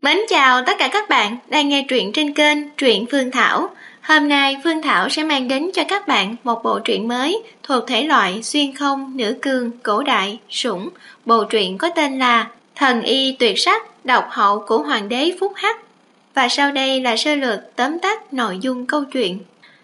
Mến chào tất cả các bạn đang nghe truyện trên kênh Truyện Phương Thảo. Hôm nay Phương Thảo sẽ mang đến cho các bạn một bộ truyện mới thuộc thể loại xuyên không, nữ cương, cổ đại, sủng. Bộ truyện có tên là Thần Y Tuyệt Sắc, độc hậu của Hoàng đế Phúc Hắc. Và sau đây là sơ lược tóm tắt nội dung câu chuyện.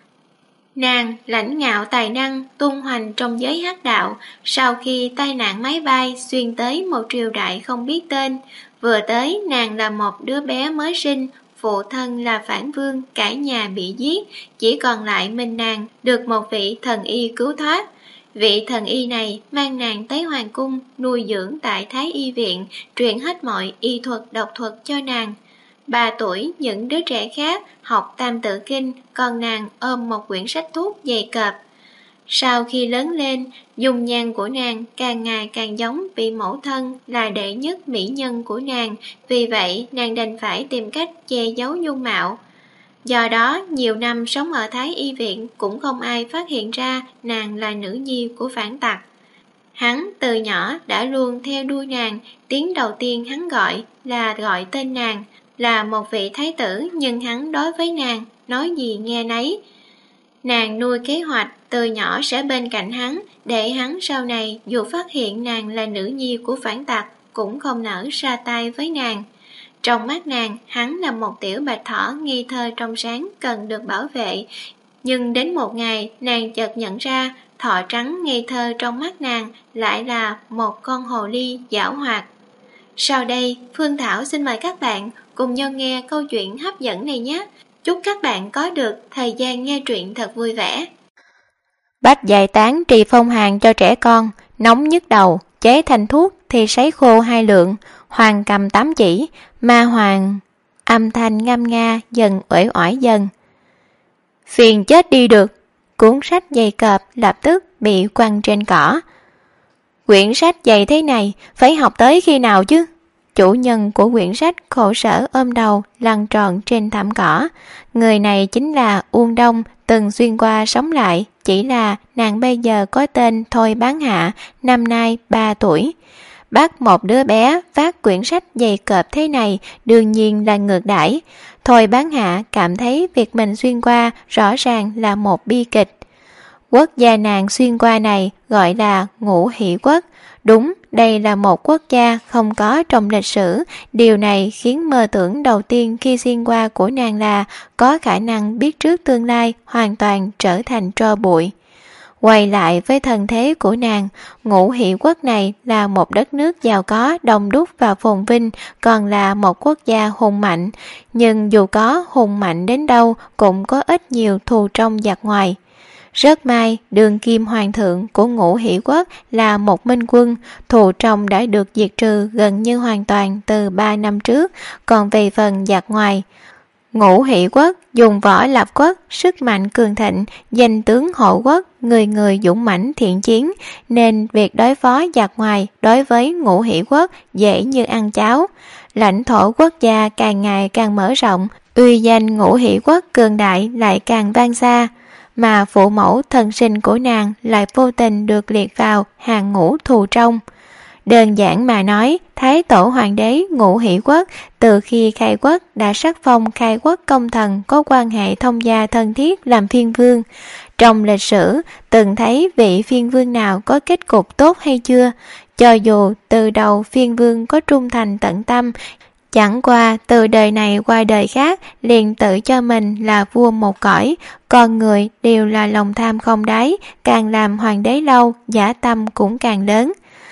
Nàng lãnh ngạo tài năng tung hoành trong giới hắc đạo, sau khi tai nạn máy bay xuyên tới một triều đại không biết tên. Vừa tới nàng là một đứa bé mới sinh, phụ thân là phản vương, cả nhà bị giết, chỉ còn lại mình nàng được một vị thần y cứu thoát. Vị thần y này mang nàng tới hoàng cung nuôi dưỡng tại Thái Y viện, truyền hết mọi y thuật độc thuật cho nàng. 3 tuổi những đứa trẻ khác học tam tự kinh, còn nàng ôm một quyển sách thuốc dày cộp. Sau khi lớn lên, dung nhan của nàng càng ngày càng giống vị mẫu thân là đệ nhất mỹ nhân của nàng, vì vậy nàng đành phải tìm cách che giấu dung mạo. Do đó, nhiều năm sống ở Thái Y viện cũng không ai phát hiện ra nàng là nữ nhi của phản tặc. Hắn từ nhỏ đã luôn theo đuôi nàng, tiếng đầu tiên hắn gọi tên nàng, là một vị thái tử, nhưng hắn đối với nàng nói gì nghe nấy. Nàng nuôi kế hoạch từ nhỏ sẽ bên cạnh hắn, để hắn sau này dù phát hiện nàng là nữ nhi của phản tặc cũng không nỡ ra tay với nàng. Trong mắt nàng, hắn là một tiểu bạch thỏ ngây thơ trong sáng cần được bảo vệ. Nhưng đến một ngày, nàng chợt nhận ra thỏ trắng ngây thơ trong mắt nàng lại là một con hồ ly giảo hoạt. Sau đây, Phương Thảo xin mời các bạn cùng nhau nghe câu chuyện hấp dẫn này nhé. Chúc các bạn có được thời gian nghe truyện thật vui vẻ. Bách giải tán trì phong hàn cho trẻ con, nóng nhức đầu, chế thành thuốc thì sấy khô 2 lượng, hoàng cầm 8 chỉ, ma hoàng. Âm thanh ngâm nga dần uể oải dần. Phiền chết đi được. Cuốn sách dày cộp lập tức bị quăng trên cỏ. Quyển sách dày thế này phải học tới khi nào chứ? Chủ nhân của quyển sách khổ sở ôm đầu lăn tròn trên thảm cỏ. Người này chính là Uông Đông, từng xuyên qua sống lại, chỉ là nàng bây giờ có tên Thôi Bán Hạ, năm nay 3 tuổi. Bắt một đứa bé phát quyển sách dày cộp thế này đương nhiên là ngược đãi. Thôi Bán Hạ cảm thấy việc mình xuyên qua rõ ràng là một bi kịch. Quốc gia nàng xuyên qua này gọi là Ngũ Hỷ Quốc. Đúng, đây là một quốc gia không có trong lịch sử. Điều này khiến mơ tưởng đầu tiên khi xuyên qua của nàng là có khả năng biết trước tương lai hoàn toàn trở thành tro bụi. Quay lại với thân thế của nàng, Ngũ Hỷ Quốc này là một đất nước giàu có, đông đúc và phồn vinh, còn là một quốc gia hùng mạnh. Nhưng dù có hùng mạnh đến đâu cũng có ít nhiều thù trong giặc ngoài. Rất may, đương kim hoàng thượng của Ngũ Hỷ Quốc là một minh quân, thù trong đã được diệt trừ gần như hoàn toàn từ 3 năm trước, còn về phần giặc ngoài. Ngũ Hỷ Quốc dùng võ lập quốc, sức mạnh cường thịnh, danh tướng hộ quốc, người người dũng mãnh thiện chiến, nên việc đối phó giặc ngoài đối với Ngũ Hỷ Quốc dễ như ăn cháo. Lãnh thổ quốc gia càng ngày càng mở rộng, uy danh Ngũ Hỷ Quốc cường đại lại càng vang xa, mà phụ mẫu thân sinh của nàng lại vô tình được liệt vào hàng ngũ thù trong. Đơn giản mà nói, Thái tổ hoàng đế Ngũ Hỷ Quốc từ khi khai quốc đã sắc phong khai quốc công thần có quan hệ thông gia thân thiết làm phiên vương. Trong lịch sử, từng thấy vị phiên vương nào có kết cục tốt hay chưa? Cho dù từ đầu phiên vương có trung thành tận tâm, chẳng qua từ đời này qua đời khác liền tự cho mình là vua một cõi, con người đều là lòng tham không đáy, càng làm hoàng đế lâu, dã tâm cũng càng lớn.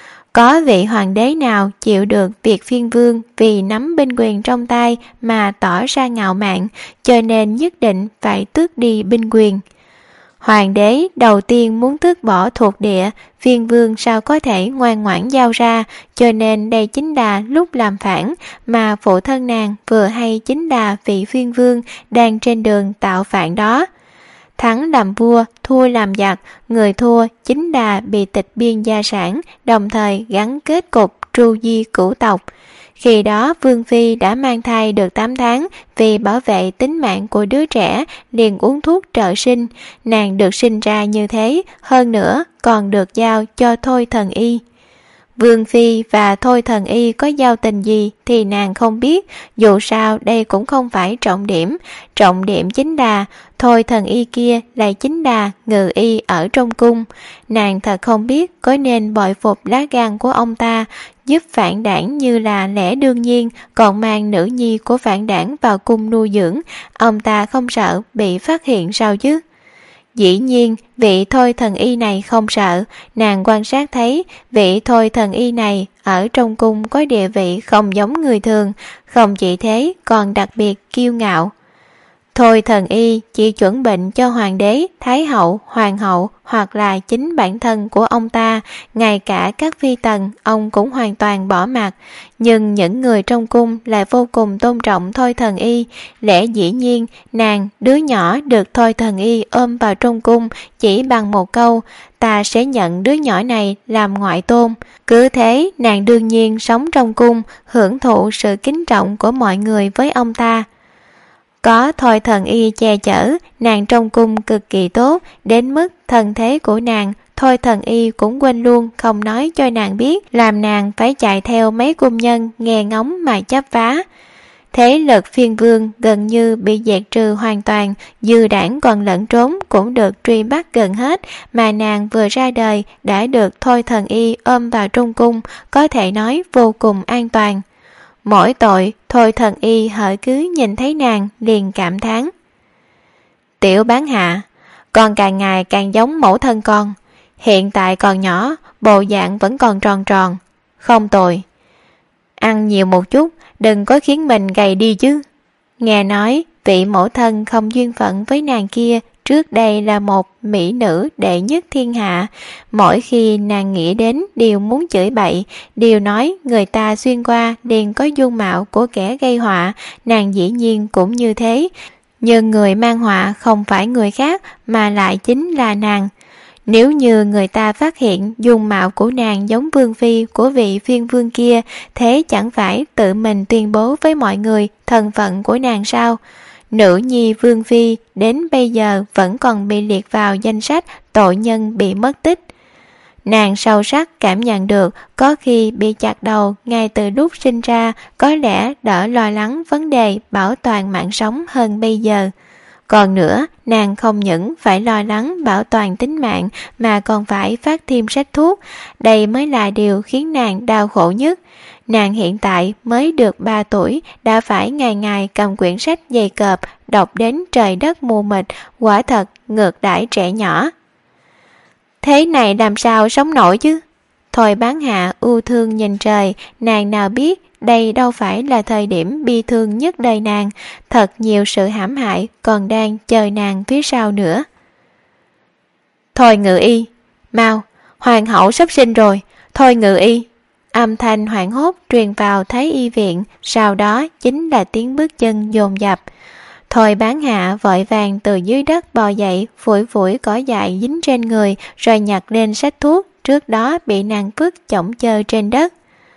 Có vị hoàng đế nào chịu được việc phiên vương vì nắm binh quyền trong tay mà tỏ ra ngạo mạn, cho nên nhất định phải tước đi binh quyền. Hoàng đế đầu tiên muốn tước bỏ thuộc địa, phiên vương sao có thể ngoan ngoãn giao ra, cho nên đây chính là lúc làm phản, mà phụ thân nàng vừa hay chính là vị phiên vương đang trên đường tạo phản đó. Thắng làm vua, thua làm giặc, người thua chính là bị tịch biên gia sản, đồng thời gắn kết cục tru di cửu tộc. Khi đó Vương Phi đã mang thai được 8 tháng, vì bảo vệ tính mạng của đứa trẻ liền uống thuốc trợ sinh. Nàng được sinh ra như thế, hơn nữa còn được giao cho Thôi thần y. Vương Phi và Thôi Thần Y có giao tình gì thì nàng không biết, dù sao đây cũng không phải trọng điểm chính là Thôi Thần Y kia lại chính là ngự y ở trong cung. Nàng thật không biết có nên bội phục lá gan của ông ta, giúp phản đảng như là lẽ đương nhiên, còn mang nữ nhi của phản đảng vào cung nuôi dưỡng, ông ta không sợ bị phát hiện sao chứ? Dĩ nhiên, vị Thôi Thần Y này không sợ, nàng quan sát thấy vị Thôi Thần Y này ở trong cung có địa vị không giống người thường, không chỉ thế còn đặc biệt kiêu ngạo. Thôi Thần Y chỉ chuẩn bệnh cho hoàng đế, thái hậu, hoàng hậu hoặc là chính bản thân của ông ta, ngay cả các phi tần ông cũng hoàn toàn bỏ mặc. Nhưng những người trong cung lại vô cùng tôn trọng Thôi Thần Y, lẽ dĩ nhiên nàng đứa nhỏ được Thôi Thần Y ôm vào trong cung chỉ bằng một câu ta sẽ nhận đứa nhỏ này làm ngoại tôn. Cứ thế nàng đương nhiên sống trong cung, hưởng thụ sự kính trọng của mọi người với ông ta. Có Thôi Thần Y che chở, nàng trong cung cực kỳ tốt, đến mức thân thế của nàng, Thôi Thần Y cũng quên luôn không nói cho nàng biết, làm nàng phải chạy theo mấy cung nhân nghe ngóng mà chấp phá. Thế lực Phiên Vương gần như bị diệt trừ hoàn toàn, dư đảng còn lẫn trốn cũng được truy bắt gần hết, mà nàng vừa ra đời đã được Thôi Thần Y ôm vào trong cung, có thể nói vô cùng an toàn. Mỗi tội Thôi Thần Y hỡi cứ nhìn thấy nàng liền cảm thán: Tiểu bán hạ, con càng ngày càng giống mẫu thân con, hiện tại còn nhỏ, bộ dạng vẫn còn tròn tròn, không tồi. Ăn nhiều một chút, đừng có khiến mình gầy đi chứ. Nghe nói vị mẫu thân không duyên phận với nàng kia trước đây là một mỹ nữ đệ nhất thiên hạ, mỗi khi nàng nghĩ đến đều muốn chửi bậy, đều nói người ta xuyên qua liền có dung mạo của kẻ gây họa, nàng dĩ nhiên cũng như thế, nhưng người mang họa không phải người khác mà lại chính là nàng. Nếu như người ta phát hiện dung mạo của nàng giống vương phi của vị Phiên Vương kia, thế chẳng phải tự mình tuyên bố với mọi người thân phận của nàng sao? Nữ nhi Vương Phi đến bây giờ vẫn còn bị liệt vào danh sách tội nhân bị mất tích. Nàng sâu sắc cảm nhận được có khi bị chặt đầu ngay từ lúc sinh ra có lẽ đỡ lo lắng vấn đề bảo toàn mạng sống hơn bây giờ. Còn nữa, nàng không những phải lo lắng bảo toàn tính mạng mà còn phải phát thêm sách thuốc, đây mới là điều khiến nàng đau khổ nhất. Nàng hiện tại mới được 3 tuổi, đã phải ngày ngày cầm quyển sách dày cộp, đọc đến trời đất mù mịt, quả thật ngược đãi trẻ nhỏ. Thế này làm sao sống nổi chứ? Thôi bán hạ ưu thương nhìn trời, nàng nào biết đây đâu phải là thời điểm bi thương nhất đời nàng, thật nhiều sự hãm hại còn đang chờ nàng phía sau nữa. Thôi Ngự Y, mau, hoàng hậu sắp sinh rồi, thôi Ngự Y. Âm thanh hoảng hốt truyền vào Thái Y viện, sau đó chính là tiếng bước chân dồn dập. Thôi bán hạ vội vàng từ dưới đất bò dậy, phủi phủi cỏ dại dính trên người, rồi nhặt lên sách thuốc trước đó bị nàng vứt chổng chơ trên đất.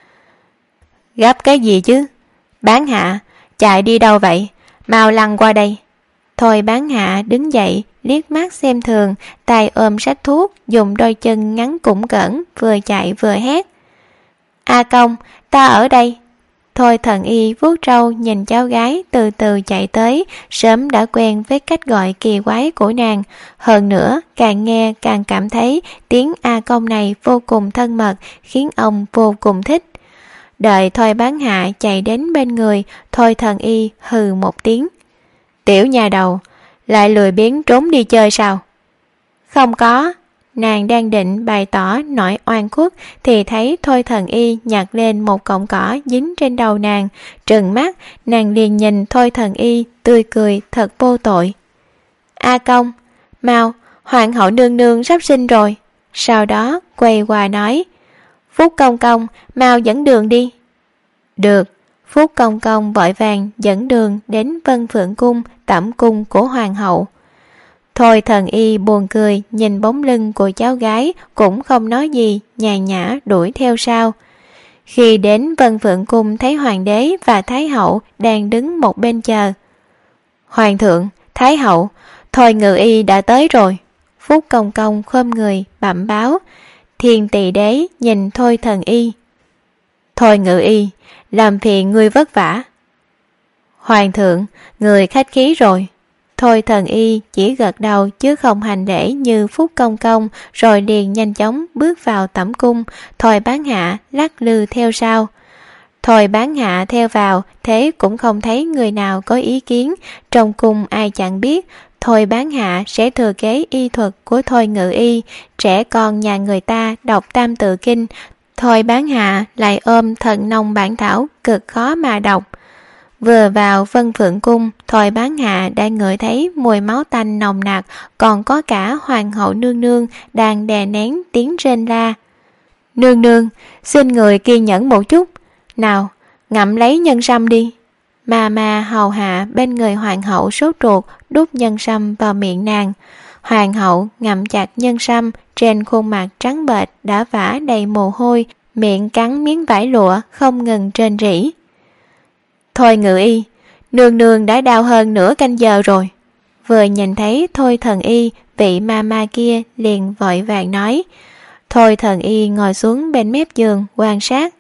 Gấp cái gì chứ? Bán hạ, chạy đi đâu vậy? Mau lăn qua đây. Thôi bán hạ đứng dậy, liếc mắt xem thường, tay ôm sách thuốc, dùng đôi chân ngắn củng cẩn, vừa chạy vừa hét. A Công, ta ở đây. Thôi Thần Y vuốt râu nhìn cháu gái từ từ chạy tới, sớm đã quen với cách gọi kỳ quái của nàng. Hơn nữa, càng nghe càng cảm thấy tiếng A Công này vô cùng thân mật, khiến ông vô cùng thích. Đợi Thôi bán hạ chạy đến bên người, Thôi Thần Y hừ một tiếng. Tiểu nhà đầu, lại lười biếng trốn đi chơi sao? Không có. Nàng đang định bày tỏ nỗi oan khuất thì thấy Thôi Thần Y nhặt lên một cọng cỏ dính trên đầu nàng, trừng mắt, nàng liền nhìn Thôi Thần Y tươi cười thật vô tội. A Công, mau, hoàng hậu nương nương sắp sinh rồi. Sau đó quay qua nói, Phúc Công Công, mau dẫn đường đi. Được. Phúc Công Công vội vàng dẫn đường đến Vân Phượng Cung, tẩm cung của hoàng hậu. Thôi Thần Y buồn cười nhìn bóng lưng của cháu gái, cũng không nói gì, nhàn nhã đuổi theo sau. Khi đến Vân Phượng Cung thấy hoàng đế và thái hậu đang đứng một bên chờ. Hoàng thượng, thái hậu, Thôi Ngự Y đã tới rồi. Phúc Công Công khom người bẩm báo. Thiên Tỳ đế nhìn Thôi Thần Y. Thôi Ngự Y, làm phiền ngươi vất vả. Hoàng thượng, người khách khí rồi. Thôi Thần Y chỉ gật đầu chứ không hành lễ như Phúc Công Công, rồi liền nhanh chóng bước vào tẩm cung. Thôi Bán Hạ lắc lư theo sau. Thôi Bán Hạ theo vào, thế cũng không thấy người nào có ý kiến. Trong cung ai chẳng biết Thôi Bán Hạ sẽ thừa kế y thuật của Thôi Ngự Y. Trẻ con nhà người ta đọc Tam Tự Kinh, Thôi Bán Hạ lại ôm Thần Nông bản thảo cực khó mà đọc. Vừa vào Vân Phượng Cung, Thôi Bán Hạ đã ngửi thấy mùi máu tanh nồng nặc, còn có cả Hoàng hậu nương nương đang đè nén tiếng rên la. Nương nương, xin người kiên nhẫn một chút. Nào, ngậm lấy nhân sâm đi. Mà hầu hạ bên người hoàng hậu sốt ruột đút nhân sâm vào miệng nàng. Hoàng hậu ngậm chặt nhân sâm, trên khuôn mặt trắng bệch đã vã đầy mồ hôi, miệng cắn miếng vải lụa không ngừng rên rỉ. Thôi Ngự Y, nương nương đã đau hơn nửa canh giờ rồi. Vừa nhìn thấy Thôi Thần Y, vị ma kia liền vội vàng nói. Thôi Thần Y ngồi xuống bên mép giường quan sát.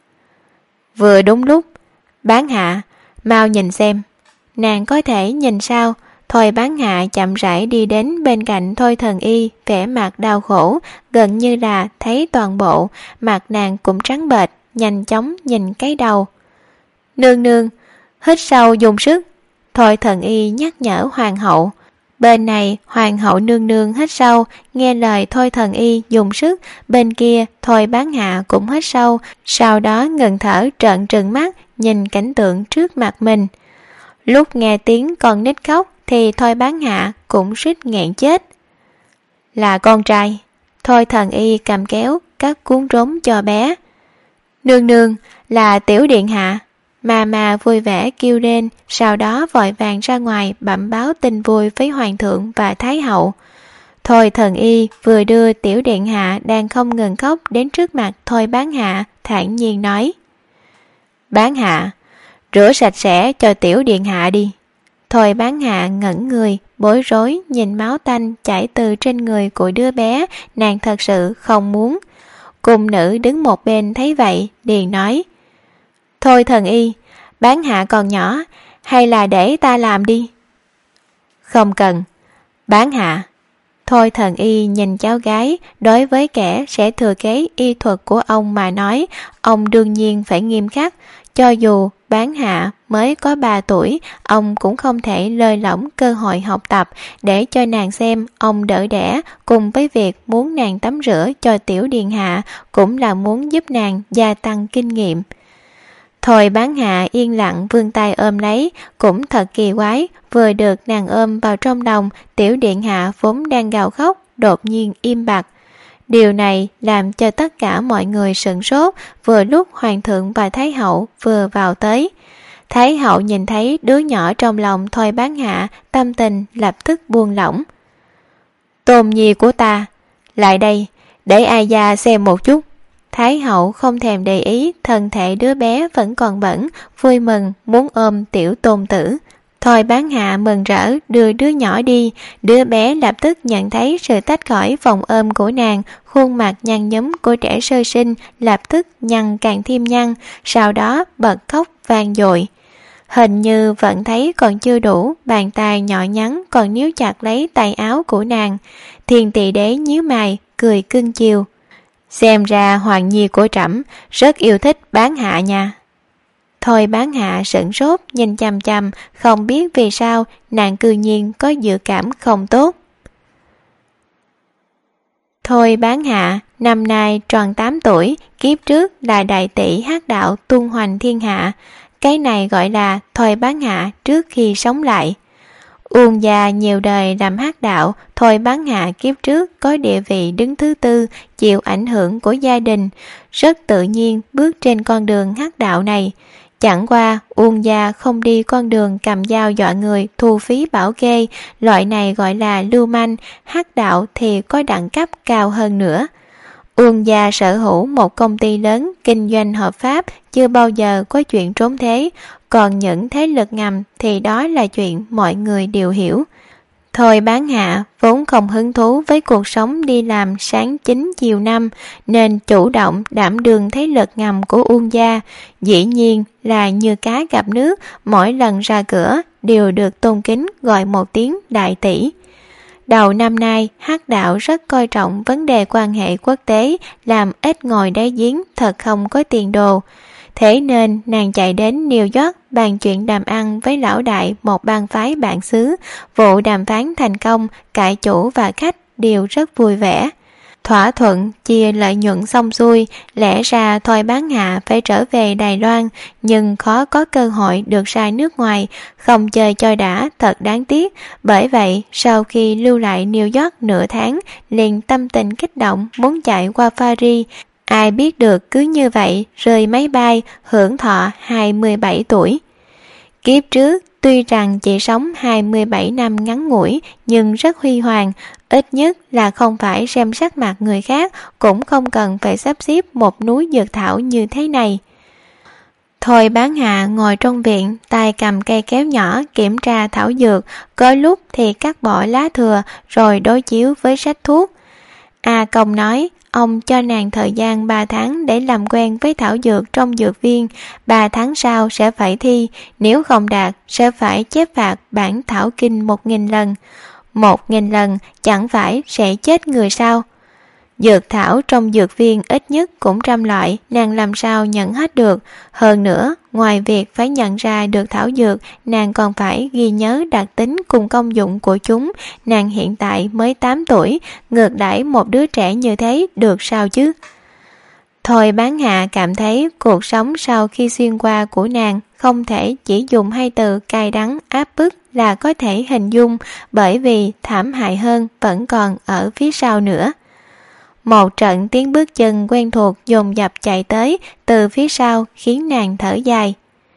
Vừa đúng lúc, Bán Hạ, mau nhìn xem. Nàng có thể nhìn sao? Thôi Bán Hạ chậm rãi đi đến bên cạnh Thôi Thần Y, vẻ mặt đau khổ, gần như là thấy toàn bộ, mặt nàng cũng trắng bệch, nhanh chóng nhìn cái đầu. Nương nương, hít sâu dùng sức. Thôi Thần Y nhắc nhở hoàng hậu. Bên này hoàng hậu nương nương hít sâu, nghe lời Thôi Thần Y dùng sức. Bên kia Thôi Bán Hạ cũng hít sâu, sau đó ngừng thở trợn trừng mắt nhìn cảnh tượng trước mặt mình. Lúc nghe tiếng con nít khóc thì Thôi Bán Hạ cũng suýt nghẹn chết. Là con trai. Thôi Thần Y cầm kéo cắt cuốn rốn cho bé. Nương nương, là Tiểu Điện Hạ. Mà vui vẻ kêu lên, sau đó vội vàng ra ngoài bẩm báo tin vui với hoàng thượng và thái hậu. Thôi Thần Y vừa đưa Tiểu Điện Hạ đang không ngừng khóc đến trước mặt Thôi Bán Hạ, thản nhiên nói. Bán Hạ, rửa sạch sẽ cho Tiểu Điện Hạ đi. Thôi Bán Hạ ngẩn người, bối rối nhìn máu tanh chảy từ trên người của đứa bé, nàng thật sự không muốn. Cung nữ đứng một bên thấy vậy, liền nói. Thôi Thần Y, Bán Hạ còn nhỏ, hay là để ta làm đi? Không cần. Bán Hạ. Thôi Thần Y nhìn cháu gái, đối với kẻ sẽ thừa kế y thuật của ông mà nói, ông đương nhiên phải nghiêm khắc. Cho dù Bán Hạ mới có 3 tuổi, ông cũng không thể lơi lỏng cơ hội học tập để cho nàng xem ông đỡ đẻ, cùng với việc muốn nàng tắm rửa cho Tiểu Điện Hạ cũng là muốn giúp nàng gia tăng kinh nghiệm. Thôi Bán Hạ yên lặng vươn tay ôm lấy, cũng thật kỳ quái, vừa được nàng ôm vào trong lòng, Tiểu Điện Hạ vốn đang gào khóc, đột nhiên im bặt. Điều này làm cho tất cả mọi người sửng sốt, vừa lúc hoàng thượng và thái hậu vừa vào tới. Thái hậu nhìn thấy đứa nhỏ trong lòng Thôi Bán Hạ, tâm tình lập tức buông lỏng. Tôn nhi của ta, lại đây, để ai gia xem một chút. Thái hậu không thèm để ý, thân thể đứa bé vẫn còn bẩn, vui mừng muốn ôm tiểu tôn tử. Thôi Bán Hạ mừng rỡ đưa đứa nhỏ đi, đứa bé lập tức nhận thấy sự tách khỏi vòng ôm của nàng, khuôn mặt nhăn nhúm của trẻ sơ sinh lập tức nhăn càng thêm nhăn, sau đó bật khóc vang dội. Hình như vẫn thấy còn chưa đủ, bàn tay nhỏ nhắn còn níu chặt lấy tay áo của nàng. Thiên Tỳ Đế nhíu mày, cười cưng chiều. Xem ra hoàng nhi của trẫm rất yêu thích Bán Hạ nha. Thôi Bán Hạ sửng sốt nhìn chằm chằm, không biết vì sao nàng cư nhiên có dự cảm không tốt. Thôi Bán Hạ năm nay tròn 8 tuổi, kiếp trước là đại tỷ hắc đạo tung hoành thiên hạ. Cái này gọi là Thôi Bán Hạ trước khi sống lại. Uông gia nhiều đời làm hắc đạo, Thôi Bán Hạ kiếp trước có địa vị đứng thứ tư, chịu ảnh hưởng của gia đình, rất tự nhiên bước trên con đường hắc đạo này. Chẳng qua Uông gia không đi con đường cầm dao dọa người thu phí bảo kê, loại này gọi là lưu manh, hắc đạo thì có đẳng cấp cao hơn nữa. Uông gia sở hữu một công ty lớn kinh doanh hợp pháp, chưa bao giờ có chuyện trốn thế, còn những thế lực ngầm thì đó là chuyện mọi người đều hiểu. Thôi Bán Hạ vốn không hứng thú với cuộc sống đi làm sáng 9 chiều 5 nên chủ động đảm đương thế lực ngầm của Uông gia, dĩ nhiên là như cá gặp nước, mỗi lần ra cửa đều được tôn kính gọi một tiếng đại tỷ. Đầu năm nay, Hắc đạo rất coi trọng vấn đề quan hệ quốc tế, làm ít ngồi đáy giếng thật không có tiền đồ. Thế nên nàng chạy đến New York bàn chuyện đàm ăn với lão đại một bang phái bản xứ. Vụ đàm phán thành công, cả chủ và khách đều rất vui vẻ. Thỏa thuận chia lợi nhuận xong xuôi, lẽ ra Thôi Bán Hạ phải trở về Đài Loan, nhưng khó có cơ hội được ra nước ngoài, không chơi cho đã thật đáng tiếc. Bởi vậy, sau khi lưu lại New York nửa tháng, liền tâm tình kích động muốn chạy qua Paris. Ai biết được cứ như vậy rơi máy bay, hưởng thọ 27 tuổi. Kiếp trước tuy rằng chỉ sống 27 năm ngắn ngủi nhưng rất huy hoàng, ít nhất là không phải xem sắc mặt người khác, cũng không cần phải sắp xếp một núi dược thảo như thế này. Thôi Bán Hạ ngồi trong viện, tay cầm cây kéo nhỏ kiểm tra thảo dược, có lúc thì cắt bỏ lá thừa rồi đối chiếu với sách thuốc. A Công nói ông cho nàng thời gian 3 tháng để làm quen với thảo dược trong dược viên, 3 tháng sau sẽ phải thi, nếu không đạt sẽ phải chép phạt bản thảo kinh 1.000 lần. 1.000 lần chẳng phải sẽ chết người sao? Dược thảo trong dược viên ít nhất cũng 100 loại, nàng làm sao nhận hết được. Hơn nữa, ngoài việc phải nhận ra được thảo dược, nàng còn phải ghi nhớ đặc tính cùng công dụng của chúng. Nàng hiện tại mới 8 tuổi, ngược đãi một đứa trẻ như thế được sao chứ? Thôi Bán Hạ cảm thấy cuộc sống sau khi xuyên qua của nàng không thể chỉ dùng 2 từ cay đắng áp bức là có thể hình dung, bởi vì thảm hại hơn vẫn còn ở phía sau nữa. Một trận tiếng bước chân quen thuộc dồn dập chạy tới từ phía sau khiến nàng thở dài.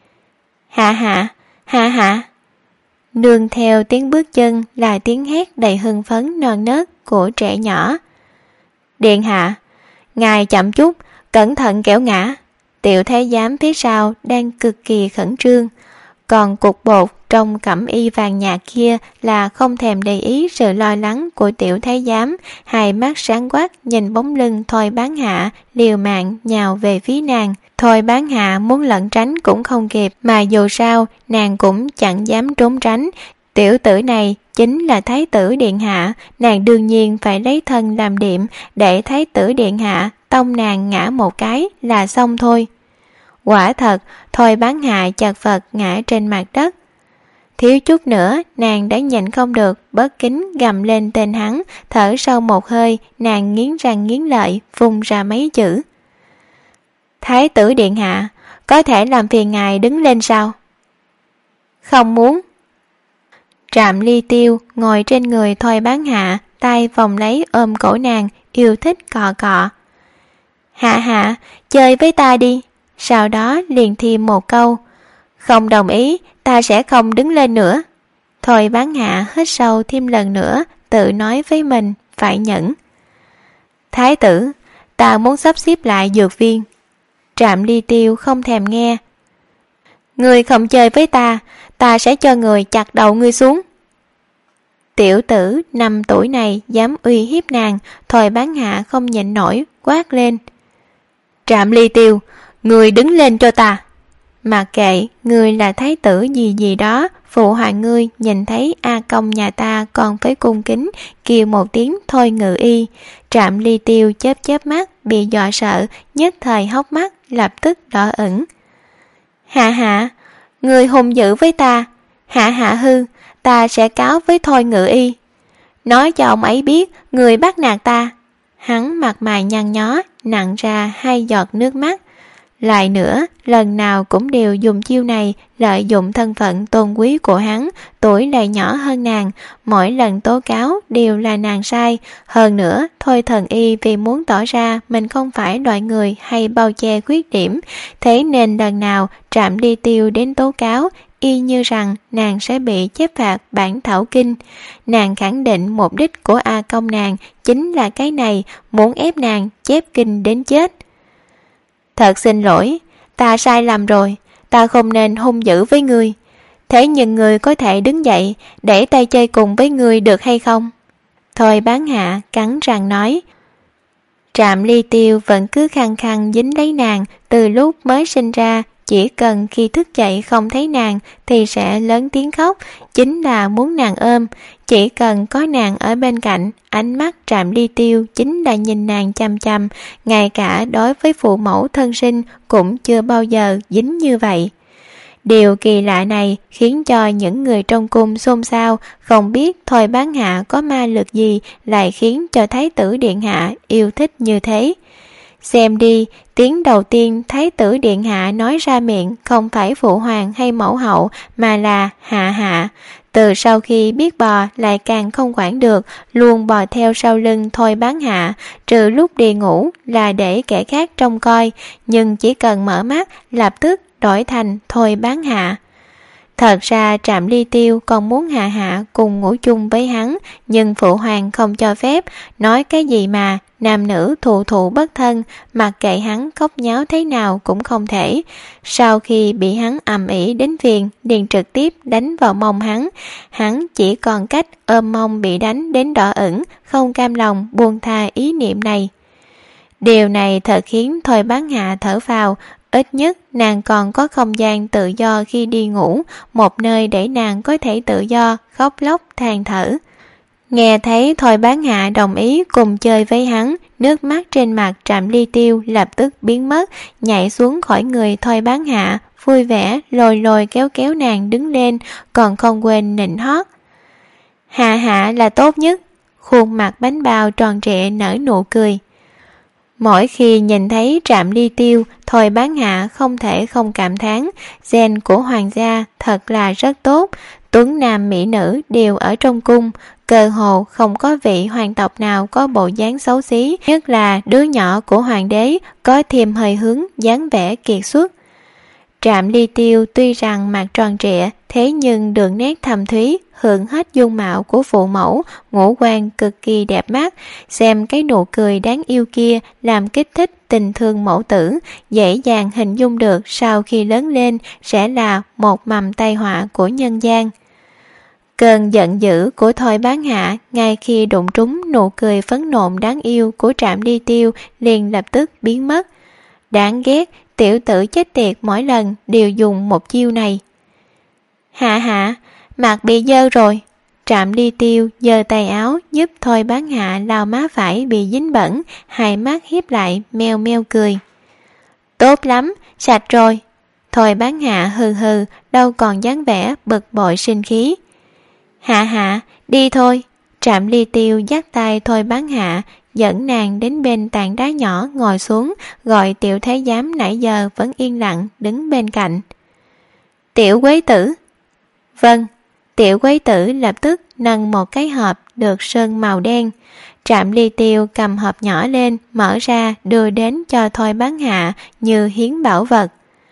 Hạ hạ, hạ hạ. Nương theo tiếng bước chân là tiếng hét đầy hưng phấn non nớt của trẻ nhỏ. Điện hạ, ngài chậm chút, cẩn thận kẻo ngã. Tiểu thái giám phía sau đang cực kỳ khẩn trương, còn cục bột trong cẩm y vàng nhạt kia là không thèm để ý sự lo lắng của tiểu thái giám, hai mắt sáng quắc nhìn bóng lưng Thôi Bán Hạ liều mạng nhào về phía nàng. Thôi Bán Hạ muốn lẩn tránh cũng không kịp, mà dù sao nàng cũng chẳng dám trốn tránh. Tiểu tử này chính là Thái tử Điện Hạ, nàng đương nhiên phải lấy thân làm điểm để Thái tử Điện Hạ tông nàng ngã một cái là xong thôi. Quả thật, Thôi Bán Hạ chật vật ngã trên mặt đất. Thiếu chút nữa, nàng đã nhịn không được, bất kính gầm lên tên hắn, thở sâu một hơi, nàng nghiến răng nghiến lợi, phun ra mấy chữ. Thái tử Điện Hạ, có thể làm phiền ngài đứng lên sao? Không muốn. Trạm Ly Tiêu ngồi trên người Thôi Bán Hạ, tay vòng lấy ôm cổ nàng, yêu thích cọ cọ. Hạ hạ, chơi với ta đi. Sau đó liền thêm một câu. Không đồng ý, ta sẽ không đứng lên nữa. Thôi Bán Hạ hít sâu thêm lần nữa, tự nói với mình phải nhẫn. Thái tử, ta muốn sắp xếp lại dược viên. Trạm Ly Tiêu không thèm nghe. Ngươi không chơi với ta, ta sẽ cho người chặt đầu ngươi xuống. Tiểu tử 5 tuổi này dám uy hiếp nàng, Thôi Bán Hạ không nhịn nổi, quát lên. Trạm Ly Tiêu, ngươi đứng lên cho ta. Mặc kệ ngươi là thái tử gì gì đó, phụ hoàng ngươi nhìn thấy A Công nhà ta còn phải cung kính kêu một tiếng Thôi Ngự Y. Trạm Ly Tiêu chớp chớp mắt, bị dọa sợ, nhất thời hốc mắt lập tức đỏ ửng. Hạ hạ, ngươi hung dữ với ta. Hạ hạ hư, ta sẽ cáo với Thôi Ngự Y. Nói cho ông ấy biết người bắt nạt ta. Hắn mặt mày nhăn nhó, nặn ra 2 giọt nước mắt. Lại nữa, lần nào cũng đều dùng chiêu này, lợi dụng thân phận tôn quý của hắn, tuổi lại nhỏ hơn nàng, mỗi lần tố cáo đều là nàng sai. Hơn nữa, Thôi Thần Y vì muốn tỏ ra mình không phải loại người hay bao che khuyết điểm, thế nên lần nào Trạm Ly Tiêu đến tố cáo, y như rằng nàng sẽ bị chép phạt bản thảo kinh. Nàng khẳng định mục đích của A Công nàng chính là cái này, muốn ép nàng chép kinh đến chết. Thật xin lỗi, ta sai lầm rồi, ta không nên hung dữ với ngươi. thế nhưng người có thể đứng dậy để tay chơi cùng với người được hay không? Thôi Bán Hạ cắn răng nói. Trạm Ly Tiêu vẫn cứ khăng khăng dính lấy nàng từ lúc mới sinh ra, chỉ cần khi thức dậy không thấy nàng thì sẽ lớn tiếng khóc, chính là muốn nàng ôm. Chỉ cần có nàng ở bên cạnh, ánh mắt Trạm Ly Tiêu chính là nhìn nàng chăm chăm, ngay cả đối với phụ mẫu thân sinh cũng chưa bao giờ dính như vậy. Điều kỳ lạ này khiến cho những người trong cung xôn xao, không biết Thôi Bán Hạ có ma lực gì lại khiến cho Thái tử Điện Hạ yêu thích như thế. Xem đi, tiếng đầu tiên Thái tử Điện Hạ nói ra miệng không phải phụ hoàng hay mẫu hậu mà là hạ hạ. Từ sau khi biết bò lại càng không quản được, luôn bò theo sau lưng Thôi Bán Hạ, trừ lúc đi ngủ là để kẻ khác trông coi, nhưng chỉ cần mở mắt lập tức đổi thành Thôi Bán Hạ. Thật ra Trạm Ly Tiêu còn muốn Hạ Hạ cùng ngủ chung với hắn, nhưng phụ hoàng không cho phép, nói cái gì mà nam nữ thụ thụ bất thân, mặc kệ hắn khóc nháo thế nào cũng không thể. Sau khi bị hắn ầm ĩ đến phiền, liền trực tiếp đánh vào mông hắn chỉ còn cách ôm mông bị đánh đến đỏ ửng, không cam lòng buông tha ý niệm này. Điều này thật khiến Thôi Bán Hạ thở phào, ít nhất nàng còn có không gian tự do khi đi ngủ, một nơi để nàng có thể tự do khóc lóc than thở. Nghe thấy Thôi Bán Hạ đồng ý cùng chơi với hắn, nước mắt trên mặt Trạm Ly Tiêu lập tức biến mất, nhảy xuống khỏi người Thôi Bán Hạ, vui vẻ lôi lôi kéo kéo nàng đứng lên, còn không quên nịnh hót. Hạ Hạ là tốt nhất. Khuôn mặt bánh bao tròn trịa nở nụ cười. Mỗi khi nhìn thấy Trạm Ly Tiêu, Thôi Bán Hạ không thể không cảm thán, gen của hoàng gia thật là rất tốt, tuấn nam mỹ nữ đều ở trong cung, cơ hồ không có vị hoàng tộc nào có bộ dáng xấu xí, nhất là đứa nhỏ của hoàng đế có thêm hơi hướng dáng vẻ kiệt xuất. Trạm Ly Tiêu tuy rằng mặt tròn trịa, thế nhưng đường nét thầm thúy, hưởng hết dung mạo của phụ mẫu, ngũ quan cực kỳ đẹp mắt. Xem cái nụ cười đáng yêu kia làm kích thích tình thương mẫu tử, dễ dàng hình dung được sau khi lớn lên sẽ là một mầm tai họa của nhân gian. Cơn giận dữ của Thôi Bán Hạ ngay khi đụng trúng nụ cười phấn nộn đáng yêu của Trạm Ly Tiêu liền lập tức biến mất. Đáng ghét, tiểu tử chết tiệt mỗi lần đều dùng một chiêu này. Hạ Hạ, mặt bị dơ rồi. Trạm Ly Tiêu giơ tay áo giúp Thôi Bán Hạ lau má phải bị dính bẩn, hai mắt hiếp lại meo meo cười. Tốt lắm, sạch rồi. Thôi Bán Hạ hừ hừ, đâu còn dáng vẻ bực bội sinh khí. Hạ Hạ, đi thôi. Trạm Ly Tiêu dắt tay Thôi Bán Hạ, dẫn nàng đến bên tảng đá nhỏ ngồi xuống, gọi tiểu thái giám nãy giờ vẫn yên lặng đứng bên cạnh. Tiểu quế tử. Vâng. Tiểu quế tử lập tức nâng một cái hộp được sơn màu đen. Trạm Ly Tiêu cầm hộp nhỏ lên, mở ra đưa đến cho Thôi Bán Hạ như hiến bảo vật.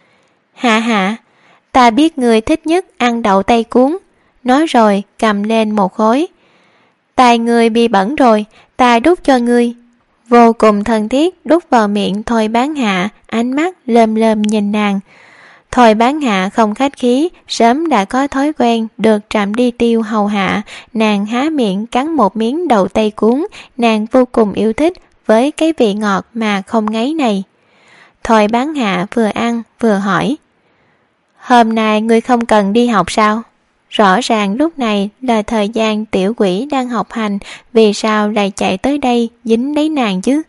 Hạ Hạ, ta biết người thích nhất ăn đậu tây cuốn. Nói rồi cầm lên một khối. Tay người bị bẩn rồi, ta đút cho ngươi. Vô cùng thân thiết đút vào miệng Thôi Bán Hạ, ánh mắt lơm lơm nhìn nàng. Thôi Bán Hạ không khách khí, sớm đã có thói quen được Trạm Ly Tiêu hầu hạ. Nàng há miệng cắn một miếng đậu tây cuốn, nàng vô cùng yêu thích với cái vị ngọt mà không ngấy này. Thôi Bán Hạ vừa ăn vừa hỏi. Hôm nay ngươi không cần đi học sao? Rõ ràng lúc này là thời gian tiểu quỷ đang học hành, vì sao lại chạy tới đây dính lấy nàng chứ?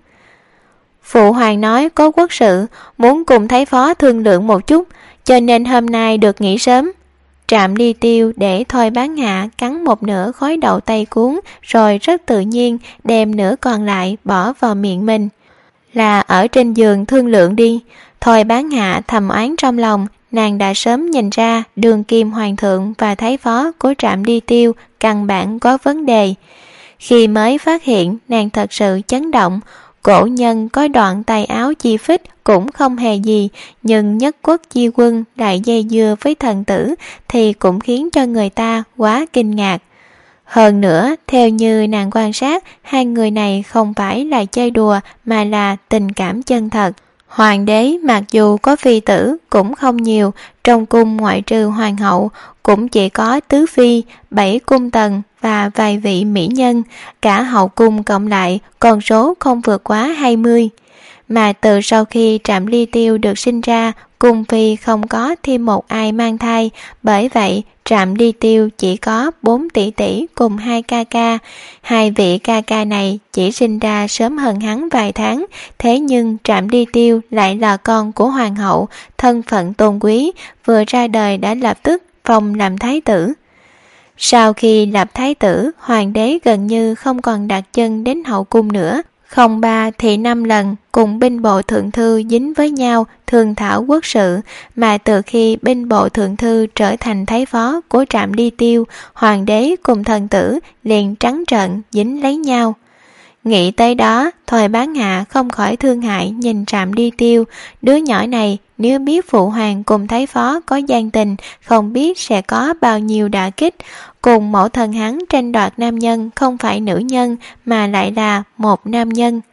Phụ hoàng nói có quốc sự, muốn cùng thái phó thương lượng một chút, cho nên hôm nay được nghỉ sớm. Trạm Ly Tiêu để Thôi Bán Hạ cắn một nửa khối đậu tây cuốn, rồi rất tự nhiên đem nửa còn lại bỏ vào miệng mình. Là ở trên giường thương lượng đi. Thôi Bán Hạ thầm oán trong lòng, nàng đã sớm nhìn ra đường kim hoàng thượng và thái phó của Trạm Ly Tiêu căn bản có vấn đề. Khi mới phát hiện, nàng thật sự chấn động. Cổ nhân có đoạn tay áo chi phích cũng không hề gì, nhưng nhất quốc chi quân lại dây dưa với thần tử thì cũng khiến cho người ta quá kinh ngạc. Hơn nữa, theo như nàng quan sát, hai người này không phải là chơi đùa mà là tình cảm chân thật. Hoàng đế mặc dù có phi tử cũng không nhiều, trong cung ngoại trừ hoàng hậu cũng chỉ có tứ phi, 7 cung tần và vài vị mỹ nhân, cả hậu cung cộng lại con số không vượt quá 20. Mà từ sau khi Trạm Ly Tiêu được sinh ra, cung phi không có thêm một ai mang thai, bởi vậy Trạm Ly Tiêu chỉ có 4 tỷ tỷ cùng 2 ca ca. Hai vị ca ca này chỉ sinh ra sớm hơn hắn vài tháng, thế nhưng Trạm Ly Tiêu lại là con của hoàng hậu, thân phận tôn quý, vừa ra đời đã lập tức phong làm thái tử. Sau khi lập thái tử, hoàng đế gần như không còn đặt chân đến hậu cung nữa, không 3 thì 5 lần cùng binh bộ thượng thư dính với nhau thương thảo quốc sự, mà từ khi binh bộ thượng thư trở thành thái phó của Trạm Ly Tiêu, hoàng đế cùng thần tử liền trắng trợn dính lấy nhau. Nghĩ tới đó, Thôi Bán Hạ không khỏi thương hại nhìn Trạm Ly Tiêu, đứa nhỏ này nếu biết phụ hoàng cùng thái phó có gian tình, không biết sẽ có bao nhiêu đả kích. Cùng mẫu thân hắn tranh đoạt nam nhân không phải nữ nhân mà lại là một nam nhân.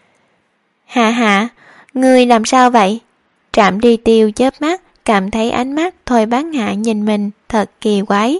Hạ Hạ, ngươi làm sao vậy? Trạm Ly Tiêu chớp mắt, cảm thấy ánh mắt Thôi Bán Hạ nhìn mình thật kỳ quái.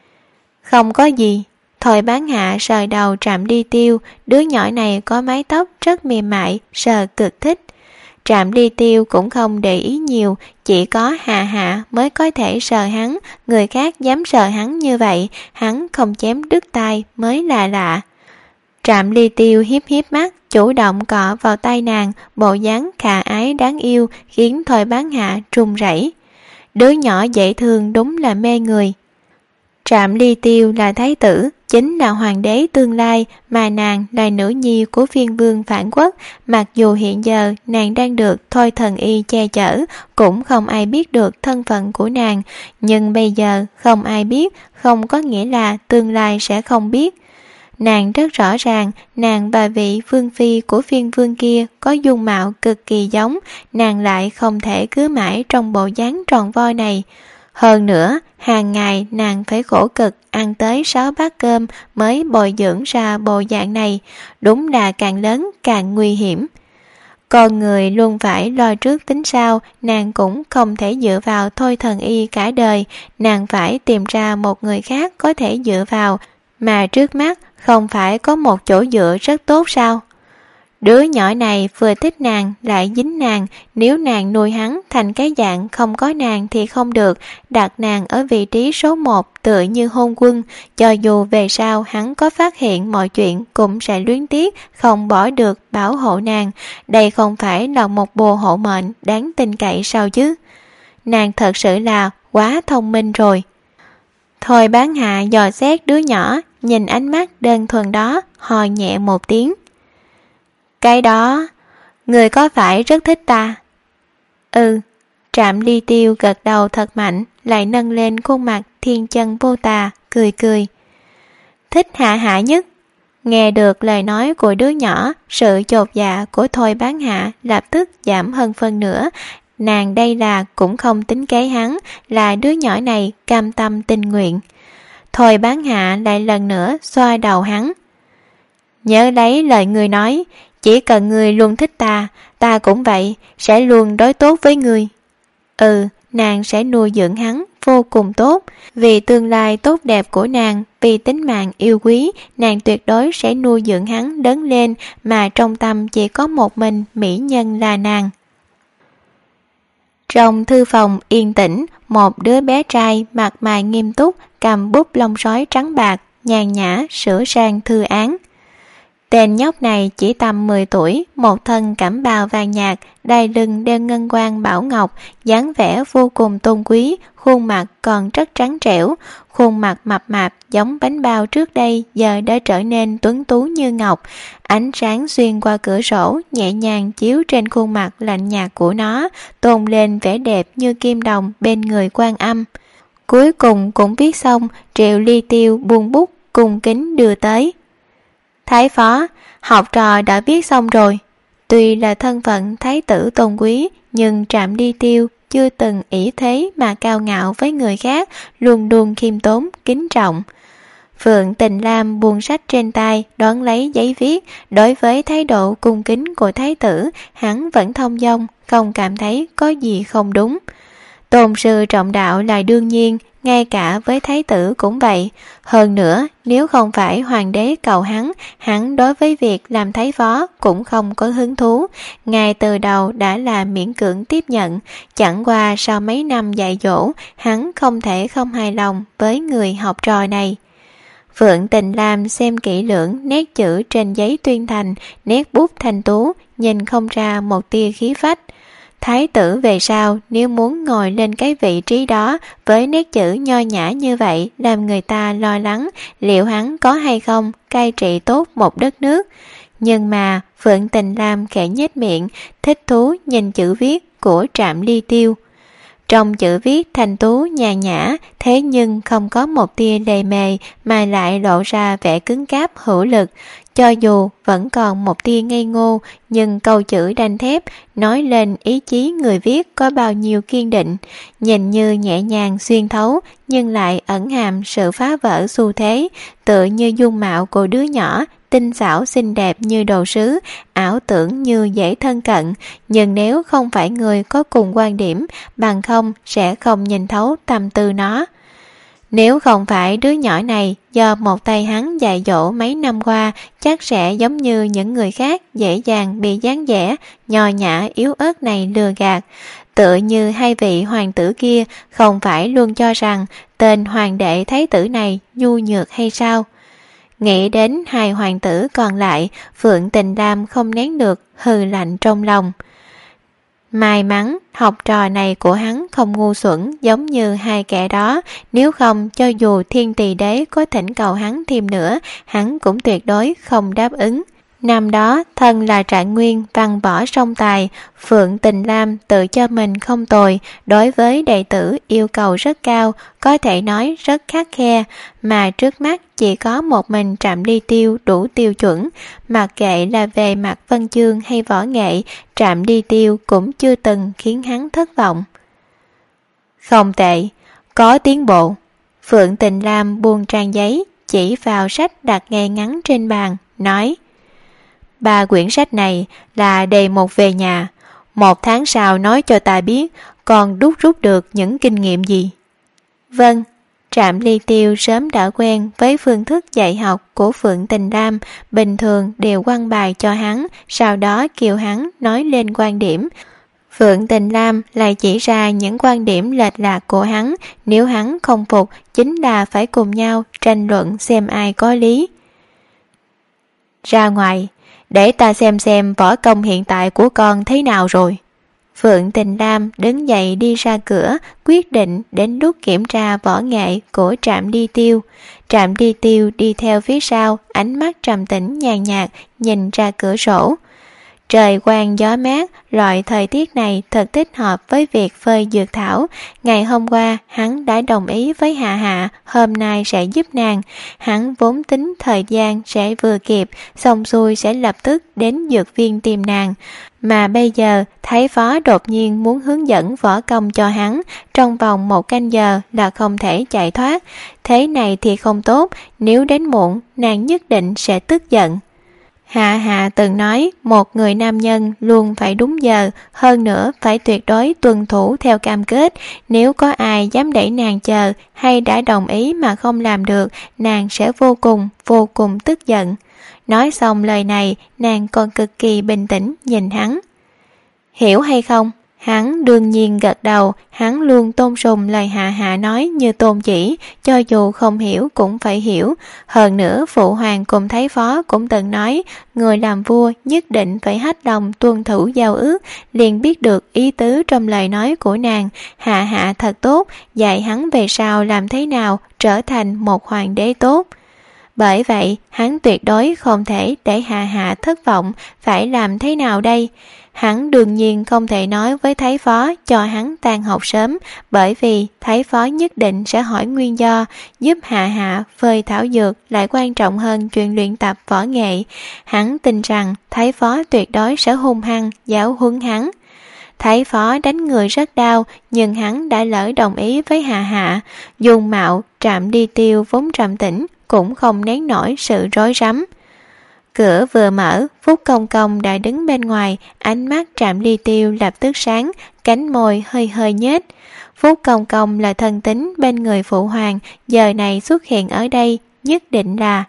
Không có gì. Thôi Bán Hạ sờ đầu Trạm Ly Tiêu, đứa nhỏ này có mái tóc rất mềm mại, sờ cực thích. Trạm Ly Tiêu cũng không để ý nhiều, chỉ có Hạ Hạ mới có thể sờ hắn, người khác dám sờ hắn như vậy, hắn không chém đứt tay mới là lạ. Trạm Ly Tiêu hiếp hiếp mắt, chủ động cọ vào tay nàng, bộ dáng khả ái đáng yêu khiến Thôi Bán Hạ run rẩy. Đứa nhỏ dễ thương đúng là mê người. Trạm Ly Tiêu là thái tử, chính là hoàng đế tương lai, mà nàng là nữ nhi của phiên vương phản quốc. Mặc dù hiện giờ nàng đang được Thôi Thần Y che chở, cũng không ai biết được thân phận của nàng, nhưng bây giờ không ai biết không có nghĩa là tương lai sẽ không biết. Nàng rất rõ ràng, nàng và vị vương phi của phiên vương kia có dung mạo cực kỳ giống, nàng lại không thể cứ mãi trong bộ dáng tròn vo này. Hơn nữa, hàng ngày nàng phải khổ cực ăn tới 6 bát cơm mới bồi dưỡng ra bộ dạng này, đúng là càng lớn càng nguy hiểm. Con người luôn phải lo trước tính sau, nàng cũng không thể dựa vào Thôi Thần Y cả đời, nàng phải tìm ra một người khác có thể dựa vào, mà trước mắt không phải có một chỗ dựa rất tốt sao? Đứa nhỏ này vừa thích nàng lại dính nàng, nếu nàng nuôi hắn thành cái dạng không có nàng thì không được, đặt nàng ở vị trí số 1 tựa như hôn quân, cho dù về sau hắn có phát hiện mọi chuyện cũng sẽ luyến tiếc không bỏ được bảo hộ nàng. Đây không phải là một bồ hộ mệnh đáng tin cậy sao chứ? Nàng thật sự là quá thông minh rồi. Thôi Bán Hạ dò xét đứa nhỏ, nhìn ánh mắt đơn thuần đó, hò nhẹ một tiếng. Cái đó, người có phải rất thích ta? Ừ. Trạm Ly Tiêu gật đầu thật mạnh, lại nâng lên khuôn mặt thiên chân vô tà, cười cười. Thích Hạ Hạ nhất. Nghe được lời nói của đứa nhỏ, sự chột dạ của Thôi Bán Hạ lập tức giảm hơn phân nửa. Nàng đây là cũng không tính kế hắn, là đứa nhỏ này cam tâm tình nguyện. Thôi Bán Hạ lại lần nữa xoa đầu hắn. Nhớ lấy lời người nói, chỉ cần người luôn thích ta, ta cũng vậy, sẽ luôn đối tốt với người. Ừ, nàng sẽ nuôi dưỡng hắn vô cùng tốt, vì tương lai tốt đẹp của nàng, vì tính mạng yêu quý, nàng tuyệt đối sẽ nuôi dưỡng hắn lớn lên, mà trong tâm chỉ có một mình mỹ nhân là nàng. Trong thư phòng yên tĩnh, một đứa bé trai mặt mày nghiêm túc, cầm bút lông sói trắng bạc, nhàn nhã sửa sang thư án. Tên nhóc này chỉ tầm 10 tuổi, một thân cẩm bào vàng nhạt, đai lưng đeo ngân quan bảo ngọc, dáng vẻ vô cùng tôn quý, khuôn mặt còn rất trắng trẻo, khuôn mặt mập mạp giống bánh bao trước đây giờ đã trở nên tuấn tú như ngọc. Ánh sáng xuyên qua cửa sổ nhẹ nhàng chiếu trên khuôn mặt lạnh nhạt của nó, tôn lên vẻ đẹp như kim đồng bên người Quan Âm. Cuối cùng cũng viết xong, Triệu Ly Tiêu buông bút cung kính đưa tới. Thái phó, học trò đã viết xong rồi. Tuy là thân phận thái tử tôn quý, nhưng Trạm Ly Tiêu chưa từng ỷ thế mà cao ngạo với người khác, luôn luôn khiêm tốn, kính trọng. Phượng Tình Lam buông sách trên tay, đón lấy giấy viết. Đối với thái độ cung kính của thái tử, hắn vẫn thông dong, không cảm thấy có gì không đúng. Tôn sư trọng đạo là đương nhiên, ngay cả với thái tử cũng vậy. Hơn nữa, nếu không phải hoàng đế cầu hắn đối với việc làm thái phó cũng không có hứng thú. Ngay từ đầu đã là miễn cưỡng tiếp nhận, chẳng qua sau mấy năm dạy dỗ, hắn không thể không hài lòng với người học trò này. Phượng Tình Lam xem kỹ lưỡng nét chữ trên giấy tuyên thành, nét bút thanh tú, nhìn không ra một tia khí phách. Thái tử về sau nếu muốn ngồi lên cái vị trí đó với nét chữ nho nhã như vậy, làm người ta lo lắng liệu hắn có hay không cai trị tốt một đất nước. Nhưng mà Phượng Tình Lam khẽ nhếch miệng, thích thú nhìn chữ viết của Trạm Ly Tiêu. Trong chữ viết thanh tú nhàn nhã, thế nhưng không có một tia lề mề mà lại lộ ra vẻ cứng cáp hữu lực. Cho dù vẫn còn một tia ngây ngô, nhưng câu chữ đanh thép nói lên ý chí người viết có bao nhiêu kiên định, nhìn như nhẹ nhàng xuyên thấu nhưng lại ẩn hàm sự phá vỡ xu thế, tựa như dung mạo của đứa nhỏ, tinh xảo xinh đẹp như đồ sứ, ảo tưởng như dễ thân cận, nhưng nếu không phải người có cùng quan điểm, bằng không sẽ không nhìn thấu tâm tư nó. Nếu không phải đứa nhỏ này do một tay hắn dạy dỗ mấy năm qua, chắc sẽ giống như những người khác dễ dàng bị dáng vẻ nho nhã yếu ớt này lừa gạt. Tựa như hai vị hoàng tử kia không phải luôn cho rằng tên hoàng đệ thái tử này nhu nhược hay sao? Nghĩ đến hai hoàng tử còn lại, Phượng Tình Lam không nén được hừ lạnh trong lòng. May mắn học trò này của hắn không ngu xuẩn giống như hai kẻ đó, nếu không cho dù Thiên Tỳ Đế có thỉnh cầu hắn thêm nữa, hắn cũng tuyệt đối không đáp ứng. Năm đó thân là Trạng Nguyên văn võ song tài, Phượng Tình Lam tự cho mình không tồi, đối với đệ tử yêu cầu rất cao, có thể nói rất khắt khe, mà trước mắt chỉ có một mình Trạm Ly Tiêu đủ tiêu chuẩn. Mặc kệ là về mặt văn chương hay võ nghệ, Trạm Ly Tiêu cũng chưa từng khiến hắn thất vọng. Không tệ, có tiến bộ. Phượng Tình Lam buông trang giấy, chỉ vào sách đặt ngay ngắn trên bàn, nói: 3 quyển sách này là đề mục về nhà, 1 tháng sau nói cho ta biết con đúc rút được những kinh nghiệm gì. Vâng. Trạm Ly Tiêu sớm đã quen với phương thức dạy học của Phượng Tình Lam, bình thường đều quăng bài cho hắn, sau đó kêu hắn nói lên quan điểm. Phượng Tình Lam lại chỉ ra những quan điểm lệch lạc của hắn, nếu hắn không phục chính là phải cùng nhau tranh luận xem ai có lý. Ra ngoài, để ta xem võ công hiện tại của con thế nào rồi. Phượng Tình Lam đứng dậy đi ra cửa, quyết định đến lúc kiểm tra võ nghệ của Trạm Ly Tiêu. Trạm Ly Tiêu đi theo phía sau, ánh mắt trầm tĩnh nhàn nhạt nhìn ra cửa sổ. Trời quang gió mát, loại thời tiết này thật thích hợp với việc phơi dược thảo. Ngày hôm qua, hắn đã đồng ý với Hạ Hạ, hôm nay sẽ giúp nàng. Hắn vốn tính thời gian sẽ vừa kịp, xong xuôi sẽ lập tức đến dược viên tìm nàng. Mà bây giờ, thái phó đột nhiên muốn hướng dẫn võ công cho hắn, trong vòng 1 canh giờ là không thể chạy thoát. Thế này thì không tốt, nếu đến muộn, nàng nhất định sẽ tức giận. Hạ Hạ từng nói một người nam nhân luôn phải đúng giờ, hơn nữa phải tuyệt đối tuân thủ theo cam kết. Nếu có ai dám đẩy nàng chờ hay đã đồng ý mà không làm được, nàng sẽ vô cùng tức giận. Nói xong lời này, nàng còn cực kỳ bình tĩnh nhìn hắn. Hiểu hay không? Hắn đương nhiên gật đầu, hắn luôn tôn sùng lời Hạ Hạ nói như tôn chỉ, cho dù không hiểu cũng phải hiểu. Hơn nữa phụ hoàng cùng thái phó cũng từng nói, người làm vua nhất định phải hết lòng tuân thủ giao ước, liền biết được ý tứ trong lời nói của nàng. Hạ Hạ thật tốt, dạy hắn về sau làm thế nào trở thành một hoàng đế tốt. Bởi vậy, hắn tuyệt đối không thể để Hạ Hạ thất vọng, phải làm thế nào đây? Hắn đương nhiên không thể nói với thái phó cho hắn tan học sớm, bởi vì thái phó nhất định sẽ hỏi nguyên do. Giúp Hạ Hạ phơi thảo dược lại quan trọng hơn chuyện luyện tập võ nghệ. Hắn tin rằng thái phó tuyệt đối sẽ hung hăng giáo huấn hắn. Thái phó đánh người rất đau, nhưng hắn đã lỡ đồng ý với Hạ Hạ. Dung mạo Trạm Ly Tiêu vốn trầm tĩnh, cũng không nén nổi sự rối rắm. Cửa vừa mở, Phúc Công Công đã đứng bên ngoài, ánh mắt Trạm Ly Tiêu lập tức sáng, cánh môi hơi hơi nhếch. Phúc Công Công là thân tín bên người phụ hoàng, giờ này xuất hiện ở đây nhất định là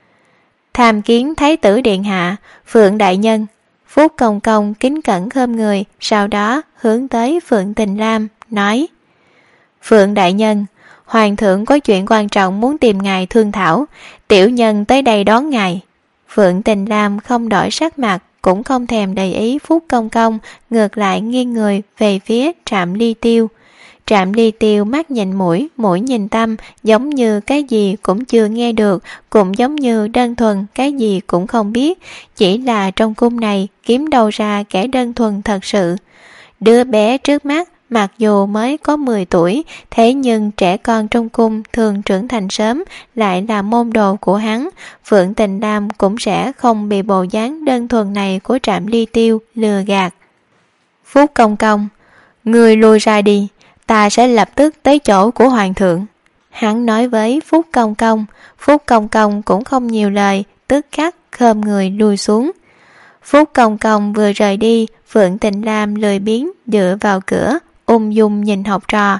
tham kiến Thái tử điện hạ, Phượng đại nhân. Phúc Công Công kính cẩn khom người, sau đó hướng tới Phượng Tình Lam nói: Phượng đại nhân, hoàng thượng có chuyện quan trọng muốn tìm ngài thương thảo, tiểu nhân tới đây đón ngài. Phượng Tình Lam không đổi sắc mặt, cũng không thèm để ý Phúc Công Công, ngược lại nghiêng người về phía Trạm Ly Tiêu. Trạm Ly Tiêu mắt nhìn mũi, mũi nhìn tâm, giống như cái gì cũng chưa nghe được, cũng giống như đơn thuần cái gì cũng không biết, chỉ là trong cung này kiếm đâu ra kẻ đơn thuần thật sự. Đứa bé trước mắt mặc dù mới có 10 tuổi, thế nhưng trẻ con trong cung thường trưởng thành sớm, lại là môn đồ của hắn. Phượng Tình Lam cũng sẽ không bị bộ dáng đơn thuần này của Trạm Ly Tiêu lừa gạt. Phúc Công Công, người lui ra đi, ta sẽ lập tức tới chỗ của hoàng thượng. Hắn nói với Phúc Công Công. Phúc Công Công cũng không nhiều lời, tức khắc khom người lui xuống. Phúc Công Công vừa rời đi, Phượng Tình Lam lười biếng dựa vào cửa, ung dung nhìn học trò.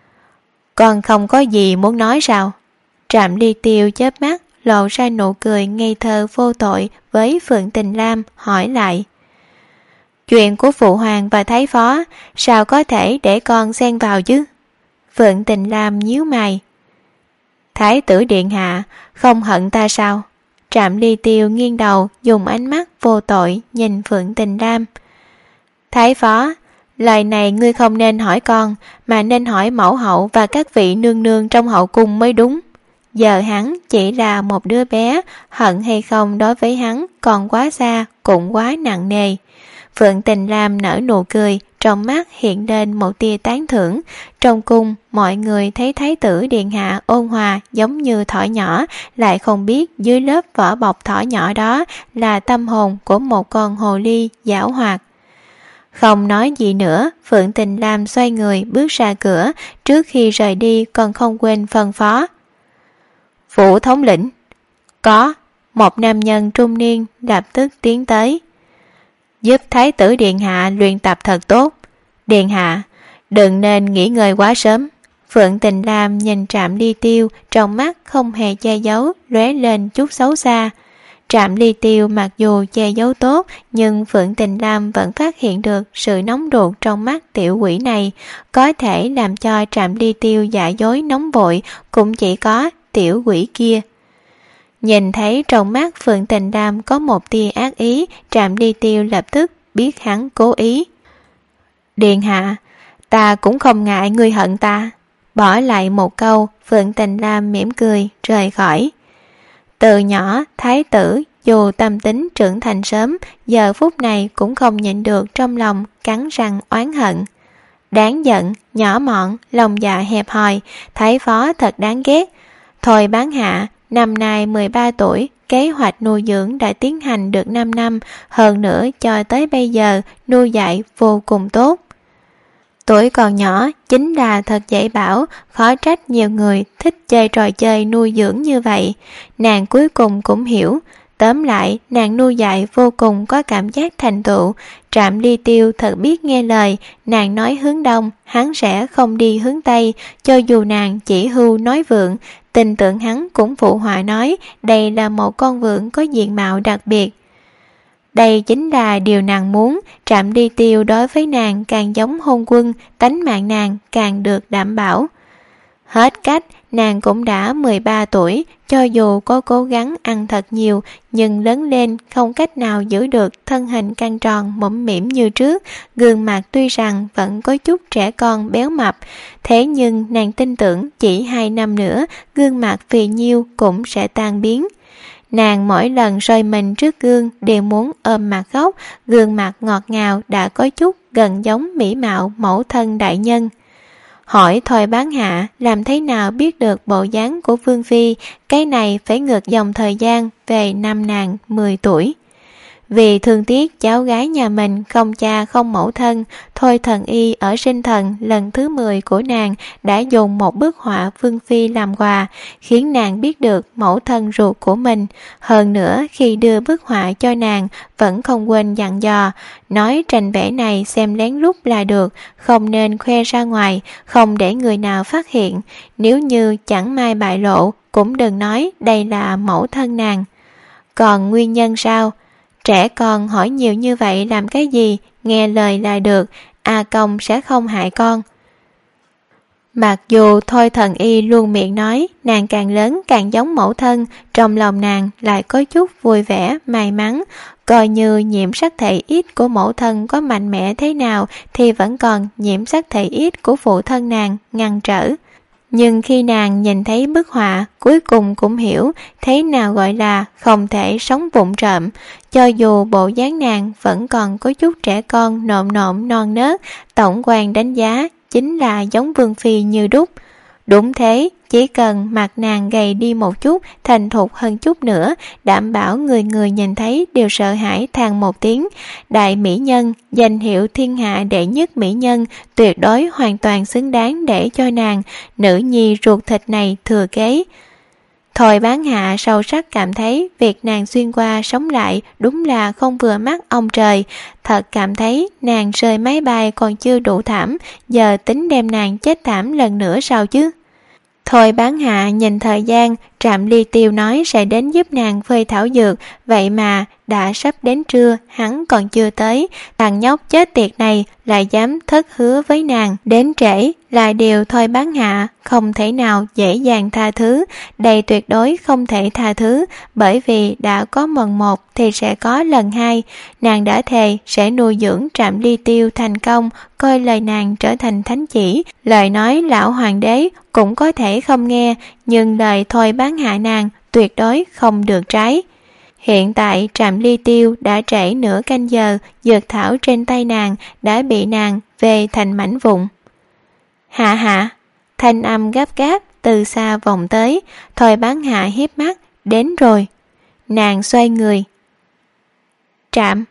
Con không có gì muốn nói sao? Trạm Ly Tiêu chớp mắt, lộ ra nụ cười ngây thơ vô tội với Phượng Tình Lam, hỏi lại: Chuyện của phụ hoàng và thái phó, sao có thể để con xen vào chứ? Phượng Tình Lam nhíu mày. Thái tử điện hạ không hận ta sao? Trạm Ly Tiêu nghiêng đầu, dùng ánh mắt vô tội nhìn Phượng Tình Lam. Thái phó, lời này ngươi không nên hỏi con, mà nên hỏi mẫu hậu và các vị nương nương trong hậu cung mới đúng. Giờ hắn chỉ là một đứa bé, hận hay không đối với hắn còn quá xa, cũng quá nặng nề. Phượng Tình Lam nở nụ cười, trong mắt hiện lên một tia tán thưởng. Trong cung, mọi người thấy thái tử điện hạ ôn hòa giống như thỏ nhỏ, lại không biết dưới lớp vỏ bọc thỏ nhỏ đó là tâm hồn của một con hồ ly giảo hoạt. Không nói gì nữa, Phượng Tình Lam xoay người bước ra cửa, trước khi rời đi còn không quên phân phó. Phủ thống lĩnh. Có. Một nam nhân trung niên lập tức tiến tới. Giúp thái tử điện hạ luyện tập thật tốt. Điện hạ, đừng nên nghỉ ngơi quá sớm. Phượng Tình Lam nhìn Trạm Ly Tiêu, trong mắt không hề che giấu, lóe lên chút xấu xa. Trạm Ly Tiêu mặc dù che giấu tốt, nhưng Phượng Tình Lam vẫn phát hiện được sự nóng ruột trong mắt tiểu quỷ này. Có thể làm cho Trạm Ly Tiêu giả dối nóng vội, cũng chỉ có tiểu quỷ kia. Nhìn thấy trong mắt Phượng Tình Lam có một tia ác ý, Trạm Ly Tiêu lập tức biết hắn cố ý. Điện hạ, ta cũng không ngại ngươi hận ta. Bỏ lại một câu, Phượng Tình Lam mỉm cười rời khỏi. Từ nhỏ, thái tử dù tâm tính trưởng thành sớm, giờ phút này cũng không nhịn được trong lòng cắn răng oán hận. Đáng giận, nhỏ mọn, lòng dạ hẹp hòi, thái phó thật đáng ghét. Thôi bán hạ, năm nay 13 tuổi, kế hoạch nuôi dưỡng đã tiến hành được 5 năm, hơn nữa cho tới bây giờ nuôi dạy vô cùng tốt. Tuổi còn nhỏ chính là thật dễ bảo, khó trách nhiều người thích chơi trò chơi nuôi dưỡng như vậy. Nàng cuối cùng cũng hiểu, tóm lại nàng nuôi dạy vô cùng có cảm giác thành tựu. Trạm Ly Tiêu thật biết nghe lời, nàng nói hướng đông, hắn sẽ không đi hướng tây, cho dù nàng chỉ hưu nói vượng, tin tưởng hắn cũng phụ họa nói đây là một con vượng có diện mạo đặc biệt. Đây chính là điều nàng muốn. Trạm Ly Tiêu đối với nàng càng giống hôn quân, tánh mạng nàng càng được đảm bảo. Hết cách, nàng cũng đã 13 tuổi, cho dù có cố gắng ăn thật nhiều, nhưng lớn lên không cách nào giữ được thân hình căng tròn mũm mĩm như trước, gương mặt tuy rằng vẫn có chút trẻ con béo mập, thế nhưng nàng tin tưởng chỉ 2 năm nữa, gương mặt phì nhiêu cũng sẽ tan biến. Nàng mỗi lần soi mình trước gương đều muốn ôm mặt khóc, gương mặt ngọt ngào đã có chút gần giống mỹ mạo mẫu thân đại nhân. Hỏi Thôi bán hạ làm thế nào biết được bộ dáng của Vương Phi, cái này phải ngược dòng thời gian về năm nàng 10 tuổi. Vì thương tiếc cháu gái nhà mình không cha không mẫu thân, Thôi Thần Y ở sinh thần lần thứ 10 của nàng đã dùng một bức họa Vương Phi làm quà, khiến nàng biết được mẫu thân ruột của mình. Hơn nữa khi đưa bức họa cho nàng vẫn không quên dặn dò, nói tranh vẽ này xem lén lút là được, không nên khoe ra ngoài, không để người nào phát hiện. Nếu như chẳng may bại lộ, cũng đừng nói đây là mẫu thân nàng. Còn nguyên nhân sao? Trẻ con hỏi nhiều như vậy làm cái gì, nghe lời là được, A Công sẽ không hại con. Mặc dù Thôi Thần Y luôn miệng nói nàng càng lớn càng giống mẫu thân, trong lòng nàng lại có chút vui vẻ, may mắn. Coi như nhiễm sắc thể ít của mẫu thân có mạnh mẽ thế nào thì vẫn còn nhiễm sắc thể ít của phụ thân nàng ngăn trở. Nhưng khi nàng nhìn thấy bức họa, cuối cùng cũng hiểu thế nào gọi là không thể sống vụng trộm. Cho dù bộ dáng nàng vẫn còn có chút trẻ con nộm nộm non nớt, tổng quan đánh giá chính là giống Vương Phi như đúc. Đúng thế, chỉ cần mặt nàng gầy đi một chút, thành thục hơn chút nữa, đảm bảo người người nhìn thấy đều sợ hãi than một tiếng. Đại mỹ nhân, danh hiệu thiên hạ đệ nhất mỹ nhân, tuyệt đối hoàn toàn xứng đáng để cho nàng, nữ nhi ruột thịt này thừa kế. Thôi Bán Hạ sâu sắc cảm thấy việc nàng xuyên qua sống lại đúng là không vừa mắt ông trời. Thật cảm thấy nàng rơi máy bay còn chưa đủ thảm, giờ tính đem nàng chết thảm lần nữa sao chứ? Thôi Bán Hạ nhìn thời gian, Trạm Ly Tiêu nói sẽ đến giúp nàng phơi thảo dược, vậy mà đã sắp đến trưa, hắn còn chưa tới. Thằng nhóc chết tiệt này lại dám thất hứa với nàng, đến trễ là điều Thôi Bán Hạ không thể nào dễ dàng tha thứ. Đây tuyệt đối không thể tha thứ, bởi vì đã có lần 1 thì sẽ có lần 2. Nàng đã thề sẽ nuôi dưỡng Trạm Ly Tiêu thành công, coi lời nàng trở thành thánh chỉ. Lời nói lão hoàng đế cũng có thể không nghe, nhưng lời Thôi Bán Hạ nàng tuyệt đối không được trái. Hiện tại Trạm Ly Tiêu đã trễ nửa canh giờ, dược thảo trên tay nàng đã bị nàng về thành mảnh vụn. Hạ hạ, thanh âm gấp gáp từ xa vọng tới. Thôi Bán Hạ hiếp mắt, đến rồi. Nàng xoay người. Trạm,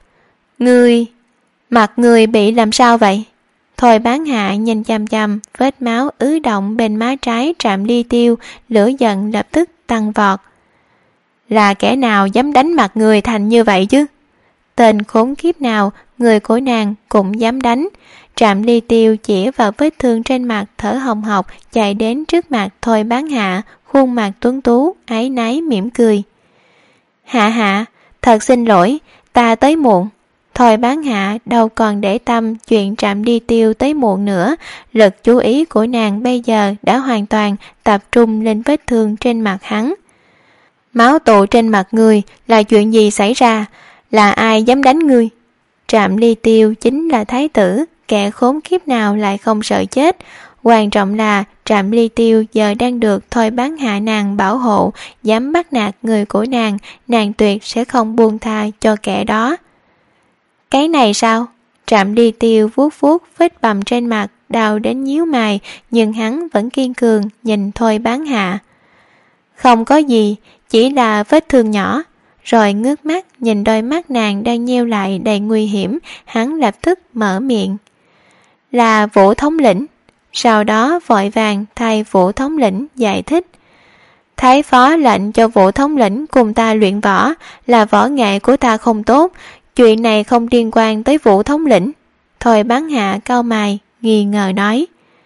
mặt người bị làm sao vậy? Thôi Bán Hạ nhìn chằm chằm vết máu ứ động bên má trái Trạm Ly Tiêu, lửa giận lập tức tăng vọt. Là kẻ nào dám đánh mặt người thành như vậy chứ? Tên khốn kiếp nào người của nàng cũng dám đánh. Trạm Ly Tiêu chỉ vào vết thương trên mặt thở hồng hộc, chạy đến trước mặt Thôi Bán Hạ, khuôn mặt tuấn tú áy náy mỉm cười. Hạ hạ, thật xin lỗi, ta tới muộn. Thôi Bán Hạ đâu còn để tâm chuyện Trạm Ly Tiêu tới muộn nữa, lực chú ý của nàng bây giờ đã hoàn toàn tập trung lên vết thương trên mặt hắn. Máu tụ trên mặt người là chuyện gì xảy ra? Là ai dám đánh ngươi? Trạm Ly Tiêu chính là thái tử, kẻ khốn kiếp nào lại không sợ chết. Quan trọng là Trạm Ly Tiêu giờ đang được Thôi Bán Hạ nàng bảo hộ, dám bắt nạt người của nàng tuyệt sẽ không buông tha cho kẻ đó. Cái này sao? Trạm Ly Tiêu vuốt vuốt vết bầm trên mặt, đau đến nhíu mày, nhưng hắn vẫn kiên cường nhìn Thôi Bán Hạ. Không có gì, chỉ là vết thương nhỏ. Rồi ngước mắt nhìn đôi mắt nàng đang nheo lại đầy nguy hiểm, hắn lập tức mở miệng. Là Vũ thống lĩnh. Sau đó vội vàng thay Vũ thống lĩnh giải thích. Thái phó lệnh cho Vũ thống lĩnh cùng ta luyện võ, là võ nghệ của ta không tốt, chuyện này không liên quan tới Vũ thống lĩnh. Thôi Bán Hạ cau mày, nghi ngờ nói.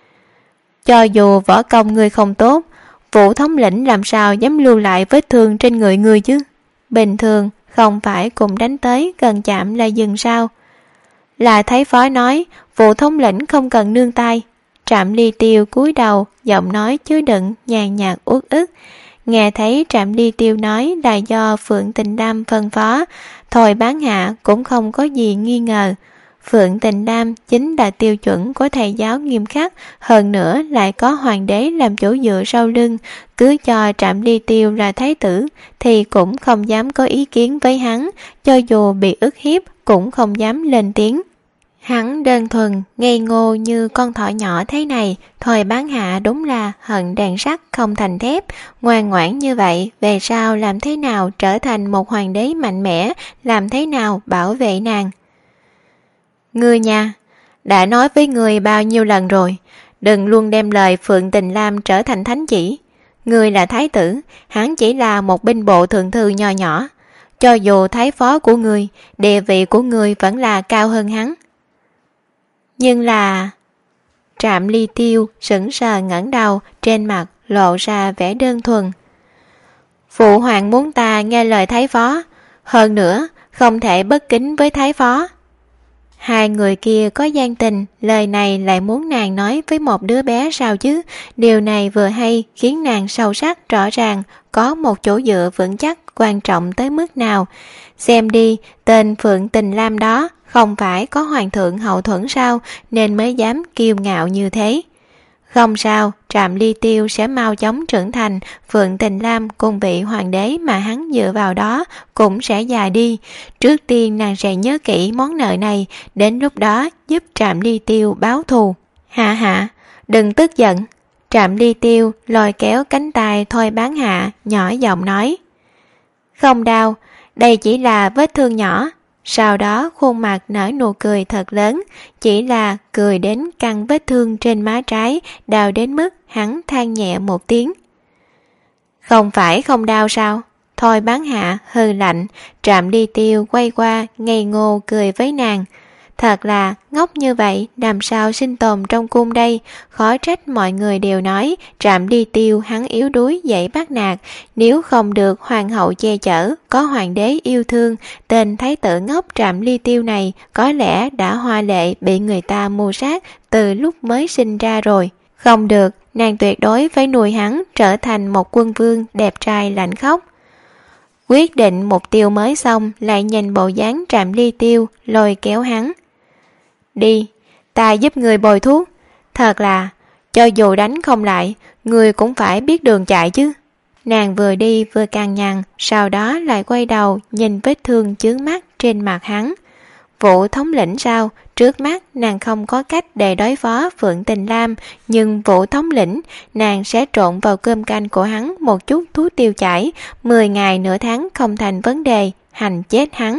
Cho dù võ công ngươi không tốt, Vũ thống lĩnh làm sao dám lưu lại vết thương trên người ngươi chứ? Bình thường không phải cùng đánh tới gần chạm là dừng sao? Là Thái phó nói Vũ thống lĩnh không cần nương tay. Trạm Ly Tiêu cúi đầu, giọng nói chứa đựng nhàn nhạt uất ức. Nghe thấy Trạm Ly Tiêu nói là do Phượng Tình Đam phân phó, Thôi Bán Hạ cũng không có gì nghi ngờ. Phượng Tình Đam chính là tiêu chuẩn của thầy giáo nghiêm khắc, hơn nữa lại có hoàng đế làm chỗ dựa sau lưng, cứ cho Trạm Ly Tiêu là thái tử thì cũng không dám có ý kiến với hắn, cho dù bị ức hiếp cũng không dám lên tiếng. Hắn đơn thuần, ngây ngô như con thỏ nhỏ thế này, Thôi Bán Hạ đúng là hận rèn sắt không thành thép, ngoan ngoãn như vậy, về sau làm thế nào trở thành một hoàng đế mạnh mẽ, làm thế nào bảo vệ nàng. Ngươi nha, đã nói với ngươi bao nhiêu lần rồi, đừng luôn đem lời Phượng Tình Lam trở thành thánh chỉ. Ngươi là thái tử, hắn chỉ là một binh bộ thượng thư nho nhỏ. Cho dù thái phó của ngươi, địa vị của ngươi vẫn là cao hơn hắn. Nhưng là... Trạm Ly Tiêu sững sờ ngẩng đầu, trên mặt lộ ra vẻ đơn thuần. Phụ hoàng muốn ta nghe lời thái phó, hơn nữa không thể bất kính với thái phó. Hai người kia có gian tình, lời này lại muốn nàng nói với một đứa bé sao chứ. Điều này vừa hay khiến nàng sâu sắc rõ ràng có một chỗ dựa vững chắc quan trọng tới mức nào. Xem đi, tên Phượng Tình Lam đó không phải có hoàng thượng hậu thuẫn sao, nên mới dám kiêu ngạo như thế. Không sao, Trạm Ly Tiêu sẽ mau chóng trưởng thành, Phượng Tình Lam cùng vị hoàng đế mà hắn dựa vào đó cũng sẽ già đi. Trước tiên nàng sẽ nhớ kỹ món nợ này, đến lúc đó giúp Trạm Ly Tiêu báo thù. Hạ, đừng tức giận. Trạm Ly Tiêu lôi kéo cánh tay Thôi Bán Hạ, nhỏ giọng nói. Không đau, đây chỉ là vết thương nhỏ. Sau đó khuôn mặt nở nụ cười thật lớn, chỉ là cười đến căn vết thương trên má trái, đau đến mức hắn than nhẹ một tiếng. Không phải không đau sao? Thôi Bán Hạ hừ lạnh, Trạm Ly Tiêu quay qua ngây ngô cười với nàng. Thật là ngốc như vậy làm sao sinh tồn trong cung đây. Khó trách mọi người đều nói Trạm Ly Tiêu hắn yếu đuối dễ bắt nạt. Nếu không được hoàng hậu che chở, có hoàng đế yêu thương, tên thái tử ngốc Trạm Ly Tiêu này có lẽ đã hoa lệ bị người ta mưu sát từ lúc mới sinh ra rồi. Không được, nàng tuyệt đối phải nuôi hắn trở thành một quân vương đẹp trai lạnh khóc. Quyết định mục tiêu mới xong, lại nhìn bộ dáng Trạm Ly Tiêu lôi kéo hắn. Đi, ta giúp người bồi thuốc. Thật là, cho dù đánh không lại, người cũng phải biết đường chạy chứ. Nàng vừa đi vừa cằn nhằn, sau đó lại quay đầu nhìn vết thương chướng mắt trên mặt hắn. Vụ thống lĩnh sao? Trước mắt nàng không có cách để đối phó Phượng Tình Lam, nhưng vụ thống lĩnh nàng sẽ trộn vào cơm canh của hắn một chút thuốc tiêu chảy, 10 ngày nửa tháng không thành vấn đề, hành chết hắn.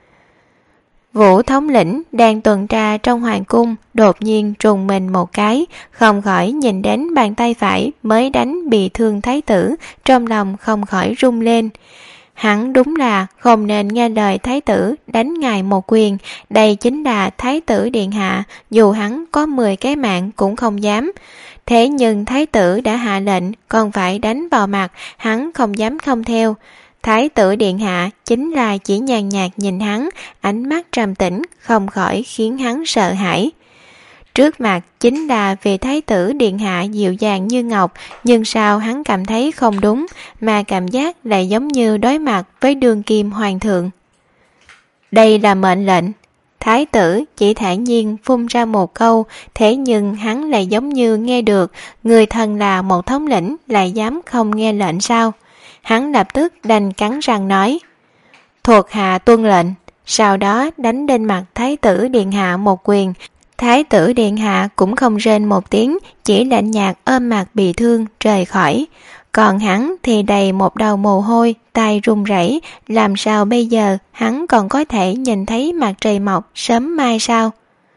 Vũ thống lĩnh đang tuần tra trong hoàng cung, đột nhiên trùng mình một cái, không khỏi nhìn đến bàn tay phải mới đánh bị thương thái tử, trong lòng không khỏi rung lên. Hắn đúng là không nên nghe lời thái tử đánh ngài một quyền, đây chính là thái tử điện hạ, dù hắn có 10 cái mạng cũng không dám. Thế nhưng thái tử đã hạ lệnh, còn phải đánh vào mặt, hắn không dám không theo. Thái tử điện hạ chính là chỉ nhàn nhạt nhìn hắn, ánh mắt trầm tĩnh không khỏi khiến hắn sợ hãi. Trước mặt chính là vị thái tử điện hạ dịu dàng như ngọc, nhưng sao hắn cảm thấy không đúng, mà cảm giác lại giống như đối mặt với đương kim hoàng thượng. Đây là mệnh lệnh. Thái tử chỉ thản nhiên phun ra một câu, thế nhưng hắn lại giống như nghe được, người thân là một thống lĩnh lại dám không nghe lệnh sao? Hắn lập tức đành cắn răng nói, thuộc hạ tuân lệnh, sau đó đánh lên mặt thái tử điện hạ một quyền. Thái tử điện hạ cũng không rên một tiếng, chỉ lạnh nhạt ôm mặt bị thương rời khỏi. Còn hắn thì đầy một đầu mồ hôi, tay run rẩy, làm sao bây giờ hắn còn có thể nhìn thấy mặt trời mọc sớm mai sao?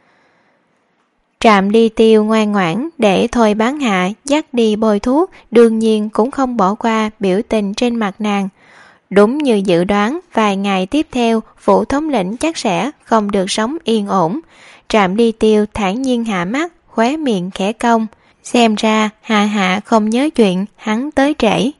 Trạm Ly Tiêu ngoan ngoãn để Thôi Bán Hạ dắt đi bôi thuốc, đương nhiên cũng không bỏ qua biểu tình trên mặt nàng. Đúng như dự đoán, vài ngày tiếp theo, phủ thống lĩnh chắc sẽ không được sống yên ổn. Trạm Ly Tiêu thản nhiên hạ mắt, khóe miệng khẽ cong. Xem ra Hạ không nhớ chuyện hắn tới trễ.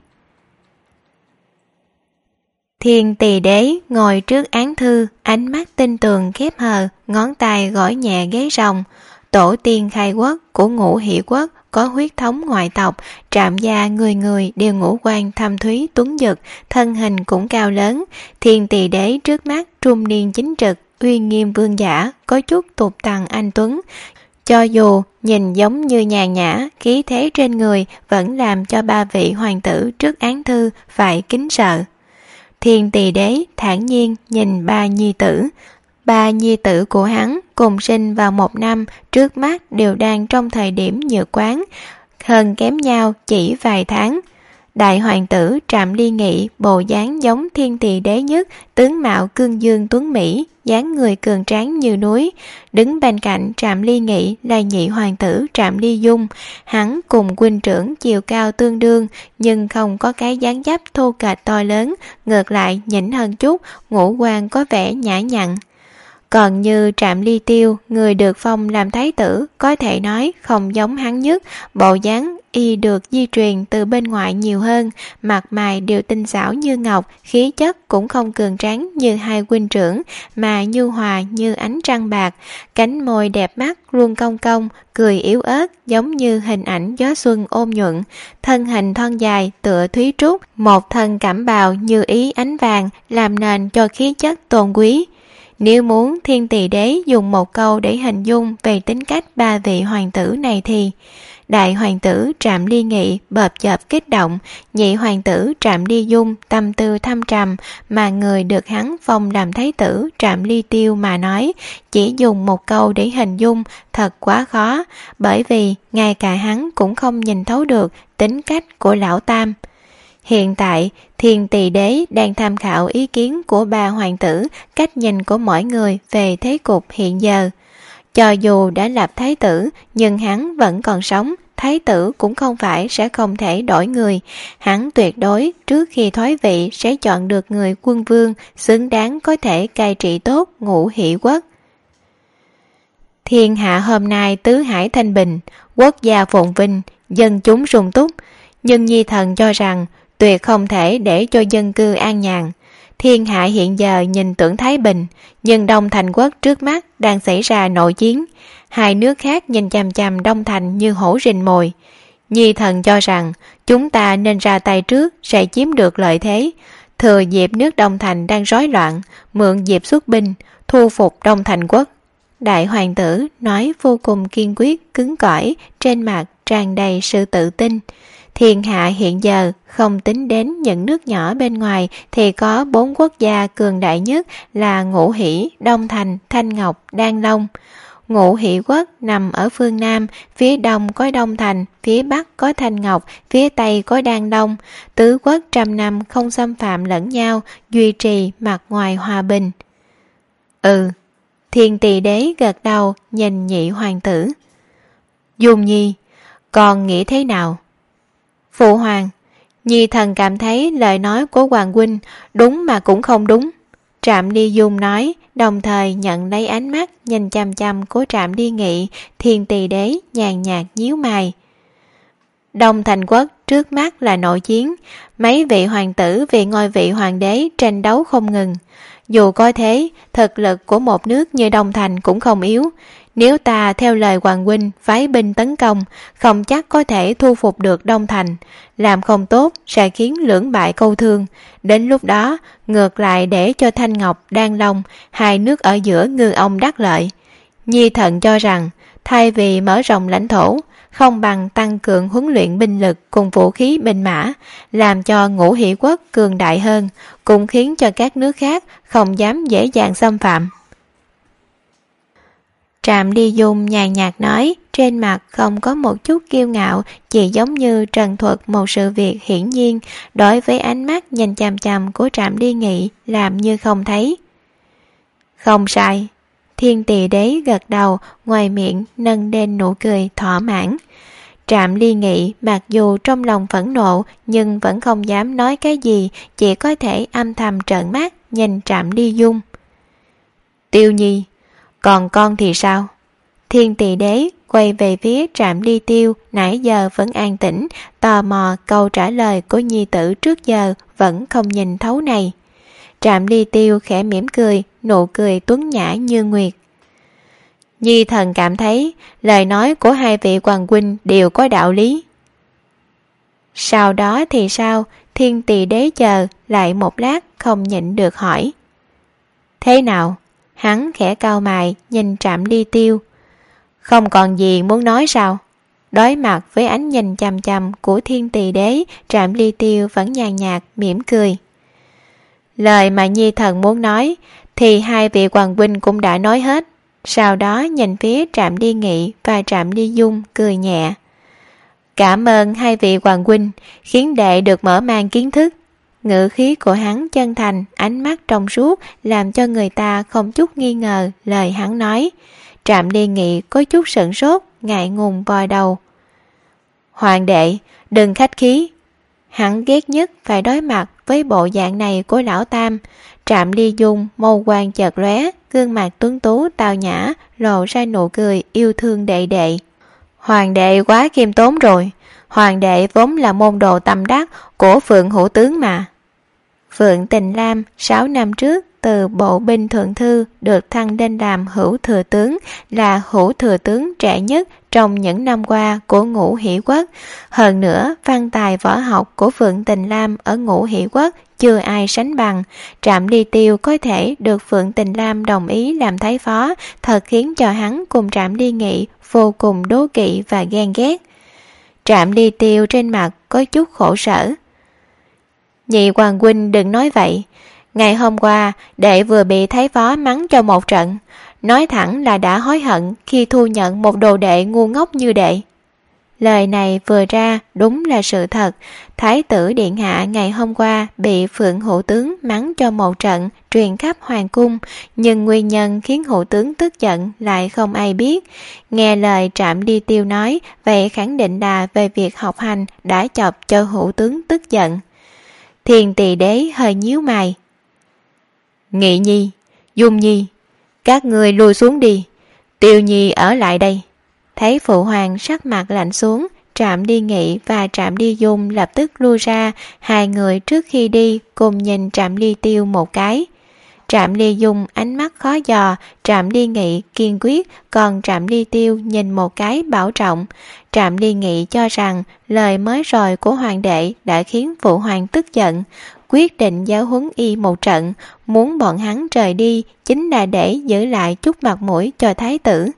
Thiên Tỳ Đế ngồi trước án thư, ánh mắt tinh tường khép hờ, ngón tay gõ nhẹ ghế rồng. Tổ tiên khai quốc của Ngũ Hỷ Quốc có huyết thống ngoại tộc, Trạm gia người người đều ngũ quan thâm thúy tuấn dực, thân hình cũng cao lớn. Thiên Tỳ Đế trước mắt trung niên chính trực, uy nghiêm vương giả, có chút tục tằng anh tuấn. Cho dù nhìn giống như nhàn nhã, khí thế trên người vẫn làm cho ba vị hoàng tử trước án thư phải kính sợ. Thiên Tỳ Đế thản nhiên nhìn ba nhi tử. Ba nhi tử của hắn cùng sinh vào một năm, trước mắt đều đang trong thời điểm nhược quán, hơn kém nhau chỉ vài tháng. Đại hoàng tử Trạm Ly Nghị bộ dáng giống Thiên Tỳ Đế nhất, tướng mạo cương dương tuấn mỹ, dáng người cường tráng như núi. Đứng bên cạnh Trạm Ly Nghị là nhị hoàng tử Trạm Ly Dung, hắn cùng huynh trưởng chiều cao tương đương, nhưng không có cái dáng dấp thô kệch to lớn, ngược lại nhỉnh hơn chút, ngũ quan có vẻ nhã nhặn. Còn như Trạm Ly Tiêu, người được phong làm thái tử, có thể nói không giống hắn nhất, bộ dáng y được di truyền từ bên ngoài nhiều hơn, mặt mày đều tinh xảo như ngọc, khí chất cũng không cường tráng như hai huynh trưởng, mà nhu hòa như ánh trăng bạc, cánh môi đẹp mắt luôn cong cong, cười yếu ớt giống như hình ảnh gió xuân ôn nhuận, thân hình thon dài tựa thúy trúc, một thân cẩm bào như ý ánh vàng làm nền cho khí chất tôn quý. Nếu muốn Thiên Tỳ Đế dùng một câu để hình dung về tính cách ba vị hoàng tử này thì: đại hoàng tử Trạm Ly Nghị bợp chợp kích động, nhị hoàng tử Trạm Ly Dung tâm tư thâm trầm, mà người được hắn phong làm thái tử Trạm Ly Tiêu mà nói, chỉ dùng một câu để hình dung thật quá khó, bởi vì ngay cả hắn cũng không nhìn thấu được tính cách của lão tam. Hiện tại, Thiên Tỳ Đế đang tham khảo ý kiến của ba hoàng tử, cách nhìn của mỗi người về thế cục hiện giờ. Cho dù đã lập thái tử, nhưng hắn vẫn còn sống, thái tử cũng không phải sẽ không thể đổi người. Hắn tuyệt đối trước khi thoái vị sẽ chọn được người quân vương xứng đáng có thể cai trị tốt Ngũ Hỷ quốc. Thiên hạ hôm nay tứ hải thanh bình, quốc gia phồn vinh, dân chúng sung túc, nhưng nhi thần cho rằng tuyệt không thể để cho dân cư an nhàn. Thiên hạ hiện giờ nhìn tưởng thái bình, nhưng Đông Thành quốc trước mắt đang xảy ra nội chiến. Hai nước khác nhìn chằm chằm Đông Thành như hổ rình mồi. Nhi thần cho rằng chúng ta nên ra tay trước sẽ chiếm được lợi thế. Thừa dịp nước Đông Thành đang rối loạn, mượn dịp xuất binh, thu phục Đông Thành quốc. Đại hoàng tử nói vô cùng kiên quyết, cứng cỏi, trên mặt tràn đầy sự tự tin. Thiên hạ hiện giờ không tính đến những nước nhỏ bên ngoài thì có 4 quốc gia cường đại nhất là Ngũ Hỷ, Đông Thành, Thanh Ngọc, Đan Long. Ngũ Hỷ quốc nằm ở phương Nam, phía đông có Đông Thành, phía bắc có Thanh Ngọc, phía tây có Đan Long. Tứ quốc trăm năm không xâm phạm lẫn nhau, duy trì mặt ngoài hòa bình. Thiên Tỳ Đế gật đầu nhìn nhị hoàng tử. Dung Nhi, con nghĩ thế nào? Phụ hoàng, nhi thần cảm thấy lời nói của hoàng huynh đúng mà cũng không đúng. Trạm Ly Dung nói, đồng thời nhận lấy ánh mắt nhìn chăm chăm của Trạm Ly Nghị. Thiên Tỳ Đế nhàn nhạt nhíu mày. Đông Thành quốc trước mắt là nội chiến, mấy vị hoàng tử vì ngôi vị hoàng đế tranh đấu không ngừng. Dù có thế, thực lực của một nước như Đông Thành cũng không yếu. Nếu ta theo lời hoàng huynh phái binh tấn công, không chắc có thể thu phục được Đông Thành. Làm không tốt sẽ khiến lưỡng bại câu thương. Đến lúc đó, ngược lại để cho Thanh Ngọc, Đan Long, hai nước ở giữa ngư ông đắc lợi. Nhi thần cho rằng, thay vì mở rộng lãnh thổ, không bằng tăng cường huấn luyện binh lực cùng vũ khí binh mã, làm cho Ngũ Hỷ quốc cường đại hơn, cũng khiến cho các nước khác không dám dễ dàng xâm phạm. Trạm Ly Dung nhàn nhạt nói, trên mặt không có một chút kiêu ngạo, chỉ giống như trần thuật một sự việc hiển nhiên, đối với ánh mắt nhìn chằm chằm của Trạm Ly Nghị làm như không thấy. Không sai. Thiên Tỳ Đế gật đầu, ngoài miệng nâng lên nụ cười thỏa mãn. Trạm Ly Nghị mặc dù trong lòng phẫn nộ nhưng vẫn không dám nói cái gì, chỉ có thể âm thầm trợn mắt nhìn Trạm Ly Dung. Tiêu Nhi, còn con thì sao? Thiên Tỳ Đế quay về phía Trạm Ly Tiêu nãy giờ vẫn an tĩnh, tò mò câu trả lời của nhi tử trước giờ vẫn không nhìn thấu này. Trạm Ly Tiêu khẽ mỉm cười, nụ cười tuấn nhã như nguyệt. Nhi thần cảm thấy lời nói của hai vị hoàng huynh đều có đạo lý. Sau đó thì sao? Thiên Tỳ Đế chờ lại một lát không nhịn được hỏi. Thế nào? Hắn khẽ cau mày nhìn Trạm Ly Tiêu. Không còn gì muốn nói sao? Đối mặt với ánh nhìn chằm chằm của Thiên Tỳ Đế, Trạm Ly Tiêu vẫn nhàn nhạt mỉm cười. Lời mà nhi thần muốn nói, thì hai vị hoàng huynh cũng đã nói hết. Sau đó nhìn phía Trạm Ly Nghị và Trạm Ly Dung cười nhẹ. Cảm ơn hai vị hoàng huynh, khiến đệ được mở mang kiến thức. Ngữ khí của hắn chân thành, ánh mắt trong suốt, làm cho người ta không chút nghi ngờ lời hắn nói. Trạm Ly Nghị có chút sửng sốt, ngại ngùng vò đầu. Hoàng đệ, đừng khách khí. Hắn ghét nhất phải đối mặt với bộ dạng này của lão tam. Trạm Ly Dung mâu quang chợt lóe, gương mặt tuấn tú tao nhã, lộ ra nụ cười yêu thương đệ đệ. Hoàng đệ quá khiêm tốn rồi. Hoàng đệ vốn là môn đồ tâm đắc của Phượng Hữu Tướng mà. Phượng Tình Lam 6 năm trước từ bộ binh thượng thư được thăng lên làm hữu thừa tướng, là hữu thừa tướng trẻ nhất trong những năm qua của Ngũ Hỷ Quốc. Hơn nữa, văn tài võ học của Phượng Tình Lam ở Ngũ Hỷ Quốc chưa ai sánh bằng. Trạm Ly Tiêu có thể được Phượng Tình Lam đồng ý làm thái phó, thật khiến cho hắn cùng Trạm Ly Nghị vô cùng đố kỵ và ghen ghét. Trạm Ly Tiêu trên mặt có chút khổ sở. Nhị hoàng huynh đừng nói vậy. Ngày hôm qua, đệ vừa bị thái phó mắng cho một trận. Nói thẳng là đã hối hận khi thu nhận một đồ đệ ngu ngốc như đệ. Lời này vừa ra đúng là sự thật. Thái tử điện hạ ngày hôm qua bị Phượng Hữu Tướng mắng cho một trận, truyền khắp hoàng cung. Nhưng nguyên nhân khiến Hữu Tướng tức giận lại không ai biết. Nghe lời Trạm Ly Tiêu nói, vậy khẳng định là về việc học hành đã chọc cho Hữu Tướng tức giận. Thiên Tỳ Đế hơi nhíu mày. Nghị Nhi, Dung Nhi, các ngươi lui xuống đi. Tiêu Nhi ở lại đây. Thấy phụ hoàng sắc mặt lạnh xuống, Trạm Ly Nghị và Trạm Ly Dung lập tức lui ra. Hai người trước khi đi cùng nhìn Trạm Ly Tiêu một cái. Trạm Ly Dung ánh mắt khó dò, Trạm Ly Nghị kiên quyết, còn Trạm Ly Tiêu nhìn một cái bảo trọng. Trạm Ly Nghị cho rằng lời mới rồi của hoàng đệ đã khiến phụ hoàng tức giận, quyết định giáo huấn y một trận, muốn bọn hắn rời đi chính là để giữ lại chút mặt mũi cho thái tử.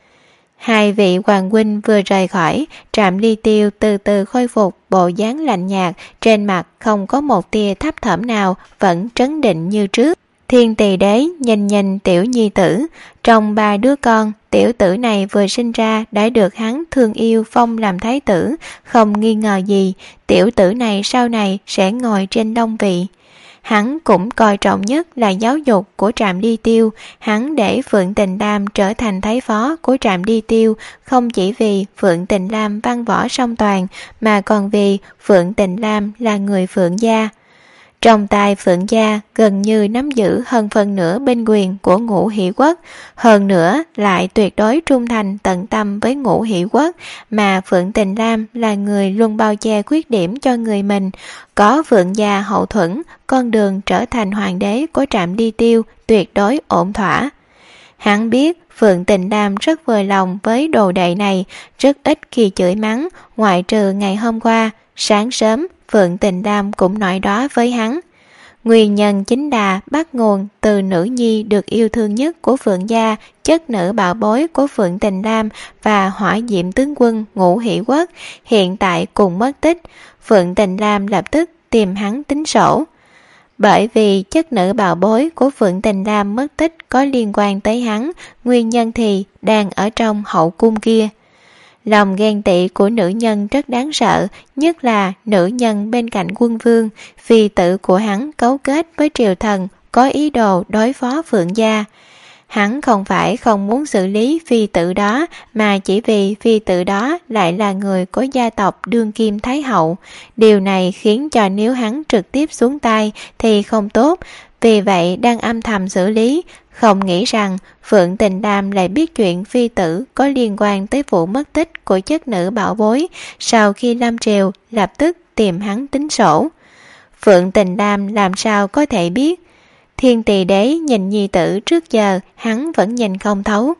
Hai vị hoàng huynh vừa rời khỏi, Trạm Ly Tiêu từ từ khôi phục bộ dáng lạnh nhạt, trên mặt không có một tia thấp thỏm nào, vẫn trấn định như trước. Thiên Tỳ Đế nhìn nhìn tiểu nhi tử, trong 3 đứa con, tiểu tử này vừa sinh ra đã được hắn thương yêu phong làm thái tử, không nghi ngờ gì, tiểu tử này sau này sẽ ngồi trên long vị. Hắn cũng coi trọng nhất là giáo dục của Trạm Ly Tiêu, hắn để Phượng Tình Lam trở thành thái phó của Trạm Ly Tiêu, không chỉ vì Phượng Tình Lam văn võ song toàn, mà còn vì Phượng Tình Lam là người Phượng gia. Trong tay Phượng gia gần như nắm giữ hơn phần nửa binh quyền của Ngũ Hỷ Quốc, hơn nữa lại tuyệt đối trung thành tận tâm với Ngũ Hỷ Quốc, mà Phượng Tình Lam là người luôn bao che khuyết điểm cho người mình. Có Phượng gia hậu thuẫn, con đường trở thành hoàng đế của Trạm Ly Tiêu tuyệt đối ổn thỏa. Hắn biết Phượng Tình Lam rất vừa lòng với đồ đệ này, rất ít khi chửi mắng, ngoại trừ ngày hôm qua, sáng sớm Phượng Tình Lam cũng nói đó với hắn. Nguyên nhân chính là bắt nguồn từ nữ nhi được yêu thương nhất của Phượng gia, chất nữ bảo bối của Phượng Tình Lam và hỏa diệm tướng quân Ngũ Hỷ Quốc, hiện tại cùng mất tích. Phượng Tình Lam lập tức tìm hắn tính sổ. Bởi vì chất nữ bảo bối của Phượng Tình Lam mất tích có liên quan tới hắn, nguyên nhân thì đang ở trong hậu cung kia. Lòng ghen tị của nữ nhân rất đáng sợ, nhất là nữ nhân bên cạnh quân vương, phi tử của hắn cấu kết với triều thần, có ý đồ đối phó Phượng gia. Hắn không phải không muốn xử lý phi tử đó, mà chỉ vì phi tử đó lại là người của gia tộc đương kim thái hậu. Điều này khiến cho nếu hắn trực tiếp xuống tay thì không tốt, vì vậy đang âm thầm xử lý. Không nghĩ rằng Phượng Tình Lam lại biết chuyện phi tử có liên quan tới vụ mất tích của chất nữ bảo bối, sau khi lâm triều lập tức tìm hắn tính sổ. Phượng Tình Lam làm sao có thể biết? Thiên Tỳ Đế nhìn nhi tử trước giờ hắn vẫn nhìn không thấu.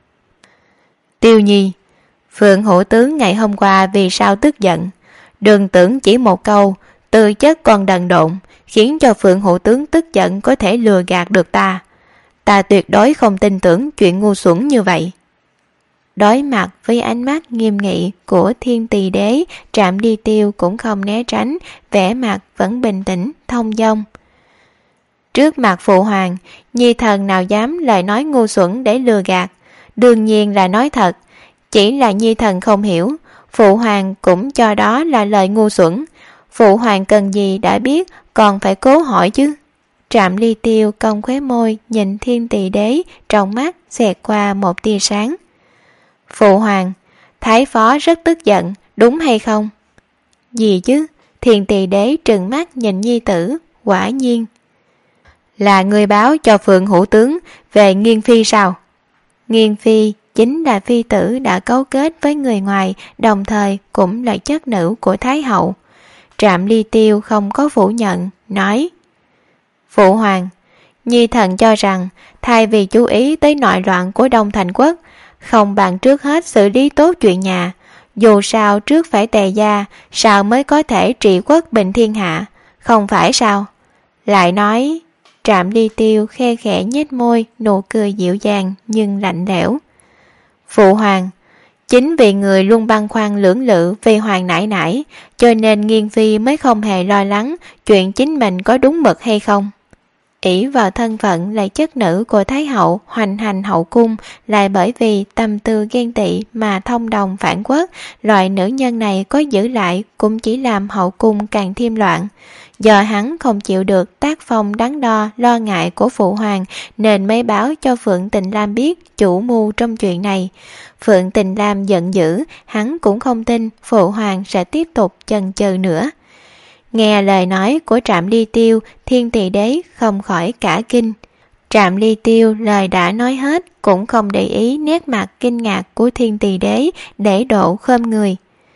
Tiêu Nhi, Phượng Hữu Tướng ngày hôm qua vì sao tức giận? Đừng tưởng chỉ một câu tư chất còn đần độn khiến cho Phượng Hữu Tướng tức giận có thể lừa gạt được ta. Ta tuyệt đối không tin tưởng chuyện ngu xuẩn như vậy. Đối mặt với ánh mắt nghiêm nghị của Thiên Tỳ Đế, Trạm Ly Tiêu cũng không né tránh, vẻ mặt vẫn bình tĩnh, thông dong. Trước mặt phụ hoàng, nhi thần nào dám lời nói ngu xuẩn để lừa gạt, đương nhiên là nói thật. Chỉ là nhi thần không hiểu, phụ hoàng cũng cho đó là lời ngu xuẩn. Phụ hoàng cần gì đã biết, còn phải cố hỏi chứ. Trạm Ly Tiêu cong khóe môi nhìn Thiên Tỳ Đế, trong mắt xẹt qua một tia sáng. Phụ hoàng, thái phó rất tức giận, đúng hay không? Gì chứ? Thiên Tỳ Đế trừng mắt nhìn nhi tử, quả nhiên. Là người báo cho Phượng Hữu tướng về Nghiên Phi sao? Nghiên Phi chính là phi tử đã cấu kết với người ngoài, đồng thời cũng là chất nữ của Thái hậu. Trạm Ly Tiêu không có phủ nhận, nói: Phụ hoàng, nhi thần cho rằng thay vì chú ý tới nội loạn của Đông Thành Quốc, không bằng trước hết xử lý tốt chuyện nhà. Dù sao trước phải tề gia, sao mới có thể trị quốc bình thiên hạ, không phải sao? Lại nói, Trạm Ly Tiêu khe khẽ nhếch môi, nụ cười dịu dàng nhưng lạnh lẽo. Phụ hoàng, chính vì người luôn băn khoăn lưỡng lự vì hoàng nãi nãi, cho nên Nghiên Phi mới không hề lo lắng chuyện chính mình có đúng mực hay không. Ỷ vào thân phận là chất nữ của Thái hậu hoành hành hậu cung, lại bởi vì tâm tư ghen tị mà thông đồng phản quốc, loại nữ nhân này có giữ lại cũng chỉ làm hậu cung càng thêm loạn. Do hắn không chịu được tác phong đắn đo lo ngại của phụ hoàng, nên mới báo cho Phượng Tình Lam biết chủ mưu trong chuyện này. Phượng Tình Lam giận dữ, hắn cũng không tin phụ hoàng sẽ tiếp tục chần chừ nữa. Nghe lời nói của Trạm Ly Tiêu, Thiên Tỳ Đế không khỏi cả kinh. Trạm Ly Tiêu lời đã nói hết, cũng không để ý nét mặt kinh ngạc của Thiên Tỳ Đế, để độ khom người.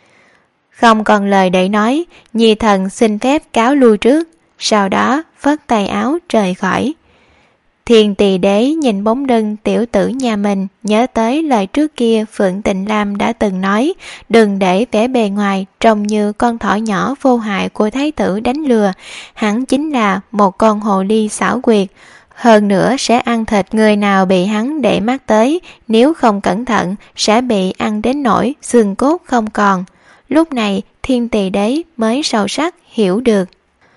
Không còn lời để nói, nhi thần xin phép cáo lui trước, sau đó phất tay áo rời khỏi. Thiên Tỳ Đế nhìn bóng lưng tiểu tử nhà mình, nhớ tới lời trước kia Phượng Tình Lam đã từng nói, đừng để vẻ bề ngoài trông như con thỏ nhỏ vô hại của thái tử đánh lừa. Hắn chính là một con hồ ly xảo quyệt, hơn nữa sẽ ăn thịt người nào bị hắn để mắt tới, nếu không cẩn thận sẽ bị ăn đến nỗi xương cốt không còn. Lúc này Thiên Tỳ Đế mới sâu sắc hiểu được.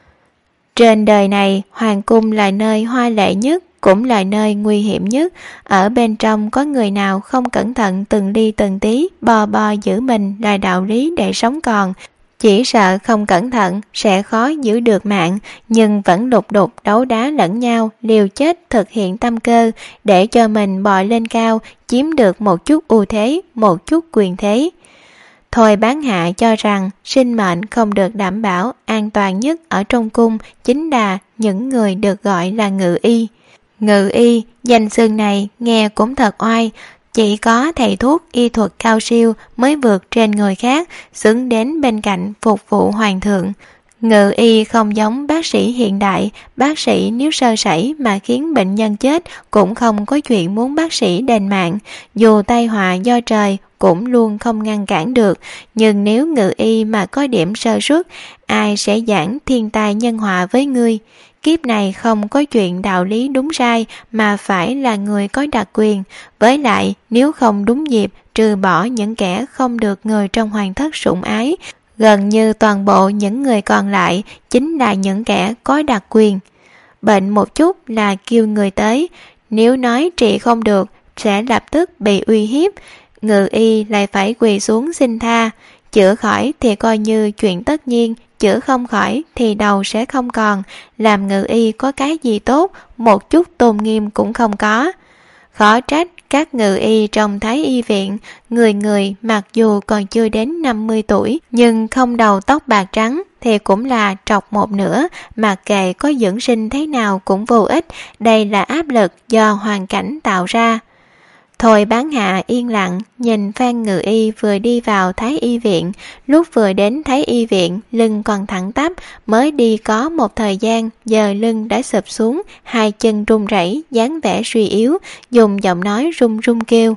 Trên đời này, hoàng cung là nơi hoa lệ nhất, cũng là nơi nguy hiểm nhất. Ở bên trong có người nào không cẩn thận từng ly từng tí bò giữ mình là đạo lý để sống còn. Chỉ sợ không cẩn thận sẽ khó giữ được mạng, nhưng vẫn lục đục đấu đá lẫn nhau, liều chết thực hiện tâm cơ để cho mình bò lên cao, chiếm được một chút ưu thế, một chút quyền thế. Thôi Bán Hạ cho rằng sinh mệnh không được đảm bảo, an toàn nhất ở trong cung chính là những người được gọi là ngự y. Ngự y, danh xưng này nghe cũng thật oai, chỉ có thầy thuốc y thuật cao siêu mới vượt trên người khác, xứng đến bên cạnh phục vụ hoàng thượng. Ngự y không giống bác sĩ hiện đại, bác sĩ nếu sơ sẩy mà khiến bệnh nhân chết cũng không có chuyện muốn bác sĩ đền mạng, dù tai họa do trời cũng luôn không ngăn cản được, nhưng nếu ngự y mà có điểm sơ suất, ai sẽ giảng thiên tai nhân họa với ngươi. Kiếp này không có chuyện đạo lý đúng sai mà phải là người có đặc quyền, với lại nếu không đúng dịp trừ bỏ những kẻ không được người trong hoàng thất sủng ái, gần như toàn bộ những người còn lại chính là những kẻ có đặc quyền. Bệnh một chút là kêu người tới, nếu nói trị không được sẽ lập tức bị uy hiếp, ngự y lại phải quỳ xuống xin tha. Chữa khỏi thì coi như chuyện tất nhiên, chữa không khỏi thì đầu sẽ không còn. Làm ngự y có cái gì tốt, một chút tôn nghiêm cũng không có. Khó trách các ngự y trong Thái y viện, người mặc dù còn chưa đến 50 tuổi, nhưng không đầu tóc bạc trắng thì cũng là trọc một nửa, mặc kệ có dưỡng sinh thế nào cũng vô ích, đây là áp lực do hoàn cảnh tạo ra. Thôi Bán Hạ yên lặng nhìn Phan Ngự Y vừa đi vào Thái y viện. Lúc vừa đến Thái y viện, lưng còn thẳng tắp, mới đi có một thời gian, giờ lưng đã sụp xuống, hai chân run rẩy, dáng vẻ suy yếu, dùng giọng nói run run kêu: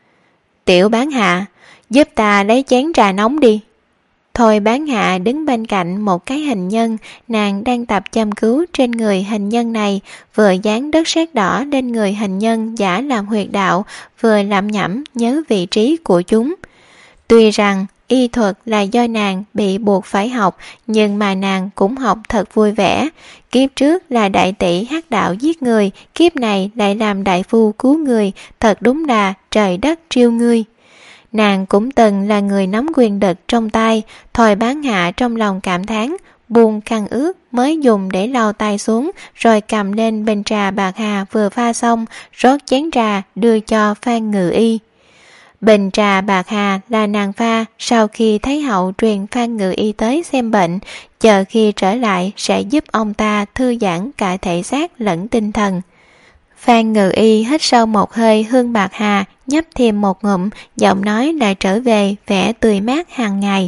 Tiểu Bán Hạ, giúp ta lấy chén trà nóng đi. Thôi Bán Hạ đứng bên cạnh một cái hình nhân, nàng đang tập châm cứu trên người hình nhân này, vừa dán đất sét đỏ lên người hình nhân giả làm huyệt đạo, vừa lẩm nhẩm nhớ vị trí của chúng. Tuy rằng y thuật là do nàng bị buộc phải học, nhưng mà nàng cũng học thật vui vẻ. Kiếp trước là đại tỷ hắc đạo giết người, kiếp này lại làm đại phu cứu người, thật đúng là trời đất triêu ngươi. Nàng cũng từng là người nắm quyền lực trong tay, Thôi Bán Hạ trong lòng cảm thán, buông khăn ướt mới dùng để lau tay xuống, rồi cầm lên bình trà bạc hà vừa pha xong, rót chén trà đưa cho Phan Ngự Y. Bình trà bạc hà là nàng pha sau khi Thái hậu truyền Phan Ngự Y tới xem bệnh, chờ khi trở lại sẽ giúp ông ta thư giãn cả thể xác lẫn tinh thần. Phan Ngự Y hít sâu một hơi hương bạc hà, nhấp thêm một ngụm, giọng nói lại trở về vẻ tươi mát hàng ngày.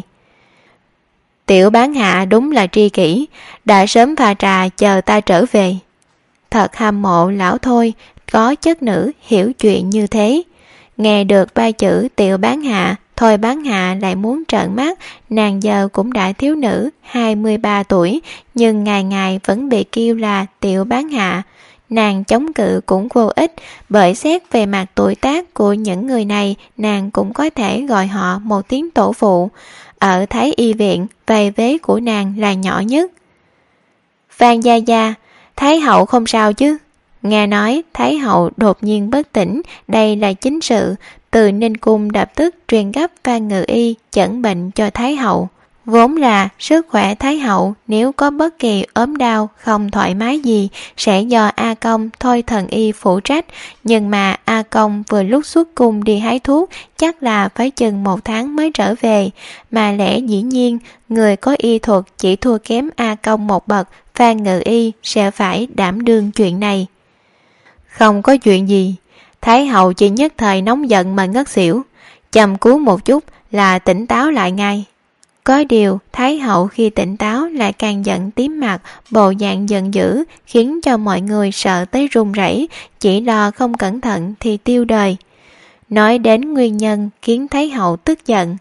Tiểu Bán Hạ đúng là tri kỷ, đã sớm pha trà chờ ta trở về. Thật hâm mộ lão Thôi, có chất nữ hiểu chuyện như thế. Nghe được ba chữ Tiểu Bán Hạ, Thôi Bán Hạ lại muốn trợn mắt. Nàng giờ cũng đã thiếu nữ 23 tuổi, nhưng ngày ngày vẫn bị kêu là Tiểu Bán Hạ. Nàng chống cự cũng vô ích, bởi xét về mặt tuổi tác của những người này, nàng cũng có thể gọi họ một tiếng tổ phụ. Ở Thái Y viện, vai vế của nàng là nhỏ nhất. Phan gia gia, Thái hậu không sao chứ? Nghe nói Thái hậu đột nhiên bất tỉnh, đây là chính sự. Từ Ninh Cung lập tức truyền gấp Phan Ngự Y chẩn bệnh cho Thái hậu. Vốn là sức khỏe Thái hậu nếu có bất kỳ ốm đau không thoải mái gì sẽ do A Công Thôi Thần Y phụ trách, nhưng mà A Công vừa lúc xuất cung đi hái thuốc, chắc là phải chừng 1 tháng mới trở về, mà lẽ dĩ nhiên người có y thuật chỉ thua kém A Công một bậc, Phan Ngự Y sẽ phải đảm đương chuyện này. Không có chuyện gì, Thái hậu chỉ nhất thời nóng giận mà ngất xỉu, chăm cứu một chút là tỉnh táo lại ngay. Có điều Thái hậu khi tỉnh táo lại càng giận tím mặt, bộ dạng giận dữ khiến cho mọi người sợ tới run rẩy, chỉ lo không cẩn thận thì tiêu đời. Nói đến nguyên nhân khiến Thái hậu tức giận.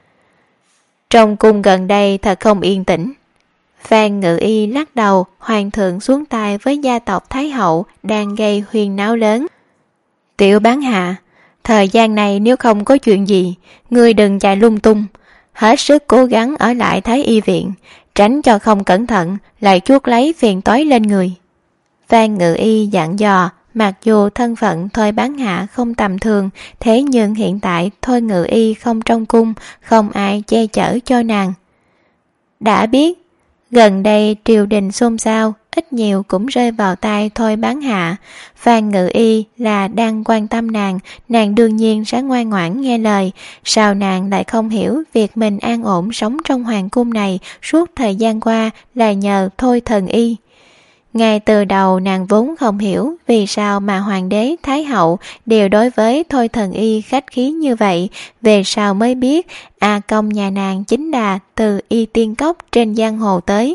Trong cung gần đây thật không yên tĩnh. Phan Ngự Y lắc đầu, hoàng thượng xuống tay với gia tộc Thái hậu đang gây huyên náo lớn. Tiểu Bán Hạ, thời gian này nếu không có chuyện gì, ngươi đừng chạy lung tung, hết sức cố gắng ở lại Thái Y viện, tránh cho không cẩn thận lại chuốc lấy phiền toái lên người. Phan Ngự Y dặn dò, mặc dù thân phận Thôi Bán Hạ không tầm thường, thế nhưng hiện tại Thôi Ngự Y không trong cung, không ai che chở cho nàng. Đã biết, gần đây triều đình xôn xao, ít nhiều cũng rơi vào tay Thôi Bán Hạ. Phan Ngự Y là đang quan tâm nàng, nàng đương nhiên sẽ ngoan ngoãn nghe lời. Sao nàng lại không hiểu việc mình an ổn sống trong hoàng cung này suốt thời gian qua là nhờ Thôi Thần Y. Ngay từ đầu nàng vốn không hiểu vì sao mà hoàng đế Thái hậu đều đối với Thôi Thần Y khách khí như vậy, về sau mới biết A Công nhà nàng chính là từ Y Tiên Cốc trên giang hồ tới.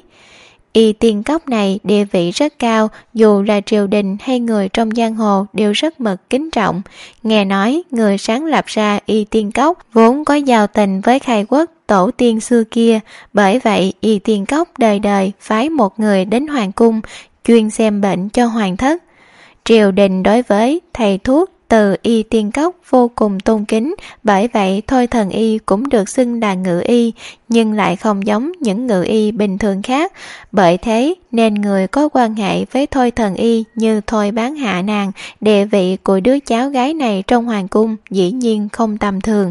Y Tiên Cốc này địa vị rất cao, dù là triều đình hay người trong giang hồ đều rất mực kính trọng. Nghe nói người sáng lập ra Y Tiên Cốc vốn có giao tình với Khai Quốc tổ tiên xưa kia, bởi vậy Y Tiên Cốc đời đời phái một người đến hoàng cung chuyên xem bệnh cho hoàng thất. Triều đình đối với thầy thuốc từ Y Tiên Cốc vô cùng tôn kính, bởi vậy Thôi Thần Y cũng được xưng là ngự y, nhưng lại không giống những ngự y bình thường khác. Bởi thế nên người có quan hệ với Thôi Thần Y như Thôi Bán Hạ nàng, địa vị của đứa cháu gái này trong hoàng cung dĩ nhiên không tầm thường.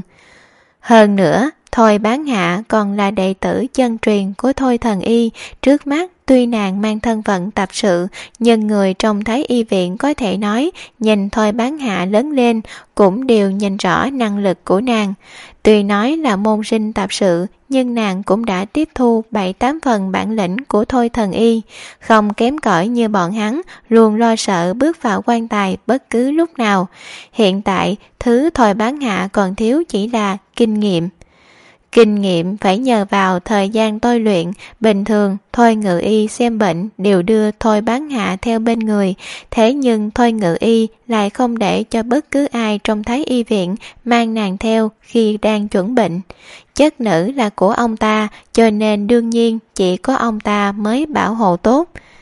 Hơn nữa, Thôi Bán Hạ còn là đệ tử chân truyền của Thôi Thần Y. Trước mắt tuy nàng mang thân phận tập sự, nhưng người trong Thái Y viện có thể nói nhìn Thôi Bán Hạ lớn lên cũng đều nhìn rõ năng lực của nàng. Tuy nói là môn sinh tập sự, nhưng nàng cũng đã tiếp thu 7-8 phần bản lĩnh của Thôi Thần Y, không kém cỏi như bọn hắn, luôn lo sợ bước vào quan tài bất cứ lúc nào. Hiện tại, thứ Thôi Bán Hạ còn thiếu chỉ là kinh nghiệm. Kinh nghiệm phải nhờ vào thời gian tôi luyện, bình thường Thôi Ngự Y xem bệnh đều đưa Thôi Bán Hạ theo bên người, thế nhưng Thôi Ngự Y lại không để cho bất cứ ai trong Thái Y viện mang nàng theo khi đang chuẩn bệnh. Chất nữ là của ông ta, cho nên đương nhiên chỉ có ông ta mới bảo hộ tốt.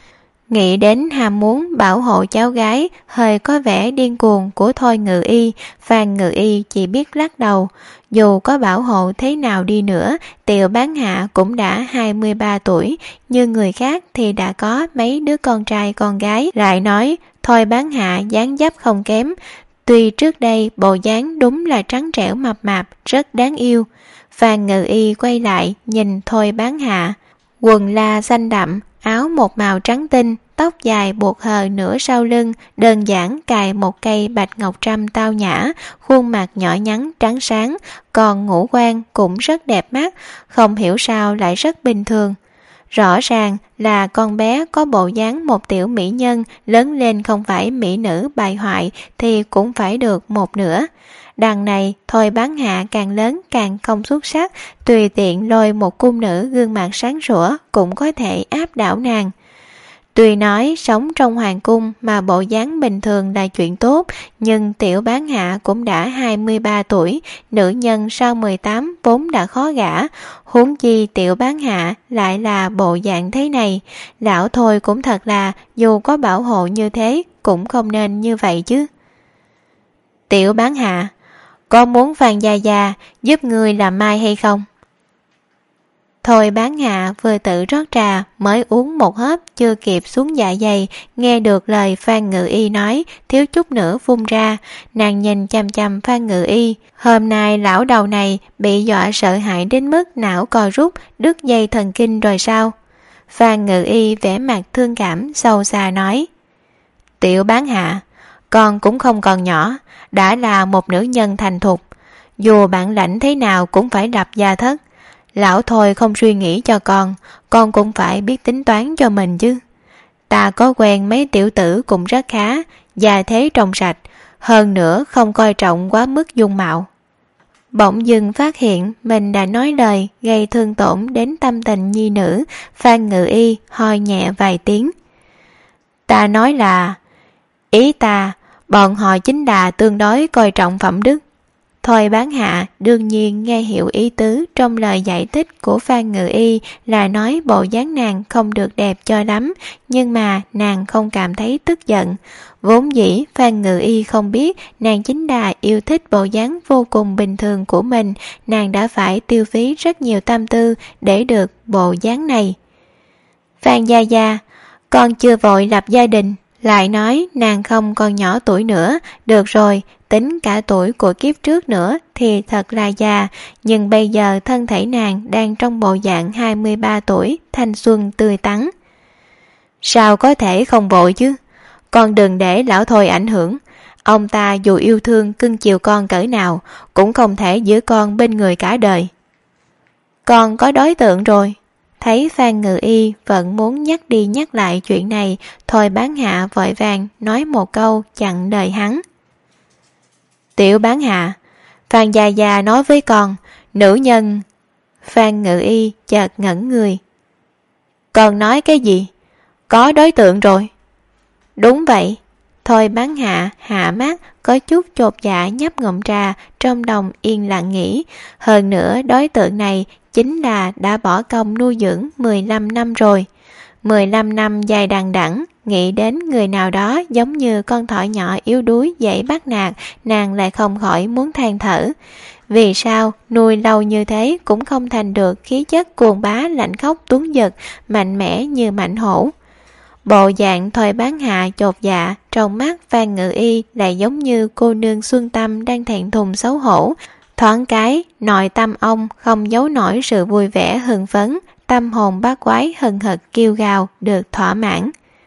Nghĩ đến ham muốn bảo hộ cháu gái hơi có vẻ điên cuồng của Thôi Ngự Y, Phan Ngự Y chỉ biết lắc đầu. Dù có bảo hộ thế nào đi nữa, Tiểu Bán Hạ cũng đã 23 tuổi, như người khác thì đã có mấy đứa con trai con gái. Lại nói Thôi Bán Hạ dáng dấp không kém, tuy trước đây bộ dáng đúng là trắng trẻo mập mạp, rất đáng yêu. Phan Ngự Y quay lại nhìn Thôi Bán Hạ, quần la xanh đậm, áo một màu trắng tinh, tóc dài buộc hờ nửa sau lưng, đơn giản cài một cây bạch ngọc trâm tao nhã, khuôn mặt nhỏ nhắn trắng sáng, còn ngũ quan cũng rất đẹp mắt, không hiểu sao lại rất bình thường. Rõ ràng là con bé có bộ dáng một tiểu mỹ nhân, lớn lên không phải mỹ nữ bại hoại thì cũng phải được một nửa. Đằng này Thôi Bán Hạ càng lớn càng không xuất sắc, tùy tiện lôi một cung nữ gương mặt sáng sủa cũng có thể áp đảo nàng. Tuy nói sống trong hoàng cung mà bộ dáng bình thường là chuyện tốt, nhưng Tiểu Bán Hạ cũng đã 23 tuổi, nữ nhân sau 18 vốn đã khó gả, huống chi Tiểu Bán Hạ lại là bộ dạng thế này. Lão Thôi cũng thật là dù có bảo hộ như thế cũng không nên như vậy chứ. Tiểu Bán Hạ, có muốn Phan Gia Gia giúp ngươi làm mai hay không? Thôi Bán Hạ vừa tự rót trà mới uống một hớp chưa kịp xuống dạ dày, nghe được lời Phan Ngự Y nói, thiếu chút nữa phun ra. Nàng nhìn chằm chằm Phan Ngự Y, hôm nay lão đầu này bị dọa sợ hãi đến mức não co rút, đứt dây thần kinh rồi sao? Phan Ngự Y vẻ mặt thương cảm sâu xa nói, Tiểu Bán Hạ, con cũng không còn nhỏ, đã là một nữ nhân thành thục, dù bản lãnh thế nào cũng phải đập gia thất. Lão Thôi không suy nghĩ cho con cũng phải biết tính toán cho mình chứ. Ta có quen mấy tiểu tử cũng rất khá, gia thế trong sạch, hơn nữa không coi trọng quá mức dung mạo. Bỗng dưng phát hiện mình đã nói lời gây thương tổn đến tâm tình nhi nữ, Phan Ngự Y ho nhẹ vài tiếng. Ta nói là, ý ta, bọn họ chính là tương đối coi trọng phẩm đức. Thôi Bán Hạ đương nhiên nghe hiểu ý tứ trong lời giải thích của Phan Ngự Y là nói bộ dáng nàng không được đẹp cho lắm, nhưng mà nàng không cảm thấy tức giận. Vốn dĩ Phan Ngự Y không biết nàng chính là yêu thích bộ dáng vô cùng bình thường của mình, nàng đã phải tiêu phí rất nhiều tâm tư để được bộ dáng này. Phan Gia Gia, con chưa vội lập gia đình, lại nói nàng không còn nhỏ tuổi nữa, được rồi, tính cả tuổi của kiếp trước nữa thì thật là già, nhưng bây giờ thân thể nàng đang trong bộ dạng 23 tuổi, thanh xuân tươi tắn. Sao có thể không vội chứ? Con đừng để lão Thôi ảnh hưởng. Ông ta dù yêu thương cưng chiều con cỡ nào cũng không thể giữ con bên người cả đời. Con có đối tượng rồi. Thấy Phan Ngự Y vẫn muốn nhắc đi nhắc lại chuyện này, Thôi Bán Hạ vội vàng nói một câu chặn lời hắn. Tiểu Bán Hạ, Phan Gia Gia nói với con, nữ nhân... Phan Ngự Y chợt ngẩn người. Con nói cái gì? Có đối tượng rồi. Đúng vậy. Thôi Bán Hạ hạ mắt, có chút chột dạ nhấp ngụm trà, trong lòng yên lặng nghĩ. Hơn nữa đối tượng này chính là đã bỏ công nuôi dưỡng 15 năm rồi. 15 năm dài đằng đẵng, nghĩ đến người nào đó giống như con thỏ nhỏ yếu đuối dễ bắt nạt, nàng lại không khỏi muốn than thở. Vì sao nuôi lâu như thế cũng không thành được khí chất cuồng bá lạnh khốc tuấn giật, mạnh mẽ như mãnh hổ. Bộ dạng Thôi Bán Hạ chột dạ, trong mắt Phan Ngự Y lại giống như cô nương Xuân Tâm đang thẹn thùng xấu hổ. Thoáng cái, nội tâm ông không giấu nổi sự vui vẻ hưng phấn, tâm hồn bát quái hừng hực kêu gào được thỏa mãn.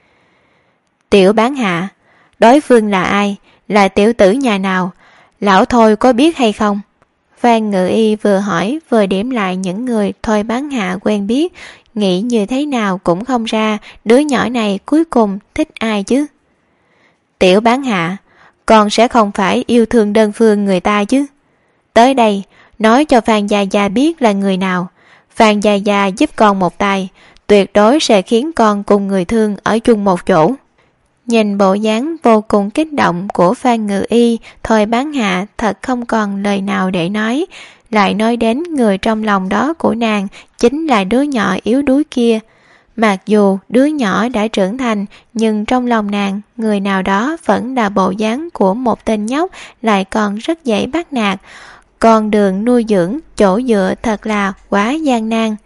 Tiểu Bán Hạ, đối phương là ai? Là tiểu tử nhà nào? Lão Thôi có biết hay không? Phan Ngự Y vừa hỏi vừa điểm lại những người Thôi Bán Hạ quen biết, nghĩ như thế nào cũng không ra đứa nhỏ này cuối cùng thích ai chứ. Tiểu Bán Hạ, con sẽ không phải yêu thương đơn phương người ta chứ. Tới đây, nói cho Phan Gia Gia biết là người nào. Phan Gia Gia giúp con một tay, tuyệt đối sẽ khiến con cùng người thương ở chung một chỗ. Nhìn bộ dáng vô cùng kích động của Phan Ngự Y, Thôi Bán Hạ thật không còn lời nào để nói. Lại nói đến người trong lòng đó của nàng chính là đứa nhỏ yếu đuối kia. Mặc dù đứa nhỏ đã trưởng thành, nhưng trong lòng nàng, người nào đó vẫn là bộ dáng của một tên nhóc, lại còn rất dễ bắt nạt. Con đường nuôi dưỡng, chỗ dựa thật là quá gian nan.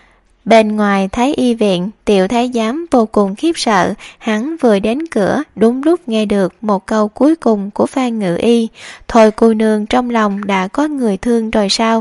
Bên ngoài Thái y viện, Tiểu thái giám vô cùng khiếp sợ. Hắn vừa đến cửa, đúng lúc nghe được một câu cuối cùng của Phan Ngự Y: thôi cô nương trong lòng đã có người thương rồi sao?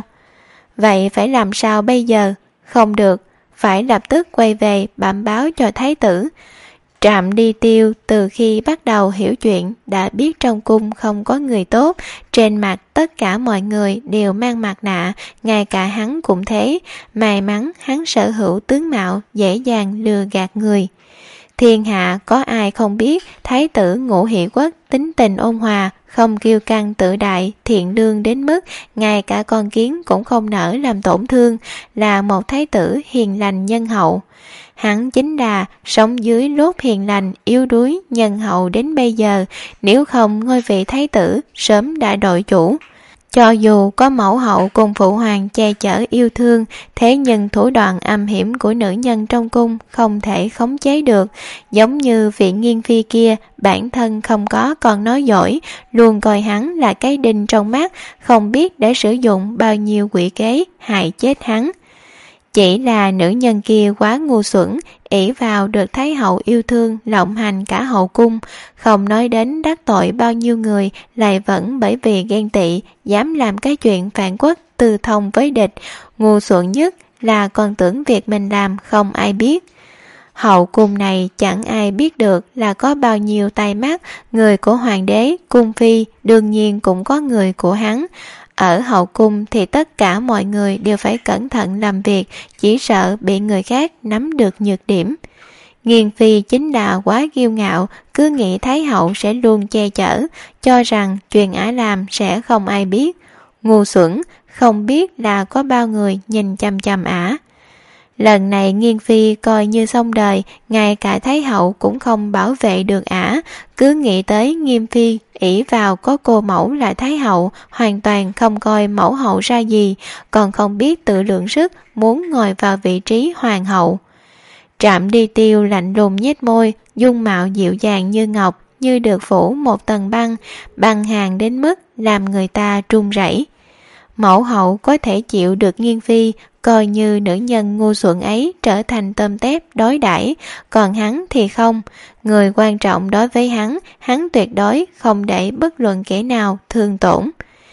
Vậy phải làm sao bây giờ? Không được, phải lập tức quay về bẩm báo cho thái tử. Trạm Đi Tiêu từ khi bắt đầu hiểu chuyện đã biết trong cung không có người tốt. Trên mặt tất cả mọi người đều mang mặt nạ, ngay cả hắn cũng thế. May mắn hắn sở hữu tướng mạo dễ dàng lừa gạt người. Thiên hạ có ai không biết thái tử Ngũ Hỷ Quốc tính tình ôn hòa, không kiêu căng tự đại, thiện lương đến mức ngay cả con kiến cũng không nỡ làm tổn thương, là một thái tử hiền lành nhân hậu. Hắn chính là sống dưới lốt hiền lành, yếu đuối, nhân hậu đến bây giờ, nếu không ngôi vị thái tử sớm đã đổi chủ. Cho dù có mẫu hậu cùng phụ hoàng che chở yêu thương, thế nhưng thủ đoạn âm hiểm của nữ nhân trong cung không thể khống chế được. Giống như vị Nghiên Phi kia, bản thân không có còn nói dối, luôn coi hắn là cái đinh trong mắt, không biết để sử dụng bao nhiêu quỷ kế hại chết hắn. Chỉ là nữ nhân kia quá ngu xuẩn, ỷ vào được thái hậu yêu thương lộng hành cả hậu cung, không nói đến đắc tội bao nhiêu người, lại vẫn bởi vì ghen tị dám làm cái chuyện phản quốc tư thông với địch. Ngu xuẩn nhất là còn tưởng việc mình làm không ai biết. Hậu cung này chẳng ai biết được là có bao nhiêu tai mắt, người của hoàng đế, cung phi đương nhiên cũng có người của hắn. Ở hậu cung thì tất cả mọi người đều phải cẩn thận làm việc, chỉ sợ bị người khác nắm được nhược điểm. Nghiên Phi chính là quá kiêu ngạo, cứ nghĩ thái hậu sẽ luôn che chở, cho rằng chuyện ả làm sẽ không ai biết. Ngu xuẩn, không biết là có bao người nhìn chằm chằm ả. Lần này Nghiên Phi coi như xong đời, ngay cả thái hậu cũng không bảo vệ được ả, cứ nghĩ tới Nghiên Phi ỷ vào có cô mẫu là thái hậu, hoàn toàn không coi mẫu hậu ra gì, còn không biết tự lượng sức muốn ngồi vào vị trí hoàng hậu. Trạm Đi Tiêu lạnh lùng nhếch môi, dung mạo dịu dàng như ngọc, như được phủ một tầng băng, băng hàng đến mức làm người ta run rẩy. Mẫu hậu có thể chịu được Nghiên Phi, coi như nữ nhân ngu xuẩn ấy trở thành tôm tép đối đãi, còn hắn thì không. Người quan trọng đối với hắn tuyệt đối không để bất luận kẻ nào thương tổn.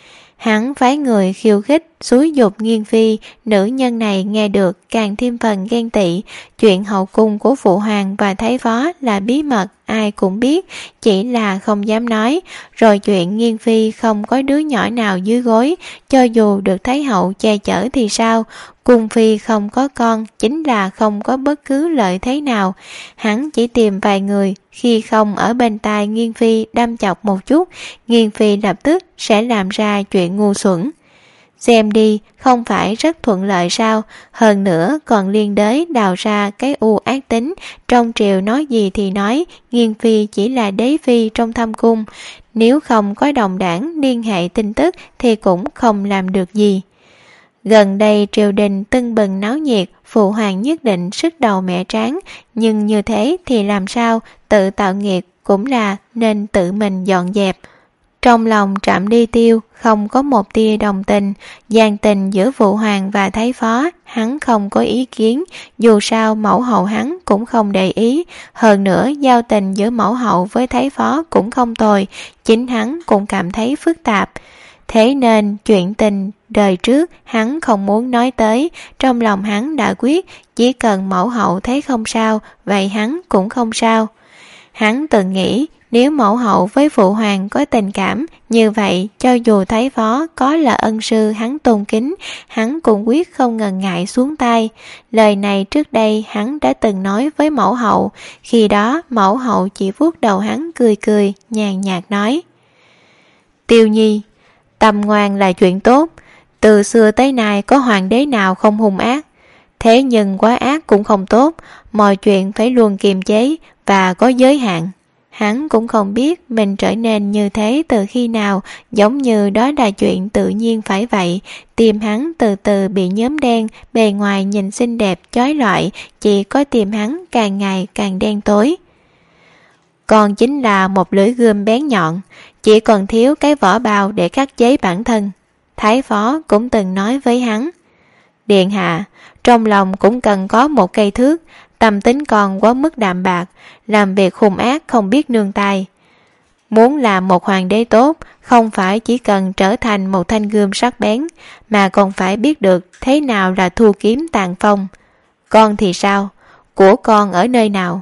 Hắn phái người khiêu khích, xúi dục Nghiên Phi, nữ nhân này nghe được càng thêm phần ghen tị. Chuyện hậu cung của phụ hoàng và thái phó là bí mật, ai cũng biết, chỉ là không dám nói. Rồi chuyện Nghiên Phi không có đứa nhỏ nào dưới gối, cho dù được thái hậu che chở thì sao? Cung phi không có con chính là không có bất cứ lợi thế nào. Hắn chỉ tìm vài người, khi không ở bên tai Nghiên Phi đâm chọc một chút, Nghiên Phi lập tức sẽ làm ra chuyện ngu xuẩn. Xem đi, không phải rất thuận lợi sao? Hơn nữa còn liên đới đào ra cái u ác tính, trong triều nói gì thì nói, Nghiên Phi chỉ là đế phi trong thâm cung, nếu không có đồng đảng liên hệ tin tức thì cũng không làm được gì. Gần đây triều đình tưng bừng náo nhiệt, phụ hoàng nhất định sức đầu mẹ tráng, nhưng như thế thì làm sao? Tự tạo nghiệp cũng là nên tự mình dọn dẹp. Trong lòng Trạm Đi Tiêu không có một tia đồng tình, gian tình giữa phụ hoàng và thái phó hắn không có ý kiến, dù sao mẫu hậu hắn cũng không để ý, hơn nữa giao tình giữa mẫu hậu với thái phó cũng không tồi, chính hắn cũng cảm thấy phức tạp. Thế nên chuyện tình đời trước hắn không muốn nói tới, trong lòng hắn đã quyết, chỉ cần mẫu hậu thấy không sao, vậy hắn cũng không sao. Hắn từng nghĩ, nếu mẫu hậu với phụ hoàng có tình cảm, như vậy cho dù thái phó có là ân sư hắn tôn kính, hắn cũng quyết không ngần ngại xuống tay. Lời này trước đây hắn đã từng nói với mẫu hậu, khi đó mẫu hậu chỉ vuốt đầu hắn cười cười, nhàn nhạt nói: Tiêu Nhi, tâm ngoan là chuyện tốt, từ xưa tới nay có hoàng đế nào không hung ác, thế nhưng quá ác cũng không tốt, mọi chuyện phải luôn kiềm chế và có giới hạn. Hắn cũng không biết mình trở nên như thế từ khi nào, giống như đó là chuyện tự nhiên phải vậy. Tim hắn từ từ bị nhóm đen, bề ngoài nhìn xinh đẹp chói lọi, chỉ có tim hắn càng ngày càng đen tối. Còn chính là một lưỡi gươm bén nhọn, chỉ còn thiếu cái vỏ bao để khắc chế bản thân. Thái phó cũng từng nói với hắn: Điện hạ, trong lòng cũng cần có một cây thước, tâm tính còn quá mức đạm bạc, làm việc hung ác không biết nương tay. Muốn làm một hoàng đế tốt, không phải chỉ cần trở thành một thanh gươm sắc bén, mà còn phải biết được thế nào là thu kiếm tàn phong. Con thì sao? Của con ở nơi nào?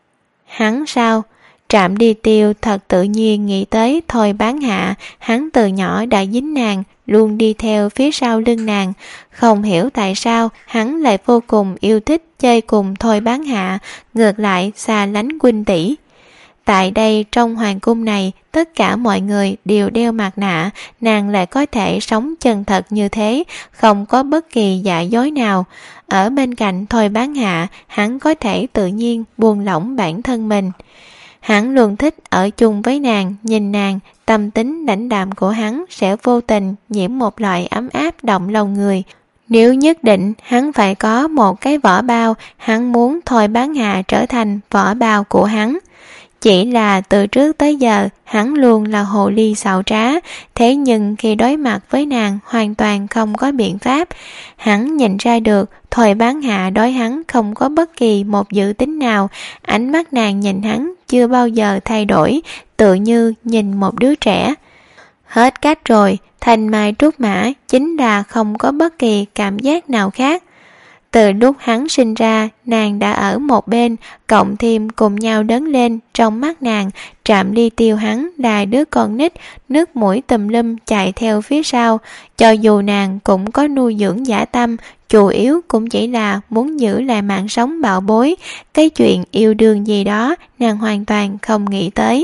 Hắn sao? Trạm Đi Tiêu thật tự nhiên nghĩ tới Thôi Bán Hạ. Hắn từ nhỏ đã dính nàng, luôn đi theo phía sau lưng nàng. Không hiểu tại sao hắn lại vô cùng yêu thích chơi cùng Thôi Bán Hạ, ngược lại xa lánh huynh tỷ. Tại đây trong hoàng cung này, tất cả mọi người đều đeo mặt nạ, nàng lại có thể sống chân thật như thế, không có bất kỳ giả dối nào. Ở bên cạnh Thôi Bán Hạ, hắn có thể tự nhiên buông lỏng bản thân mình. Hắn luôn thích ở chung với nàng, nhìn nàng, tâm tính lãnh đạm của hắn sẽ vô tình nhiễm một loại ấm áp động lòng người. Nếu nhất định hắn phải có một cái vỏ bao, hắn muốn Thôi Bán Hạ trở thành vỏ bao của hắn. Chỉ là từ trước tới giờ hắn luôn là hồ ly xảo trá, thế nhưng khi đối mặt với nàng hoàn toàn không có biện pháp. Hắn nhìn ra được Thôi Bán Hạ đối hắn không có bất kỳ một dự tính nào, ánh mắt nàng nhìn hắn chưa bao giờ thay đổi, tự như nhìn một đứa trẻ. Hết cách rồi, Thanh Mai Trúc Mã chính là không có bất kỳ cảm giác nào khác. Từ lúc hắn sinh ra, nàng đã ở một bên, cộng thêm cùng nhau lớn lên. Trong mắt nàng, Trạm Ly Tiêu hắn là đứa con nít, nước mũi tùm lum chạy theo phía sau. Cho dù nàng cũng có nuôi dưỡng dã tâm, chủ yếu cũng chỉ là muốn giữ lại mạng sống bạo bối. Cái chuyện yêu đương gì đó, nàng hoàn toàn không nghĩ tới.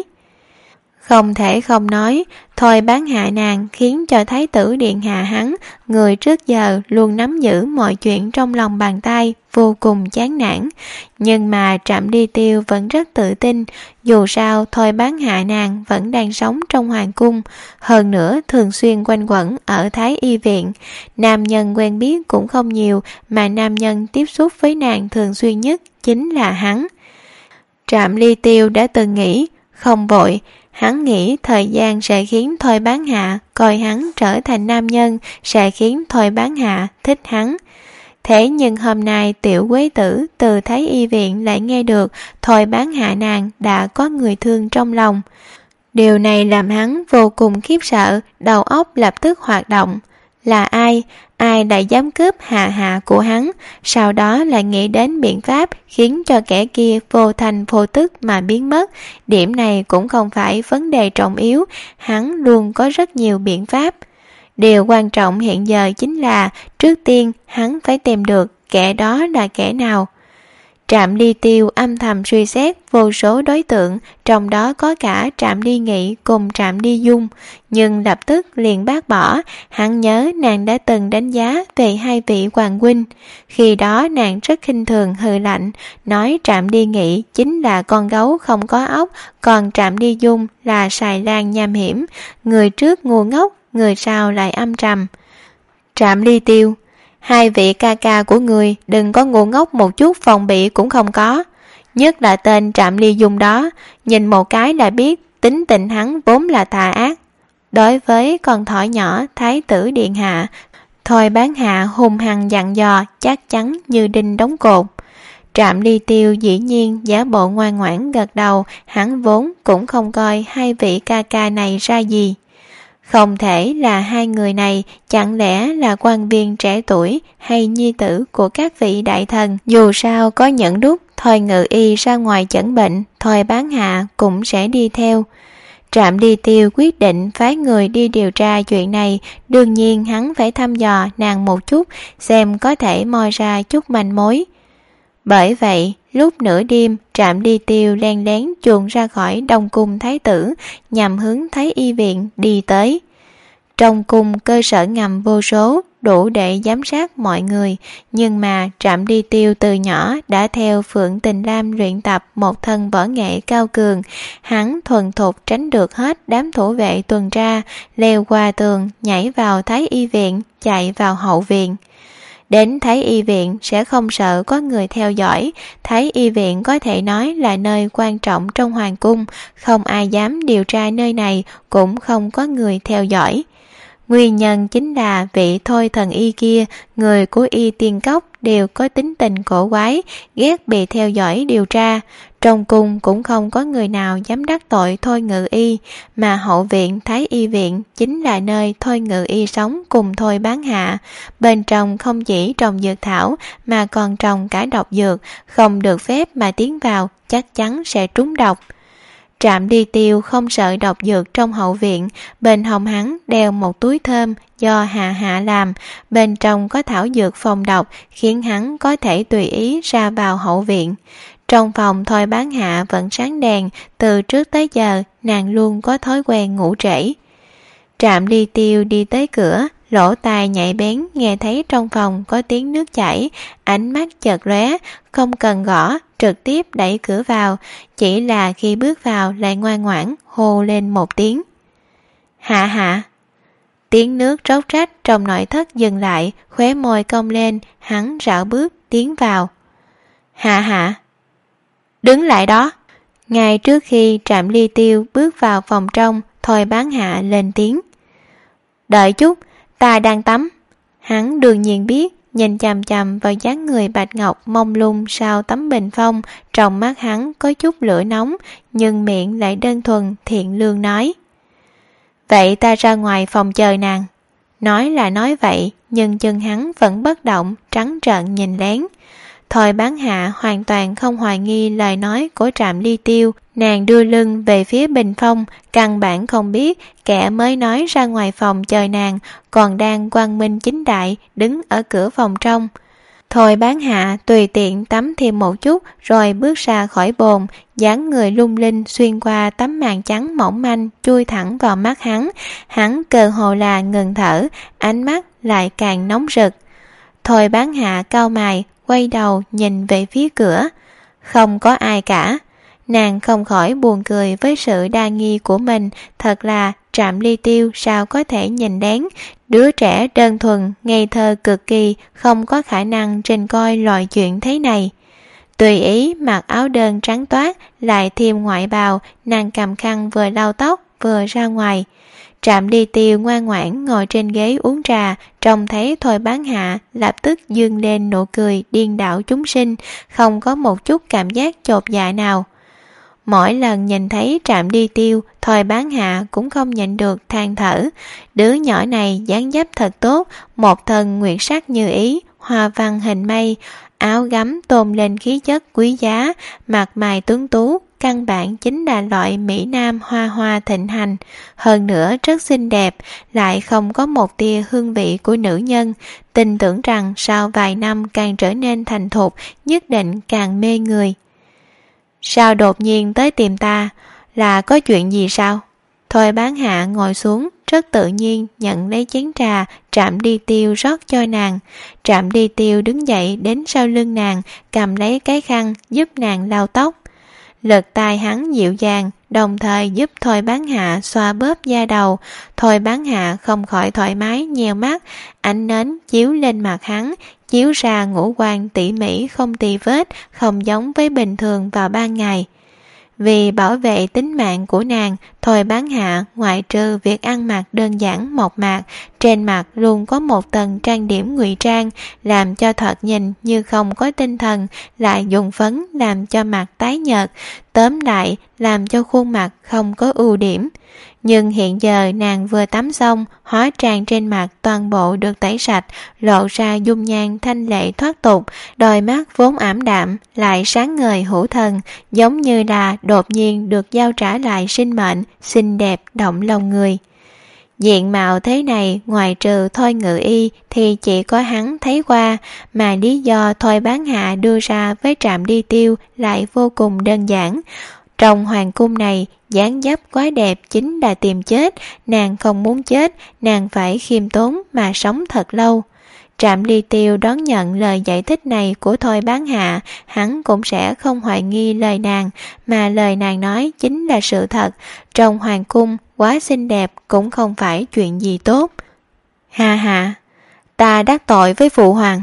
Không thể không nói, Thôi Bán Hạ nàng khiến cho Thái tử điện hạ hắn, người trước giờ luôn nắm giữ mọi chuyện trong lòng bàn tay, vô cùng chán nản. Nhưng mà Trạm Đi Tiêu vẫn rất tự tin, dù sao Thôi Bán Hạ nàng vẫn đang sống trong hoàng cung, hơn nữa thường xuyên quanh quẩn ở Thái y viện. Nam nhân quen biết cũng không nhiều, mà nam nhân tiếp xúc với nàng thường xuyên nhất chính là hắn. Trạm Ly Tiêu đã từng nghĩ, không vội. Hắn nghĩ thời gian sẽ khiến Thôi Bán Hạ coi hắn trở thành nam nhân, sẽ khiến Thôi Bán Hạ thích hắn. Thế nhưng hôm nay tiểu quế tử từ Thái y viện lại nghe được Thôi Bán Hạ nàng đã có người thương trong lòng. Điều này làm hắn vô cùng khiếp sợ, đầu óc lập tức hoạt động. Là ai? Ai đã dám cướp hạ hạ của hắn, sau đó lại nghĩ đến biện pháp khiến cho kẻ kia vô thành vô tức mà biến mất. Điểm này cũng không phải vấn đề trọng yếu, hắn luôn có rất nhiều biện pháp. Điều quan trọng hiện giờ chính là trước tiên hắn phải tìm được kẻ đó là kẻ nào. Trạm Ly Tiêu âm thầm suy xét vô số đối tượng, trong đó có cả Trạm Ly Nghị cùng Trạm Ly Dung, nhưng lập tức liền bác bỏ. Hắn nhớ nàng đã từng đánh giá về hai vị hoàng huynh, khi đó nàng rất khinh thường hừ lạnh, nói Trạm Ly Nghị chính là con gấu không có óc, còn Trạm Ly Dung là xài lang nham hiểm, người trước ngu ngốc, người sau lại âm trầm. Trạm Ly Tiêu, hai vị ca ca của người đừng có ngu ngốc một chút phòng bị cũng không có. Nhất là tên Trạm Ly Dung đó, nhìn một cái là biết tính tình hắn vốn là tà ác. Đối với con thỏ nhỏ Thái tử điện hạ, Thôi Bán Hạ hung hăng dặn dò chắc chắn như đinh đóng cột. Trạm Ly Tiêu dĩ nhiên giả bộ ngoan ngoãn gật đầu, hắn vốn cũng không coi hai vị ca ca này ra gì. Không thể là hai người này, chẳng lẽ là quan viên trẻ tuổi hay nhi tử của các vị đại thần. Dù sao có những lúc Thôi Ngự Y ra ngoài chẩn bệnh, Thôi Bán Hạ cũng sẽ đi theo. Trạm Ly Tiêu quyết định phái người đi điều tra chuyện này, đương nhiên hắn phải thăm dò nàng một chút, xem có thể moi ra chút manh mối. Bởi vậy, lúc nửa đêm, Trạm Ly Tiêu len lén chuồn ra khỏi Đông Cung Thái tử, nhằm hướng Thái y viện đi tới. Trong cung cơ sở ngầm vô số, đủ để giám sát mọi người, nhưng mà Trạm Đi Tiêu từ nhỏ đã theo Phượng Tình Lam luyện tập một thân võ nghệ cao cường. Hắn thuần thục tránh được hết đám thủ vệ tuần tra, leo qua tường, nhảy vào Thái Y viện, chạy vào hậu viện. Đến Thái Y viện sẽ không sợ có người theo dõi. Thái Y viện có thể nói là nơi quan trọng trong hoàng cung, không ai dám điều tra nơi này, cũng không có người theo dõi. Nguyên nhân chính là vị Thôi thần y kia, người của Y Tiên Cốc đều có tính tình cổ quái, ghét bị theo dõi điều tra. Trong cung cũng không có người nào dám đắc tội Thôi Ngự Y, mà hậu viện Thái Y viện chính là nơi Thôi Ngự Y sống cùng Thôi Bán Hạ. Bên trong không chỉ trồng dược thảo mà còn trồng cả độc dược, không được phép mà tiến vào, chắc chắn sẽ trúng độc. Trạm Đi Tiêu không sợ độc dược trong hậu viện, bên hông hắn đeo một túi thơm do Hạ Hạ làm, bên trong có thảo dược phòng độc, khiến hắn có thể tùy ý ra vào hậu viện. Trong phòng Thôi Bán Hạ vẫn sáng đèn, từ trước tới giờ nàng luôn có thói quen ngủ trễ. Trạm Đi Tiêu đi tới cửa, lỗ tai nhạy bén nghe thấy trong phòng có tiếng nước chảy, ánh mắt chợt lóe, không cần gõ, trực tiếp đẩy cửa vào, chỉ là khi bước vào lại ngoan ngoãn hô lên một tiếng. Hạ Hạ. Tiếng nước róc rách trong nội thất dừng lại, khóe môi cong lên, hắn rảo bước tiến vào. Hạ Hạ. Đứng lại đó. Ngay trước khi Trạm Đi Tiêu bước vào phòng trong, Thôi Bán Hạ lên tiếng. Đợi chút, ta đang tắm. Hắn đương nhiên biết, nhìn chằm chằm vào dáng người bạch ngọc mông lung sau tấm bình phong, trong mắt hắn có chút lửa nóng, nhưng miệng lại đơn thuần thiện lương nói. Vậy ta ra ngoài phòng chờ nàng. Nói là nói vậy, nhưng chân hắn vẫn bất động, trắng trợn nhìn lén. Thôi Bán Hạ hoàn toàn không hoài nghi lời nói của Trạm Đi Tiêu, nàng đưa lưng về phía bình phong, căn bản không biết kẻ mới nói ra ngoài phòng chờ nàng còn đang quang minh chính đại đứng ở cửa phòng trong. Thôi Bán Hạ tùy tiện tắm thêm một chút rồi bước ra khỏi bồn, dáng người lung linh xuyên qua tấm màn trắng mỏng manh chui thẳng vào mắt hắn cơ hồ là ngừng thở, ánh mắt lại càng nóng rực. Thôi Bán Hạ cau mày, quay đầu nhìn về phía cửa. Không có ai cả. Nàng không khỏi buồn cười với sự đa nghi của mình, thật là Trạm Đi Tiêu sao có thể nhìn lén. Đứa trẻ đơn thuần, ngây thơ cực kỳ, không có khả năng trình coi loại chuyện thế này. Tùy ý mặc áo đơn trắng toát, lại thêm ngoại bào, nàng cầm khăn vừa lau tóc vừa ra ngoài. Trạm Đi Tiêu ngoan ngoãn ngồi trên ghế uống trà, trông thấy Thôi Bán Hạ lập tức dương lên nụ cười điên đảo chúng sinh, không có một chút cảm giác chột dạ nào. Mỗi lần nhìn thấy Trạm Đi Tiêu, Thôi Bán Hạ cũng không nhịn được than thở. Đứa nhỏ này dáng dấp thật tốt, một thân nguyệt sắc như ý, hoa văn hình mây, áo gấm tôn lên khí chất quý giá, mặt mày tuấn tú, căn bản chính là loại Mỹ Nam hoa hoa thịnh hành. Hơn nữa rất xinh đẹp, lại không có một tia hương vị của nữ nhân. Tin tưởng rằng sau vài năm càng trở nên thành thục, nhất định càng mê người. Sao đột nhiên tới tìm ta? Là có chuyện gì sao? Thôi Bán Hạ ngồi xuống, rất tự nhiên nhận lấy chén trà Trạm Đi Tiêu rót cho nàng. Trạm Đi Tiêu đứng dậy đến sau lưng nàng, cầm lấy cái khăn giúp nàng lau tóc. Lực tay hắn dịu dàng, đồng thời giúp Thôi Bán Hạ xoa bóp da đầu. Thôi Bán Hạ không khỏi thoải mái nheo mắt, ánh nến chiếu lên mặt hắn, chiếu ra ngũ quan tỉ mỉ không tì vết, không giống với bình thường vào ban ngày. Vì bảo vệ tính mạng của nàng, Thôi Bán Hạ ngoại trừ việc ăn mặc đơn giản mộc mạc, trên mặt luôn có một tầng trang điểm ngụy trang, làm cho thoạt nhìn như không có tinh thần, lại dùng phấn làm cho mặt tái nhợt, tóm lại làm cho khuôn mặt không có ưu điểm. Nhưng hiện giờ nàng vừa tắm xong, hóa trang trên mặt toàn bộ được tẩy sạch, lộ ra dung nhan thanh lệ thoát tục, đôi mắt vốn ảm đạm lại sáng ngời hữu thần, giống như là đột nhiên được giao trả lại sinh mệnh, xinh đẹp động lòng người. Diện mạo thế này ngoài trừ Thôi Ngự Y thì chỉ có hắn thấy qua, mà lý do Thôi Bán Hạ đưa ra với Trạm Đi Tiêu lại vô cùng đơn giản. Trong hoàng cung này, dáng dấp quá đẹp chính là tìm chết, nàng không muốn chết, nàng phải khiêm tốn mà sống thật lâu. Trạm Ly Tiêu đón nhận lời giải thích này của Thôi Bán Hạ, hắn cũng sẽ không hoài nghi lời nàng, mà lời nàng nói chính là sự thật. Trong hoàng cung, quá xinh đẹp cũng không phải chuyện gì tốt. Ha ha, ta đắc tội với phụ hoàng.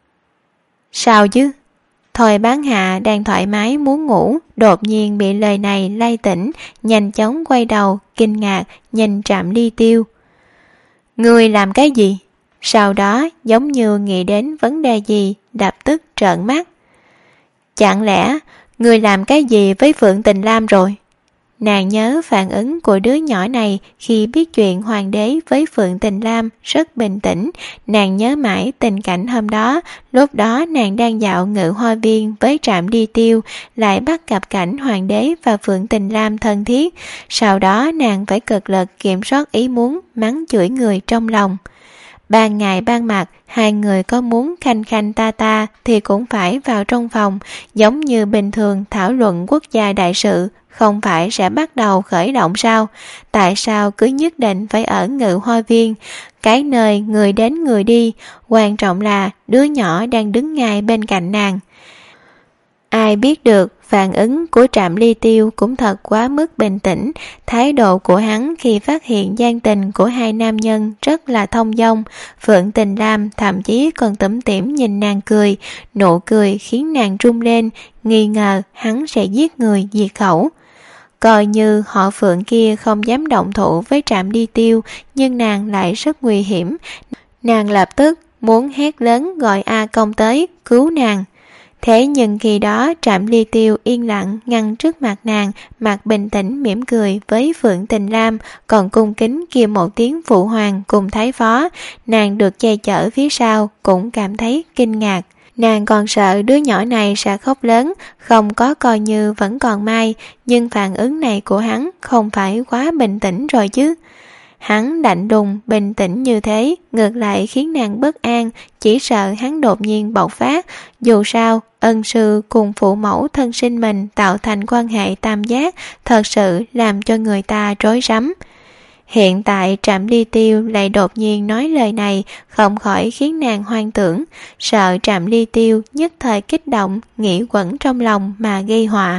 Sao chứ? Thôi Bán Hạ đang thoải mái muốn ngủ, đột nhiên bị lời này lay tỉnh, nhanh chóng quay đầu, kinh ngạc, nhìn Trạm Ly Tiêu. Ngươi làm cái gì? Sau đó giống như nghĩ đến vấn đề gì, lập tức trợn mắt. Chẳng lẽ ngươi làm cái gì với Phượng Tình Lam rồi? Nàng nhớ phản ứng của đứa nhỏ này khi biết chuyện hoàng đế với Phượng Tình Lam, rất bình tĩnh. Nàng nhớ mãi tình cảnh hôm đó, lúc đó nàng đang dạo Ngự Hoa Viên với Trạm Ly Tiêu, lại bắt gặp cảnh hoàng đế và Phượng Tình Lam thân thiết. Sau đó nàng phải cực lực kiểm soát ý muốn mắng chửi người trong lòng. Ban ngày ban mặt, hai người có muốn khanh khanh ta thì cũng phải vào trong phòng, giống như bình thường thảo luận quốc gia đại sự, không phải sẽ bắt đầu khởi động sao? Tại sao cứ nhất định phải ở Ngự Hoa Viên, cái nơi người đến người đi, quan trọng là đứa nhỏ đang đứng ngay bên cạnh nàng. Ai biết được, phản ứng của Trạm Ly Tiêu cũng thật quá mức bình tĩnh, thái độ của hắn khi phát hiện gian tình của hai nam nhân rất là thông dong. Phượng Tình Lam thậm chí còn tủm tỉm nhìn nàng cười, nụ cười khiến nàng run lên, nghi ngờ hắn sẽ giết người diệt khẩu. Coi như họ Phượng kia không dám động thủ với Trạm Ly Tiêu, nhưng nàng lại rất nguy hiểm. Nàng lập tức muốn hét lớn gọi A Công tới cứu nàng. Thế nhưng khi đó Trạm Ly Tiêu yên lặng ngăn trước mặt nàng, mặt bình tĩnh mỉm cười với Phượng Tình Lam, còn cung kính kêu một tiếng phụ hoàng cùng thái phó. Nàng được che chở phía sau cũng cảm thấy kinh ngạc. Nàng còn sợ đứa nhỏ này sẽ khóc lớn, không có coi như vẫn còn mai, nhưng phản ứng này của hắn không phải quá bình tĩnh rồi chứ. Hắn lạnh lùng, bình tĩnh như thế, ngược lại khiến nàng bất an, chỉ sợ hắn đột nhiên bộc phát. Dù sao, ân sư cùng phụ mẫu thân sinh mình tạo thành quan hệ tam giác, thật sự làm cho người ta rối rắm. Hiện tại Trạm Ly Tiêu lại đột nhiên nói lời này, không khỏi khiến nàng hoang tưởng, sợ Trạm Ly Tiêu nhất thời kích động, nghĩ quẩn trong lòng mà gây họa.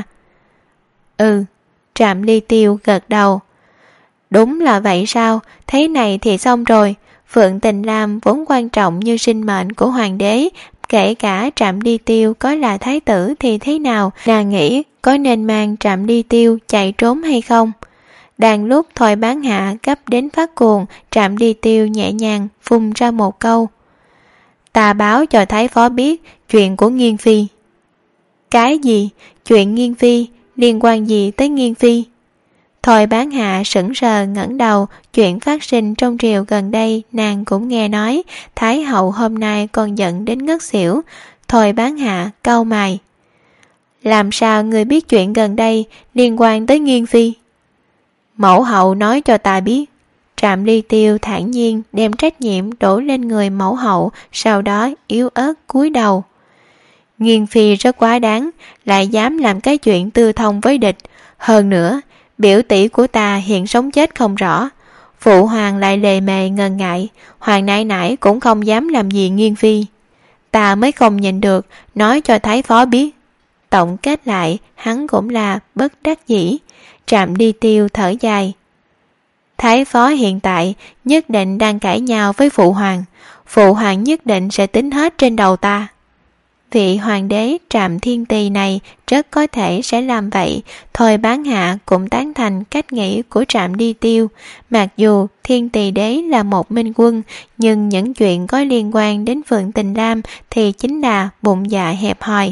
Trạm Ly Tiêu gật đầu. Đúng là vậy sao? Thế này thì xong rồi. Phượng Tình Lam vốn quan trọng như sinh mệnh của hoàng đế, kể cả Trạm Ly Tiêu có là thái tử thì thế nào? Nàng nghĩ có nên mang Trạm Ly Tiêu chạy trốn hay không? Đang lúc Thôi Bán Hạ gấp đến phát cuồng, Trạm Ly Tiêu nhẹ nhàng phun ra một câu. Ta báo cho thái phó biết chuyện của Nghiên Phi. Cái gì? Chuyện Nghiên Phi? Liên quan gì tới Nghiên Phi? Thôi Bán Hạ sững sờ ngẩng đầu, chuyện phát sinh trong triều gần đây nàng cũng nghe nói, Thái hậu hôm nay còn giận đến ngất xỉu. Thôi Bán Hạ cau mày. Làm sao người biết chuyện gần đây liên quan tới Nghiên Phi? Mẫu hậu nói cho ta biết. Trạm Ly Tiêu thản nhiên đem trách nhiệm đổ lên người mẫu hậu, sau đó yếu ớt cúi đầu. Nghiên Phi rất quá đáng, lại dám làm cái chuyện tư thông với địch. Hơn nữa, biểu tỷ của ta hiện sống chết không rõ. Phụ hoàng lại lề mề ngần ngại, hoàng nãi nãi cũng không dám làm gì Nghiên Phi. Ta mới không nhìn được, nói cho thái phó biết. Tổng kết lại, hắn cũng là bất đắc dĩ. Trạm Ly Tiêu thở dài. Thái phó hiện tại nhất định đang cãi nhau với phụ hoàng nhất định sẽ tính hết trên đầu ta. Vị hoàng đế Trạm Thiên Tì này rất có thể sẽ làm vậy. Thôi Bán Hạ cũng tán thành cách nghĩ của Trạm Ly Tiêu. Mặc dù Thiên Tì đế là một minh quân, nhưng những chuyện có liên quan đến Phượng Tình Lam thì chính là bụng dạ hẹp hòi.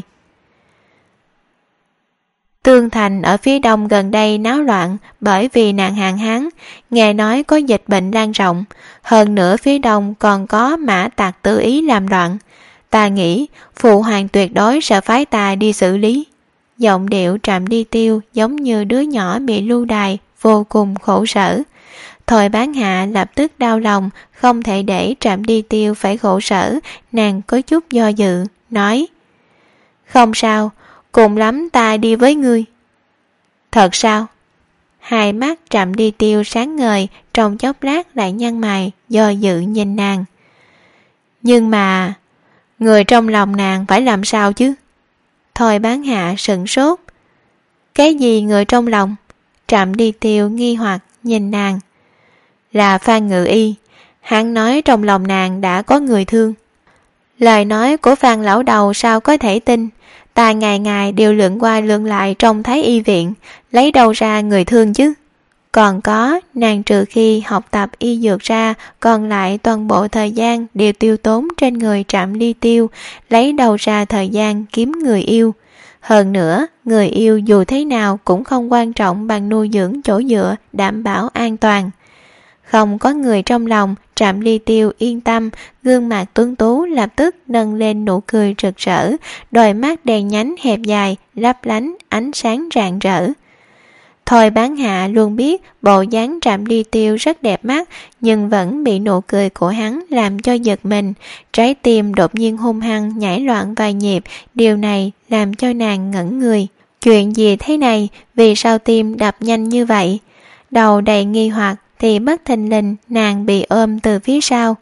Tương Thành ở phía đông gần đây náo loạn bởi vì nạn hạn hán, nghe nói có dịch bệnh lan rộng. Hơn nữa phía đông còn có mã tặc tự ý làm loạn. Ta nghĩ phụ hoàng tuyệt đối sẽ phái ta đi xử lý. Giọng điệu Trạm Ly Tiêu giống như đứa nhỏ bị lưu đày, vô cùng khổ sở. Thôi Bán Hạ lập tức đau lòng, không thể để Trạm Ly Tiêu phải khổ sở. Nàng có chút do dự, nói: Không sao, cùng lắm ta đi với ngươi. Thật sao? Hai mắt Trạm Ly Tiêu sáng ngời, trong chốc lát lại nhăn mày, do dự nhìn nàng. Nhưng mà người trong lòng nàng phải làm sao chứ? Thôi Bán Hạ sửng sốt. Cái gì người trong lòng? Trạm Ly Tiêu nghi hoặc nhìn nàng. Là Phan Ngự Y. Hắn nói trong lòng nàng đã có người thương. Lời nói của Phan lão đầu sao có thể tin? Ta ngày ngày đều lượn qua lượn lại trong Thái Y viện, lấy đâu ra người thương chứ? Còn có, nàng trừ khi học tập y dược ra, còn lại toàn bộ thời gian đều tiêu tốn trên người Trạm Ly Tiêu, lấy đâu ra thời gian kiếm người yêu. Hơn nữa, người yêu dù thế nào cũng không quan trọng bằng nuôi dưỡng chỗ dựa, đảm bảo an toàn. Không có người trong lòng, Trạm Ly Tiêu yên tâm, gương mặt tuấn tú lập tức nâng lên nụ cười rực rỡ, đôi mắt đèn nhánh hẹp dài, lấp lánh, ánh sáng rạng rỡ. Thôi Bán Hạ luôn biết bộ dáng Trạm Ly Tiêu rất đẹp mắt, nhưng vẫn bị nụ cười của hắn làm cho giật mình, trái tim đột nhiên hung hăng nhảy loạn vài nhịp, điều này làm cho nàng ngẩn người. Chuyện gì thế này, vì sao tim đập nhanh như vậy? Đầu đầy nghi hoặc thì bất thình lình nàng bị ôm từ phía sau.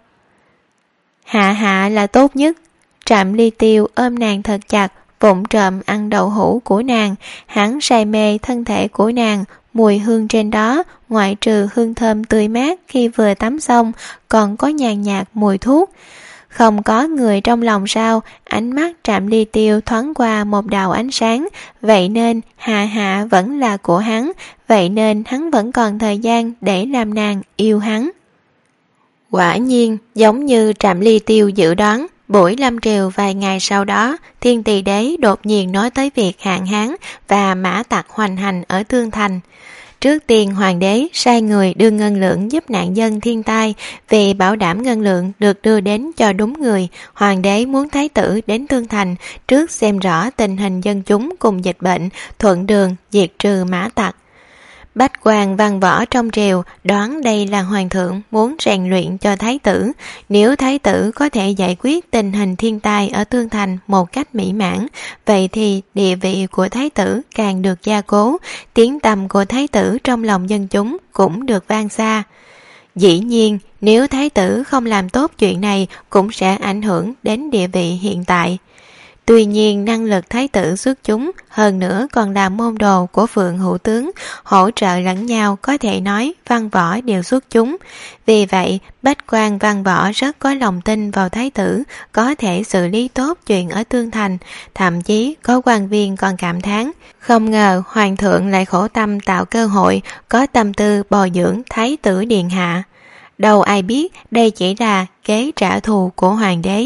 Hạ hạ là tốt nhất. Trạm Ly Tiêu ôm nàng thật chặt, vụng trộm ăn đậu hũ của nàng. Hắn say mê thân thể của nàng, mùi hương trên đó ngoại trừ hương thơm tươi mát khi vừa tắm xong, còn có nhàn nhạt mùi thuốc. Không có người trong lòng sao? Ánh mắt Trạm Ly Tiêu thoáng qua một đạo ánh sáng. Vậy nên Hạ Hạ vẫn là của hắn, vậy nên hắn vẫn còn thời gian để làm nàng yêu hắn. Quả nhiên, giống như Trạm Ly Tiêu dự đoán, buổi lâm triều vài ngày sau đó, Thiên Tỳ Đế đột nhiên nói tới việc hạn hán và mã tặc hoành hành ở Tương Thành. Trước tiên hoàng đế sai người đưa ngân lượng giúp nạn dân thiên tai, vì bảo đảm ngân lượng được đưa đến cho đúng người, hoàng đế muốn thái tử đến Tương Thành trước xem rõ tình hình dân chúng cùng dịch bệnh, thuận đường diệt trừ mã tặc. Bách quan văn võ trong triều đoán đây là hoàng thượng muốn rèn luyện cho thái tử. Nếu thái tử có thể giải quyết tình hình thiên tai ở Tương Thành một cách mỹ mãn, vậy thì địa vị của thái tử càng được gia cố, tiếng tăm của thái tử trong lòng dân chúng cũng được vang xa. Dĩ nhiên, nếu thái tử không làm tốt chuyện này cũng sẽ ảnh hưởng đến địa vị hiện tại. Tuy nhiên năng lực thái tử xuất chúng, hơn nữa còn là môn đồ của Phượng Hữu Tướng, hỗ trợ lẫn nhau, có thể nói văn võ đều xuất chúng. Vì vậy, bách quan văn võ rất có lòng tin vào thái tử, có thể xử lý tốt chuyện ở Tương Thành. Thậm chí có quan viên còn cảm thán, không ngờ hoàng thượng lại khổ tâm tạo cơ hội, có tâm tư bồi dưỡng thái tử điện hạ. Đâu ai biết đây chỉ là kế trả thù của hoàng đế.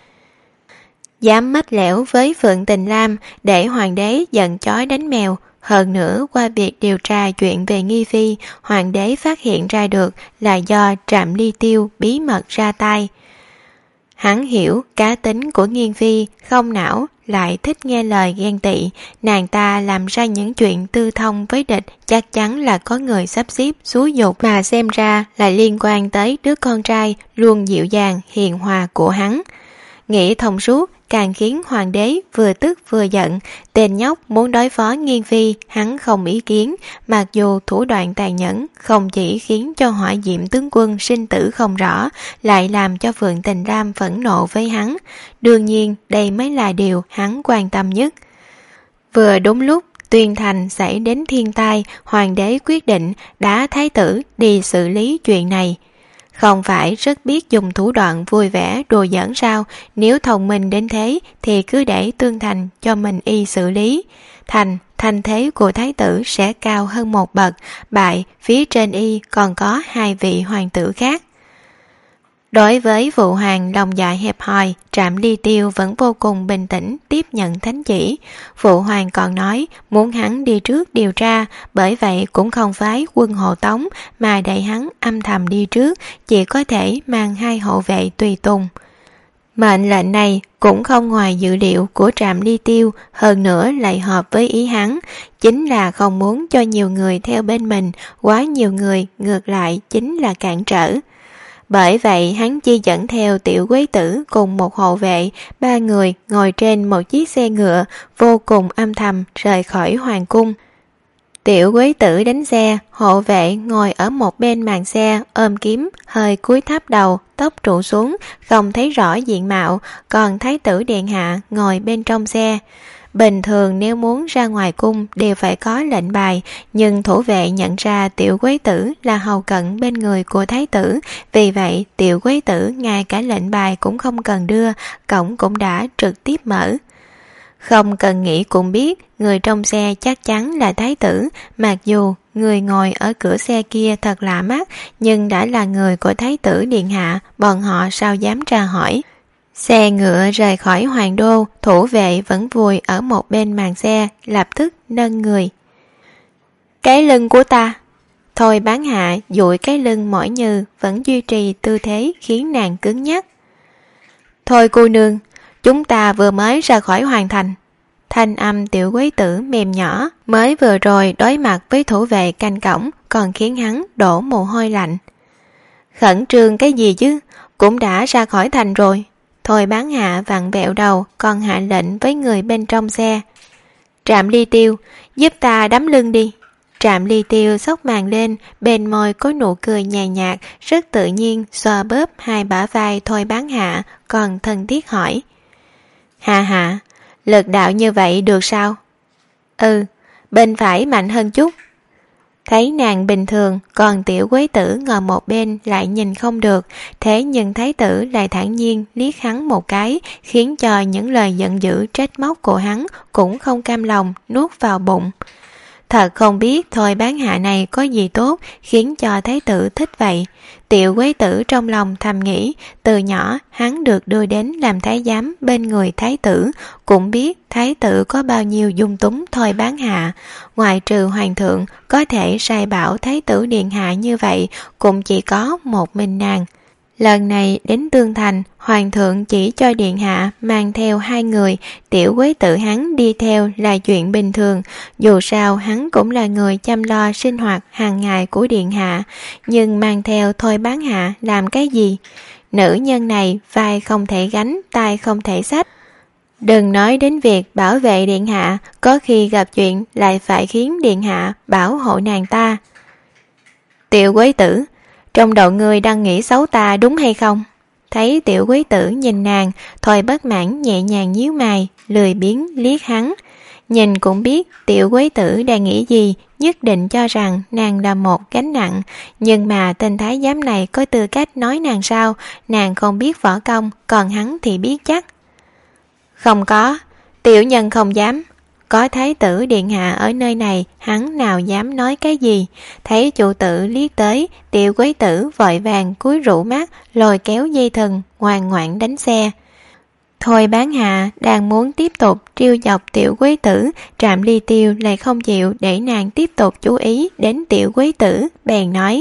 Dám mách lẻo với Phượng Tình Lam để hoàng đế giận chó đánh mèo. Hơn nữa, qua việc điều tra chuyện về nghi phi, hoàng đế phát hiện ra được là do Trạm Ly Tiêu bí mật ra tay. Hắn hiểu cá tính của Nghiên phi không não, lại thích nghe lời ghen tị. Nàng ta làm ra những chuyện tư thông với địch chắc chắn là có người sắp xếp xúi dục, mà xem ra là liên quan tới đứa con trai luôn dịu dàng hiền hòa của hắn. Nghĩ thông suốt càng khiến hoàng đế vừa tức vừa giận. Tên nhóc muốn đối phó Nghiên phi, hắn không ý kiến, mặc dù thủ đoạn tàn nhẫn không chỉ khiến cho Hỏa Diệm tướng quân sinh tử không rõ, lại làm cho Phượng Tình Lam phẫn nộ với hắn. Đương nhiên đây mới là điều hắn quan tâm nhất. Vừa đúng lúc Tuyên Thành xảy đến thiên tai, hoàng đế quyết định đá thái tử đi xử lý chuyện này. Không phải rất biết dùng thủ đoạn vui vẻ đùa giỡn sao? Nếu thông minh đến thế thì cứ để Tương Thành cho mình y xử lý. Thanh thế của thái tử sẽ cao hơn một bậc, bại phía trên y còn có 2 vị hoàng tử khác. Đối với Phụ Hoàng lòng dạ hẹp hòi, Trạm Ly Tiêu vẫn vô cùng bình tĩnh tiếp nhận thánh chỉ. Phụ Hoàng còn nói muốn hắn đi trước điều tra, bởi vậy cũng không phái quân hộ tống mà để hắn âm thầm đi trước, chỉ có thể mang 2 hộ vệ tùy tùng. Mệnh lệnh này cũng không ngoài dự liệu của Trạm Ly Tiêu, hơn nữa lại hợp với ý hắn, chính là không muốn cho nhiều người theo bên mình, quá nhiều người ngược lại chính là cản trở. Bởi vậy hắn chỉ dẫn theo Tiểu Quế Tử cùng một hộ vệ, 3 người ngồi trên một chiếc xe ngựa, vô cùng âm thầm rời khỏi hoàng cung. Tiểu Quế Tử đánh xe, hộ vệ ngồi ở một bên màn xe ôm kiếm, hơi cúi thấp đầu, tóc trụ xuống, không thấy rõ diện mạo, còn thái tử điện hạ ngồi bên trong xe. Bình thường nếu muốn ra ngoài cung đều phải có lệnh bài, nhưng thủ vệ nhận ra Tiểu Quế Tử là hầu cận bên người của thái tử, vì vậy Tiểu Quế Tử ngay cả lệnh bài cũng không cần đưa, cổng cũng đã trực tiếp mở. Không cần nghĩ cũng biết người trong xe chắc chắn là thái tử, mặc dù người ngồi ở cửa xe kia thật lạ mắt, nhưng đã là người của thái tử điện hạ, bọn họ sao dám tra hỏi. Xe ngựa rời khỏi hoàng đô, thủ vệ vẫn vùi ở một bên màn xe, lập tức nâng người. Cái lưng của ta. Thôi Bán Hạ dụi cái lưng mỏi như vẫn duy trì tư thế khiến nàng cứng nhắc. Thôi cô nương, chúng ta vừa mới ra khỏi hoàng thành. Thanh âm Tiểu Quế Tử mềm nhỏ, mới vừa rồi đối mặt với thủ vệ canh cổng còn khiến hắn đổ mồ hôi lạnh. Khẩn trương cái gì chứ, cũng đã ra khỏi thành rồi. Thôi Bán Hạ vặn vẹo đầu, còn hạ lệnh với người bên trong xe. Trạm Ly Tiêu, giúp ta đấm lưng đi. Trạm Ly Tiêu xốc màn lên, bên môi có nụ cười nhàn nhạt, rất tự nhiên xoa bóp hai bả vai Thôi Bán Hạ, còn thân thiết hỏi. Hạ, lực đạo như vậy được sao? Ừ, bên phải mạnh hơn chút. Thấy nàng bình thường, còn Tiểu Quế Tử ngồi một bên lại nhìn không được, thế nhưng thái tử lại thản nhiên liếc hắn một cái, khiến cho những lời giận dữ trách móc của hắn cũng không cam lòng nuốt vào bụng. Thật không biết Thôi Bán Hạ này có gì tốt khiến cho thái tử thích vậy. Tiểu Quế Tử trong lòng thầm nghĩ, từ nhỏ hắn được đưa đến làm thái giám bên người thái tử, cũng biết thái tử có bao nhiêu dung túng Thôi Bán Hạ. Ngoài trừ hoàng thượng có thể sai bảo thái tử điện hạ như vậy, cũng chỉ có một mình nàng. Lần này đến Tương Thành, hoàng thượng chỉ cho điện hạ mang theo 2 người, Tiểu Quế Tử hắn đi theo là chuyện bình thường, dù sao hắn cũng là người chăm lo sinh hoạt hàng ngày của điện hạ, nhưng mang theo Thôi Bán Hạ làm cái gì? Nữ nhân này vai không thể gánh, tay không thể xách. Đừng nói đến việc bảo vệ điện hạ, có khi gặp chuyện lại phải khiến điện hạ bảo hộ nàng ta. Tiểu Quế Tử, trong đầu ngươi đang nghĩ xấu ta đúng hay không? Thấy Tiểu Quế Tử nhìn nàng, Thôi bất mãn nhẹ nhàng nhíu mày, lười biếng liếc hắn. Nhìn cũng biết Tiểu Quế Tử đang nghĩ gì, nhất định cho rằng nàng là một gánh nặng. Nhưng mà tên thái giám này có tư cách nói nàng sao? Nàng không biết võ công, còn hắn thì biết chắc. Không có, tiểu nhân không dám. Có thái tử điện hạ ở nơi này, hắn nào dám nói cái gì? Thấy chủ tử liếc tới, Tiểu Quế Tử vội vàng cúi rũ mắt, lôi kéo dây thừng, ngoan ngoãn đánh xe. Thôi Bán Hạ đang muốn tiếp tục trêu chọc Tiểu Quế Tử, Trạm Ly Tiêu lại không chịu để nàng tiếp tục chú ý đến Tiểu Quế Tử, bèn nói.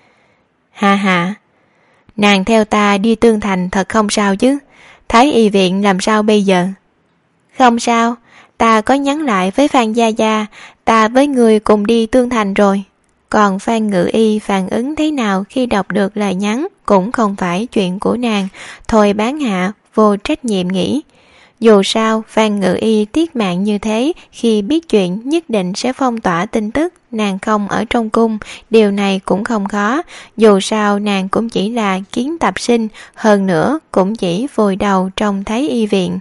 Hạ, nàng theo ta đi Tương Thành thật không sao chứ? Thái y viện làm sao bây giờ? Không sao, ta có nhắn lại với Phan Gia Gia, ta với người cùng đi Tương Thành rồi. Còn Phan Ngự Y phản ứng thế nào khi đọc được lời nhắn cũng không phải chuyện của nàng. Thôi Bán Hạ vô trách nhiệm nghĩ. Dù sao Phan Ngự Y tiết mạng như thế, khi biết chuyện nhất định sẽ phong tỏa tin tức nàng không ở trong cung. Điều này cũng không khó, dù sao nàng cũng chỉ là kiến tập sinh, hơn nữa cũng chỉ vùi đầu trong Thái y viện.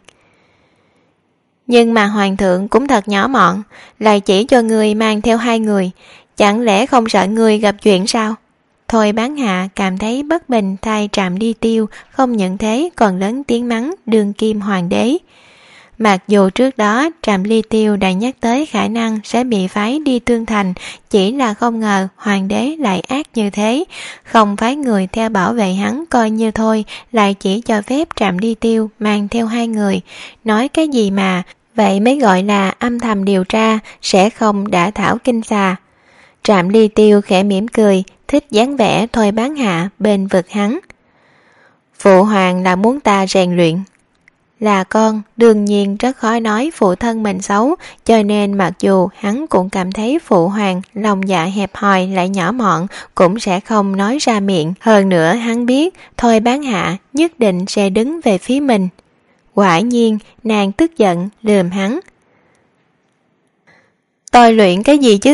Nhưng mà hoàng thượng cũng thật nhỏ mọn, lại chỉ cho người mang theo 2 người, chẳng lẽ không sợ người gặp chuyện sao? Thôi Bán Hạ cảm thấy bất bình thay Trạm Ly Tiêu, không những thế còn lớn tiếng mắng đương kim hoàng đế. Mặc dù trước đó Trạm Ly Tiêu đã nhắc tới khả năng sẽ bị phái đi Tương Thành, chỉ là không ngờ hoàng đế lại ác như thế, không phái người theo bảo vệ hắn coi như thôi, lại chỉ cho phép Trạm Ly Tiêu mang theo 2 người. Nói cái gì mà, vậy mới gọi là âm thầm điều tra, sẽ không đả thảo kinh xà. Trạm Ly Tiêu khẽ mỉm cười, thích dáng vẻ Thôi Bán Hạ bên vực hắn. Phụ hoàng là muốn ta rèn luyện. Là con, đương nhiên rất khó nói phụ thân mình xấu, cho nên mặc dù hắn cũng cảm thấy phụ hoàng lòng dạ hẹp hòi lại nhỏ mọn, cũng sẽ không nói ra miệng. Hơn nữa hắn biết Thôi Bán Hạ nhất định sẽ đứng về phía mình. Quả nhiên nàng tức giận lườm hắn. Tôi luyện cái gì chứ?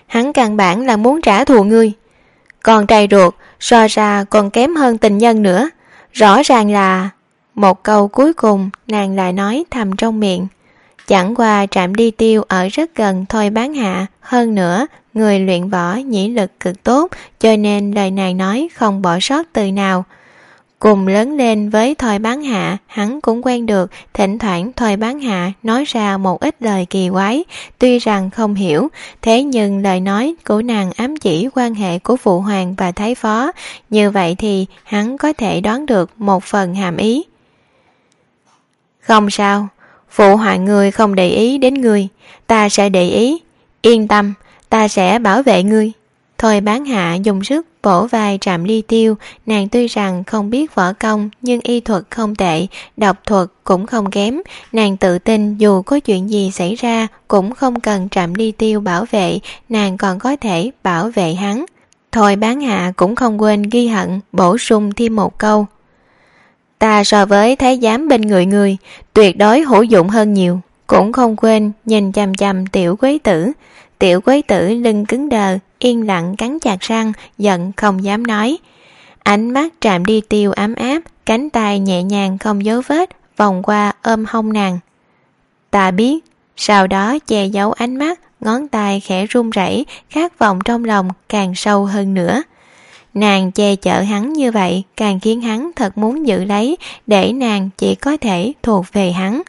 hắn căn bản là muốn trả thù ngươi. Còn trai ruột so ra còn kém hơn tình nhân nữa. Rõ ràng là... Một câu cuối cùng nàng lại nói thầm trong miệng. Chẳng qua Trạm Ly Tiêu ở rất gần Thôi Bán Hạ, hơn nữa người luyện võ nhĩ lực cực tốt, cho nên lời này nói không bỏ sót từ nào. Cùng lớn lên với Thôi Bán Hạ, hắn cũng quen được, thỉnh thoảng Thôi Bán Hạ nói ra một ít lời kỳ quái, tuy rằng không hiểu, thế nhưng lời nói của nàng ám chỉ quan hệ của Phụ Hoàng và Thái Phó, như vậy thì hắn có thể đoán được một phần hàm ý. Không sao, Phụ Hoàng ngươi không để ý đến ngươi, ta sẽ để ý, yên tâm, ta sẽ bảo vệ ngươi. Thôi Bán Hạ dùng sức vỗ vai Trạm Ly Tiêu, nàng tuy rằng không biết võ công nhưng y thuật không tệ, độc thuật cũng không kém, nàng tự tin dù có chuyện gì xảy ra cũng không cần Trạm Ly Tiêu bảo vệ, nàng còn có thể bảo vệ hắn. Thôi Bán Hạ cũng không quên ghi hận, bổ sung thêm một câu. Ta so với thái giám bên người tuyệt đối hữu dụng hơn nhiều. Cũng không quên nhìn chằm chằm Tiểu Quế Tử. Tiểu Quế Tử lưng cứng đờ, yên lặng cắn chặt răng, giận không dám nói. Ánh mắt Trạm Ly Tiêu ấm áp, cánh tay nhẹ nhàng không dấu vết vòng qua ôm hông nàng. Ta biết. Sau đó che giấu ánh mắt, ngón tay khẽ run rẩy, khát vọng trong lòng càng sâu hơn nữa. Nàng che chở hắn như vậy càng khiến hắn thật muốn giữ lấy, để nàng chỉ có thể thuộc về hắn.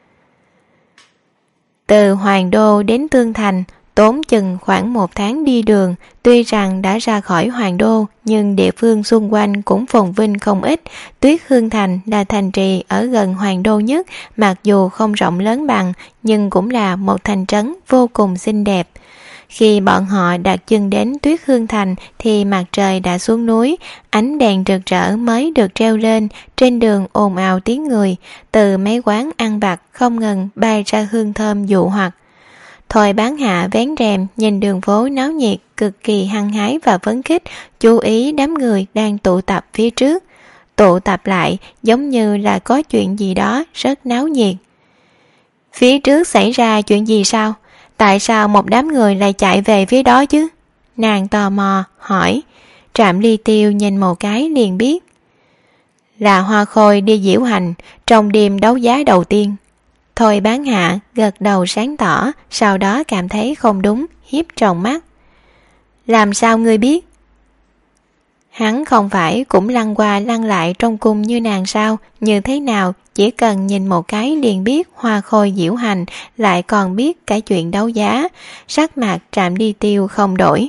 Từ Hoàng Đô đến Tương Thành tốn chừng khoảng 1 tháng đi đường. Tuy rằng đã ra khỏi Hoàng Đô, nhưng địa phương xung quanh cũng phồn vinh không ít. Tuyết Hương Thành là thành trì ở gần Hoàng Đô nhất, mặc dù không rộng lớn bằng, nhưng cũng là một thành trấn vô cùng xinh đẹp. Khi bọn họ đặt chân đến Tuyết Hương Thành thì mặt trời đã xuống núi, ánh đèn rực rỡ mới được treo lên, trên đường ồn ào tiếng người, từ mấy quán ăn vặt không ngừng bay ra hương thơm dụ hoặc. Thôi Bán Hạ vén rèm nhìn đường phố náo nhiệt, cực kỳ hăng hái và phấn khích, chú ý đám người đang tụ tập phía trước. Tụ tập lại giống như là có chuyện gì đó rất náo nhiệt. Phía trước xảy ra chuyện gì sao? Tại sao một đám người lại chạy về phía đó chứ? Nàng tò mò hỏi. Trạm Ly Tiêu nhìn một cái liền biết. Là Hoa Khôi đi diễu hành trong đêm đấu giá đầu tiên. Thôi Bán Hạ gật đầu sáng tỏ, sau đó cảm thấy không đúng, hiếp tròng mắt. Làm sao ngươi biết? Hắn không phải cũng lăn qua lăn lại trong cung như nàng sao? Như thế nào chỉ cần nhìn một cái liền biết Hoa Khôi diễu hành, lại còn biết cả chuyện đấu giá. Sắc mặt Trạm Ly Tiêu không đổi.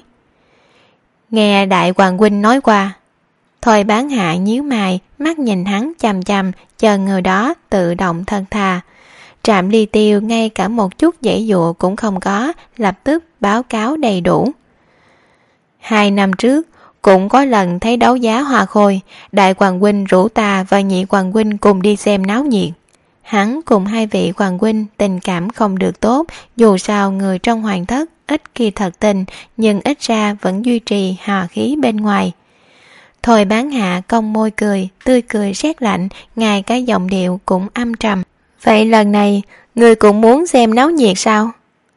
Nghe Đại Hoàng huynh nói qua. Thôi Bán Hạ nhíu mày, mắt nhìn hắn chằm chằm, chờ người đó tự động thật thà. Trạm Ly Tiêu ngay cả một chút giãy dụa cũng không có, lập tức báo cáo đầy đủ. 2 năm trước cũng có lần thấy đấu giá Hoa Khôi, Đại Hoàng huynh rủ ta và Nhị Hoàng huynh cùng đi xem náo nhiệt. Hắn cùng 2 vị Hoàng huynh tình cảm không được tốt, dù sao người trong hoàng thất ít khi thật tình, nhưng ít ra vẫn duy trì hòa khí bên ngoài. Thôi Bán Hạ cong môi cười, tươi cười rét lạnh, ngay cái giọng điệu cũng âm trầm. Vậy lần này người cũng muốn xem náo nhiệt sao?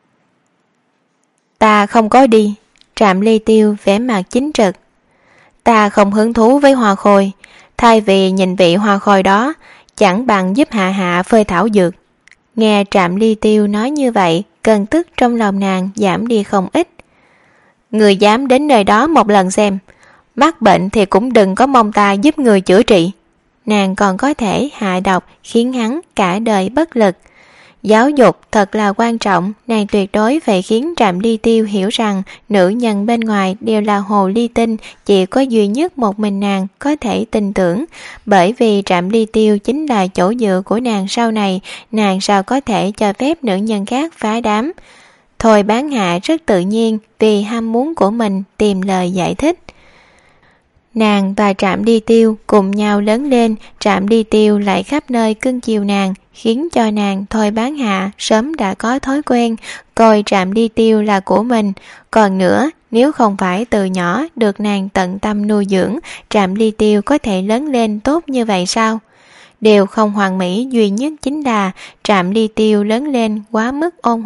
Ta không có đi. Trạm Ly Tiêu vẻ mặt chính trực. Ta không hứng thú với Hoa Khôi, thay vì nhìn vị Hoa Khôi đó, chẳng bằng giúp Hạ Hạ phơi thảo dược. Nghe Trạm Ly Tiêu nói như vậy, cơn tức trong lòng nàng giảm đi không ít. Người dám đến nơi đó một lần xem, mắc bệnh thì cũng đừng có mong ta giúp người chữa trị. Nàng còn có thể hạ độc khiến hắn cả đời bất lực. Giáo dục thật là quan trọng, nàng tuyệt đối phải khiến Trạm Ly Tiêu hiểu rằng nữ nhân bên ngoài đều là hồ ly tinh, chỉ có duy nhất một mình nàng có thể tin tưởng. Bởi vì Trạm Ly Tiêu chính là chỗ dựa của nàng sau này, nàng sao có thể cho phép nữ nhân khác phá đám. Thôi Bán Hạ rất tự nhiên vì ham muốn của mình tìm lời giải thích. Nàng và Trạm Ly Tiêu cùng nhau lớn lên, Trạm Ly Tiêu lại khắp nơi cưng chiều nàng, khiến cho nàng Thôi Bán Hạ sớm đã có thói quen coi Trạm Ly Tiêu là của mình. Còn nữa, nếu không phải từ nhỏ được nàng tận tâm nuôi dưỡng, Trạm Ly Tiêu có thể lớn lên tốt như vậy sao? Điều không hoàn mỹ duy nhất chính là Trạm Ly Tiêu lớn lên quá mức ôn hòa,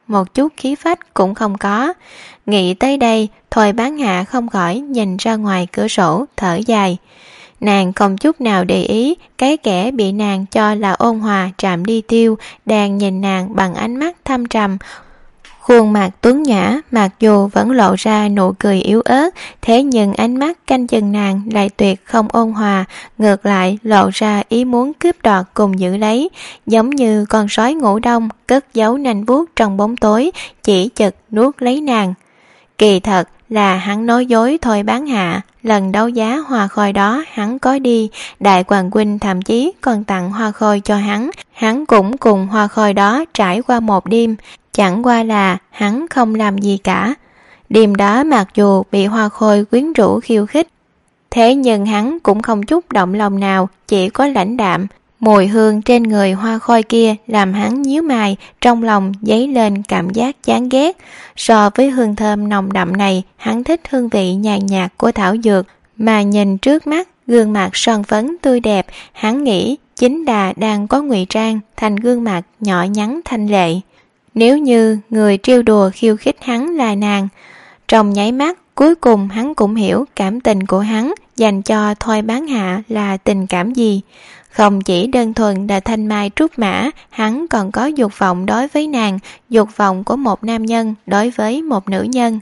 một chút khí phách cũng không có. Nghĩ tới đây, Thôi Bán Hạ không khỏi nhìn ra ngoài cửa sổ thở dài. Nàng không chút nào để ý cái kẻ bị nàng cho là ôn hòa Trạm Ly Tiêu đang nhìn nàng bằng ánh mắt thâm trầm. Khuôn mặt tuấn nhã mặc dù vẫn lộ ra nụ cười yếu ớt, thế nhưng ánh mắt canh chừng nàng lại tuyệt không ôn hòa, ngược lại lộ ra ý muốn cướp đoạt cùng giữ lấy, giống như con sói ngủ đông cất giấu nanh vuốt trong bóng tối, chỉ chực nuốt lấy nàng. Kỳ thật là hắn nói dối Thôi Bán Hạ, lần đấu giá hoa khôi đó hắn có đi, đại hoàng huynh thậm chí còn tặng hoa khôi cho hắn cũng cùng hoa khôi đó trải qua một đêm, chẳng qua là hắn không làm gì cả. Đêm đó mặc dù bị hoa khôi quyến rũ khiêu khích, thế nhưng hắn cũng không chút động lòng nào, chỉ có lãnh đạm. Mùi hương trên người hoa khôi kia làm hắn nhíu mày, trong lòng dấy lên cảm giác chán ghét. So với hương thơm nồng đậm này, hắn thích hương vị nhàn nhạt của thảo dược, mà nhìn trước mắt gương mặt son phấn tươi đẹp, hắn nghĩ chính là đang có ngụy trang thành gương mặt nhỏ nhắn thanh lệ. Nếu như người trêu đùa khiêu khích hắn là nàng, trong nháy mắt cuối cùng hắn cũng hiểu cảm tình của hắn dành cho Thôi Bán Hạ là tình cảm gì. Không chỉ đơn thuần là thanh mai trúc mã, hắn còn có dục vọng đối với nàng, dục vọng của một nam nhân đối với một nữ nhân.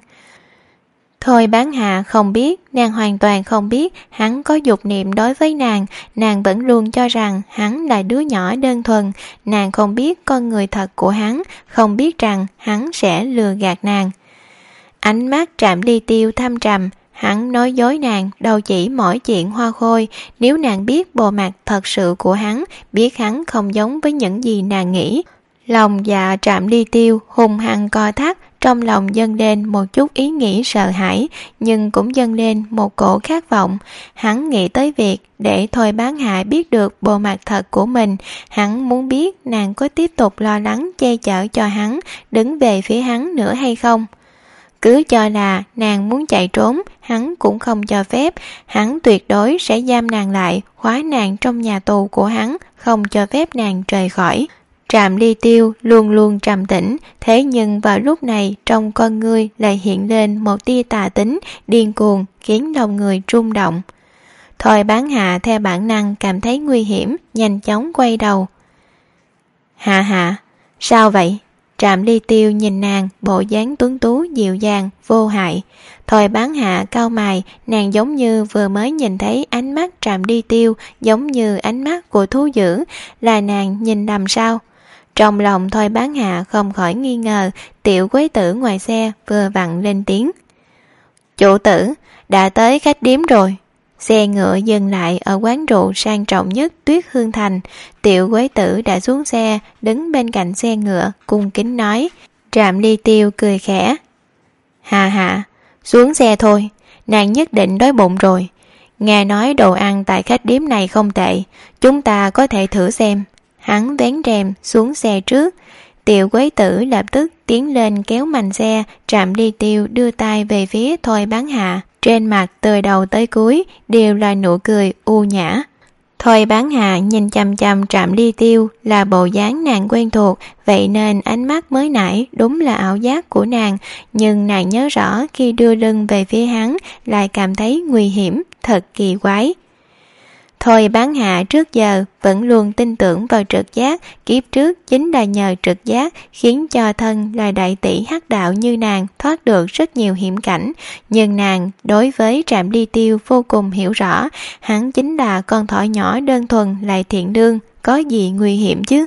Thôi Bán Hạ không biết, nàng hoàn toàn không biết hắn có dục niệm đối với nàng vẫn luôn cho rằng hắn là đứa nhỏ đơn thuần, nàng không biết con người thật của hắn, không biết rằng hắn sẽ lừa gạt nàng. Ánh mắt Trạm Ly Tiêu thâm trầm, hắn nói dối nàng đâu chỉ mỗi chuyện hoa khôi, nếu nàng biết bộ mặt thật sự của hắn, biết hắn không giống với những gì nàng nghĩ. Lòng dạ Trạm Ly Tiêu hung hăng co thắt, trong lòng dâng lên một chút ý nghĩ sợ hãi, nhưng cũng dâng lên một cổ khát vọng. Hắn nghĩ tới việc để Thôi Bán Hạ biết được bộ mặt thật của mình, hắn muốn biết nàng có tiếp tục lo lắng che chở cho hắn, đứng về phía hắn nữa hay không. Cứ cho là nàng muốn chạy trốn, hắn cũng không cho phép, hắn tuyệt đối sẽ giam nàng lại, khóa nàng trong nhà tù của hắn, không cho phép nàng rời khỏi. Trạm Ly Tiêu luôn luôn trầm tĩnh, thế nhưng vào lúc này trong con ngươi lại hiện lên một tia tà tính, điên cuồng, khiến lòng người rung động. Thôi Bán Hạ theo bản năng cảm thấy nguy hiểm, nhanh chóng quay đầu. Hạ, sao vậy? Trạm Ly Tiêu nhìn nàng, bộ dáng tuấn tú dịu dàng, vô hại. Thôi Bán Hạ cau mày, nàng giống như vừa mới nhìn thấy ánh mắt Trạm Ly Tiêu, giống như ánh mắt của thú dữ, là nàng nhìn lầm sao? Trong lòng Thôi Bán Hạ không khỏi nghi ngờ, tiểu quấy tử ngoài xe vừa vặn lên tiếng. Chủ tử, đã tới khách điếm rồi. Xe ngựa dừng lại ở quán rượu sang trọng nhất Tuyết Hương Thành. Tiểu quấy tử đã xuống xe, đứng bên cạnh xe ngựa, cung kính nói. Trạm Ly Tiêu cười khẽ. Hạ, xuống xe thôi, nàng nhất định đói bụng rồi. Nghe nói đồ ăn tại khách điếm này không tệ, chúng ta có thể thử xem. Hắn vén rèm xuống xe trước. Tiểu quấy tử lập tức tiến lên kéo mành xe. Trạm Ly Tiêu đưa tay về phía Thôi Bán Hạ, trên mặt từ đầu tới cuối đều là nụ cười u nhã. Thôi Bán Hạ nhìn chăm chăm Trạm Ly Tiêu là bộ dáng nàng quen thuộc, vậy nên ánh mắt mới nãy đúng là ảo giác của nàng, nhưng nàng nhớ rõ khi đưa lưng về phía hắn lại cảm thấy nguy hiểm, thật kỳ quái. Thôi Bán Hạ trước giờ vẫn luôn tin tưởng vào trực giác, kiếp trước chính là nhờ trực giác khiến cho thân là đại tỷ hắc đạo như nàng thoát được rất nhiều hiểm cảnh, nhưng nàng đối với Trạm Ly Tiêu vô cùng hiểu rõ, hắn chính là con thỏ nhỏ đơn thuần lại thiện lương, có gì nguy hiểm chứ?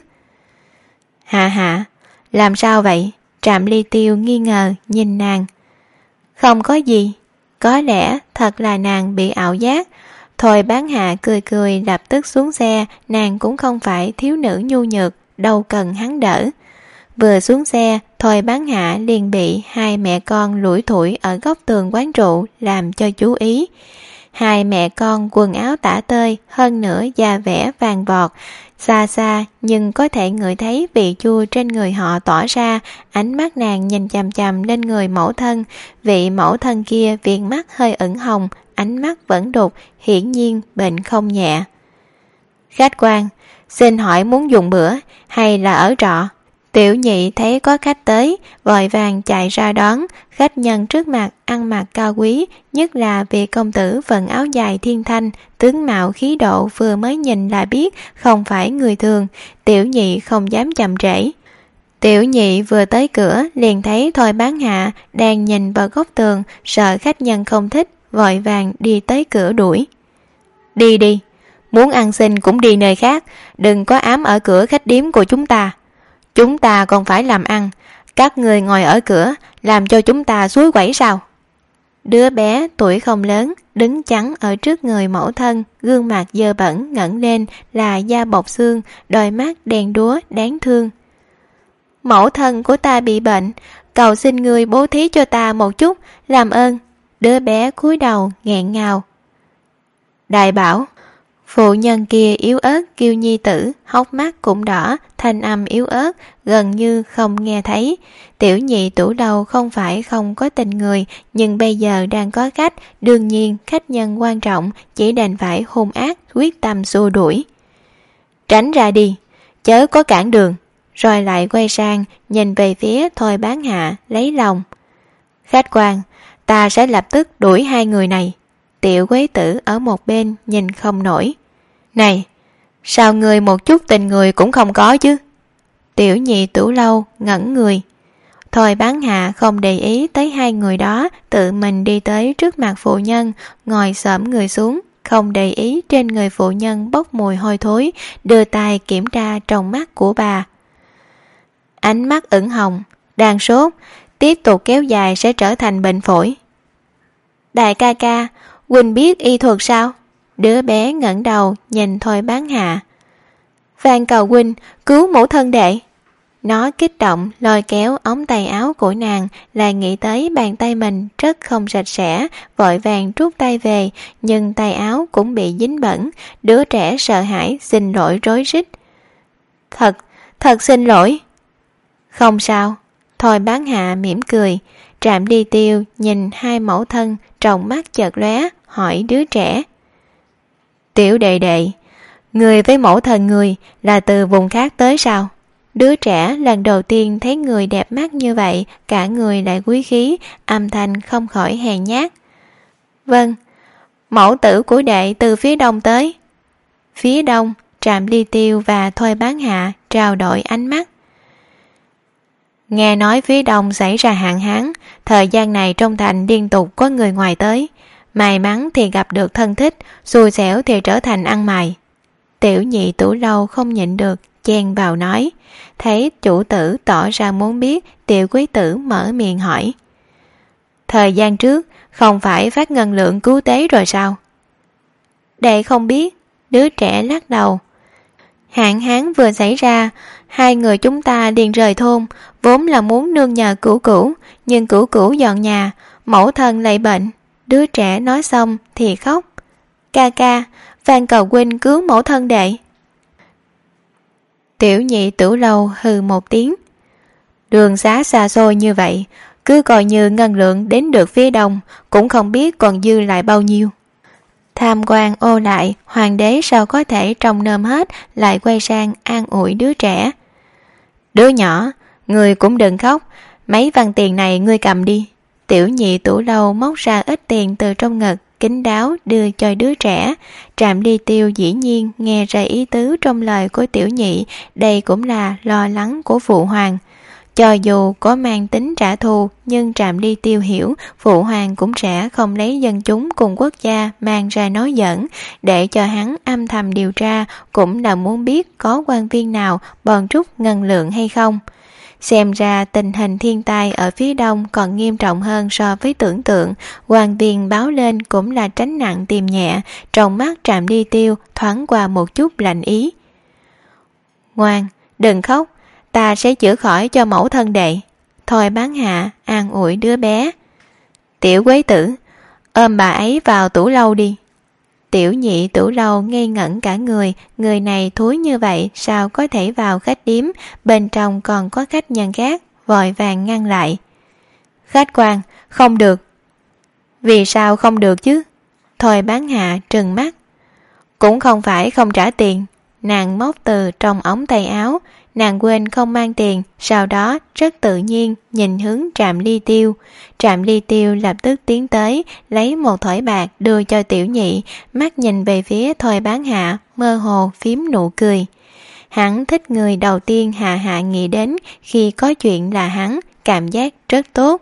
Hạ, làm sao vậy? Trạm Ly Tiêu nghi ngờ nhìn nàng. Không có gì, có lẽ thật là nàng bị ảo giác. Thôi Bán Hạ cười lập tức xuống xe, nàng cũng không phải thiếu nữ nhu nhược, đâu cần hắn đỡ. Vừa xuống xe, Thôi Bán Hạ liền bị hai mẹ con lủi thủi ở góc tường quán rượu làm cho chú ý. Hai mẹ con quần áo tả tơi, hơn nữa da vẻ vàng vọt, xa xa nhưng có thể ngửi thấy vị chua trên người họ tỏa ra. Ánh mắt nàng nhìn chằm chằm lên người mẫu thân, vị mẫu thân kia viền mắt hơi ửng hồng, ánh mắt vẫn đục, hiển nhiên bệnh không nhẹ. Khách quan, xin hỏi muốn dùng bữa hay là ở trọ? Tiểu nhị thấy có khách tới, vội vàng chạy ra đón. Khách nhân trước mặt ăn mặc cao quý, nhất là vị công tử vận áo dài thiên thanh, tướng mạo khí độ vừa mới nhìn là biết không phải người thường. Tiểu nhị không dám chậm trễ. Tiểu nhị vừa tới cửa liền thấy Thôi Bán Hạ đang nhìn vào góc tường, sợ khách nhân không thích, vội vàng đi tới cửa đuổi. Đi đi, muốn ăn xin cũng đi nơi khác, đừng có ám ở cửa khách điếm của chúng ta. Chúng ta còn phải làm ăn, các người ngồi ở cửa làm cho chúng ta suối quẩy sao? Đứa bé tuổi không lớn đứng chắn ở trước người mẫu thân, gương mặt dơ bẩn ngẩng lên là da bọc xương, đôi mắt đen đúa đáng thương. Mẫu thân của ta bị bệnh, cầu xin ngươi bố thí cho ta một chút, làm ơn. Đứa bé cúi đầu nghẹn ngào. Đại bảo. Phụ nhân kia yếu ớt kêu nhi tử, hốc mắt cũng đỏ, thanh âm yếu ớt, gần như không nghe thấy. Tiểu nhị tủ đầu không phải không có tình người, nhưng bây giờ đang có khách, đương nhiên khách nhân quan trọng, chỉ đành phải hung ác, quyết tâm xua đuổi. Tránh ra đi, chớ có cản đường. Rồi lại quay sang, nhìn về phía Thôi Bán Hạ, lấy lòng. Khách quan, ta sẽ lập tức đuổi hai người này. Tiểu quế tử ở một bên nhìn không nổi. Này, sao người một chút tình người cũng không có chứ? Tiểu nhị tủ lâu ngẩn người. Thôi Bán Hạ không để ý tới hai người đó, tự mình đi tới trước mặt phụ nhân, ngồi xổm người xuống, không để ý trên người phụ nhân bốc mùi hôi thối, đưa tay kiểm tra trong mắt của bà. Ánh mắt ửng hồng, đang sốt, tiếp tục kéo dài sẽ trở thành bệnh phổi. Đại ca ca, huynh biết y thuật sao? Đứa bé ngẩng đầu nhìn Thôi Bán Hạ. Van cầu huynh cứu mẫu thân đệ. Nó kích động lôi kéo ống tay áo của nàng, lại nghĩ tới bàn tay mình rất không sạch sẽ, vội vàng rút tay về, nhưng tay áo cũng bị dính bẩn. Đứa trẻ sợ hãi xin lỗi rối rít. Thật xin lỗi. Không sao. Thôi Bán Hạ mỉm cười. Trạm Đi Tiêu nhìn hai mẫu thân, trong mắt chợt lóe, hỏi đứa trẻ. Tiểu đệ đệ, người với mẫu thân người là từ vùng khác tới sao? Đứa trẻ lần đầu tiên thấy người đẹp mắt như vậy, cả người lại quý khí, âm thanh không khỏi hèn nhát. Vâng, mẫu tử của đệ từ phía đông tới. Phía đông, Trạm Đi Tiêu và Thôi Bán Hạ trao đổi ánh mắt. Nghe nói phía đông xảy ra hạn hán, thời gian này trong thành liên tục có người ngoài tới. May mắn thì gặp được thân thích, xui xẻo thì trở thành ăn mày. Tiểu nhị tủ lâu không nhịn được, chen vào nói. Thấy chủ tử tỏ ra muốn biết, tiểu quý tử mở miệng hỏi. Thời gian trước, không phải phát ngân lượng cứu tế rồi sao? Đệ không biết. Đứa trẻ lắc đầu. Hạn hán vừa xảy ra, hai người chúng ta liền rời thôn, vốn là muốn nương nhờ cửu cửu, nhưng cửu cửu dọn nhà, mẫu thân lại bệnh. Đứa trẻ nói xong thì khóc. Ca ca, van cầu huynh cứu mẫu thân đệ. Tiểu nhị tửu lâu hừ một tiếng. Đường xá xa xôi như vậy, cứ coi như ngân lượng đến được phía đông, cũng không biết còn dư lại bao nhiêu. Tham quan ô lại, hoàng đế sao có thể trông nom hết, lại quay sang an ủi đứa trẻ. Đứa nhỏ, người cũng đừng khóc, mấy văn tiền này ngươi cầm đi. Tiểu nhị tủ lâu móc ra ít tiền từ trong ngực, kín đáo đưa cho đứa trẻ. Trạm Đi Tiêu dĩ nhiên nghe ra ý tứ trong lời của tiểu nhị, đây cũng là lo lắng của phụ hoàng. Cho dù có mang tính trả thù, nhưng Trạm Đi Tiêu hiểu phụ hoàng cũng sẽ không lấy dân chúng cùng quốc gia mang ra nói giỡn, để cho hắn âm thầm điều tra, cũng là muốn biết có quan viên nào bòn trút ngân lượng hay không. Xem ra tình hình thiên tai ở phía đông còn nghiêm trọng hơn so với tưởng tượng, quan viên báo lên cũng là tránh nặng tìm nhẹ, trong mắt Trạm Đi Tiêu thoáng qua một chút lạnh ý. Ngoan, đừng khóc, ta sẽ chữa khỏi cho mẫu thân đệ. Thôi Bán Hạ an ủi đứa bé. Tiểu quế tử, ôm bà ấy vào tủ lâu đi. Tiểu nhị tủ lâu ngây ngẩn cả người này thúi như vậy sao có thể vào khách điếm, bên trong còn có khách nhân khác, vội vàng ngăn lại. Khách quan, không được. Vì sao không được chứ? Thôi Bán Hạ trừng mắt. Cũng không phải không trả tiền. Nàng móc từ trong ống tay áo nàng quên không mang tiền, sau đó rất tự nhiên nhìn hướng Trạm Ly Tiêu. Trạm Ly Tiêu lập tức tiến tới, lấy một thỏi bạc đưa cho Tiểu Nhị, mắt nhìn về phía Thôi Bán Hạ, mơ hồ phím nụ cười. Hắn thích người đầu tiên Hạ Hạ nghĩ đến khi có chuyện là hắn, cảm giác rất tốt.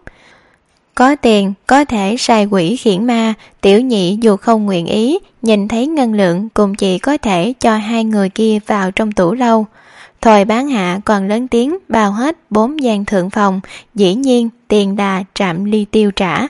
Có tiền có thể sai quỷ khiển ma. Tiểu Nhị dù không nguyện ý, nhìn thấy ngân lượng cũng chỉ có thể cho hai người kia vào trong tủ lâu. Thôi Bán Hạ còn lớn tiếng bao hết 4 gian thượng phòng, dĩ nhiên tiền là Trạm Ly Tiêu trả.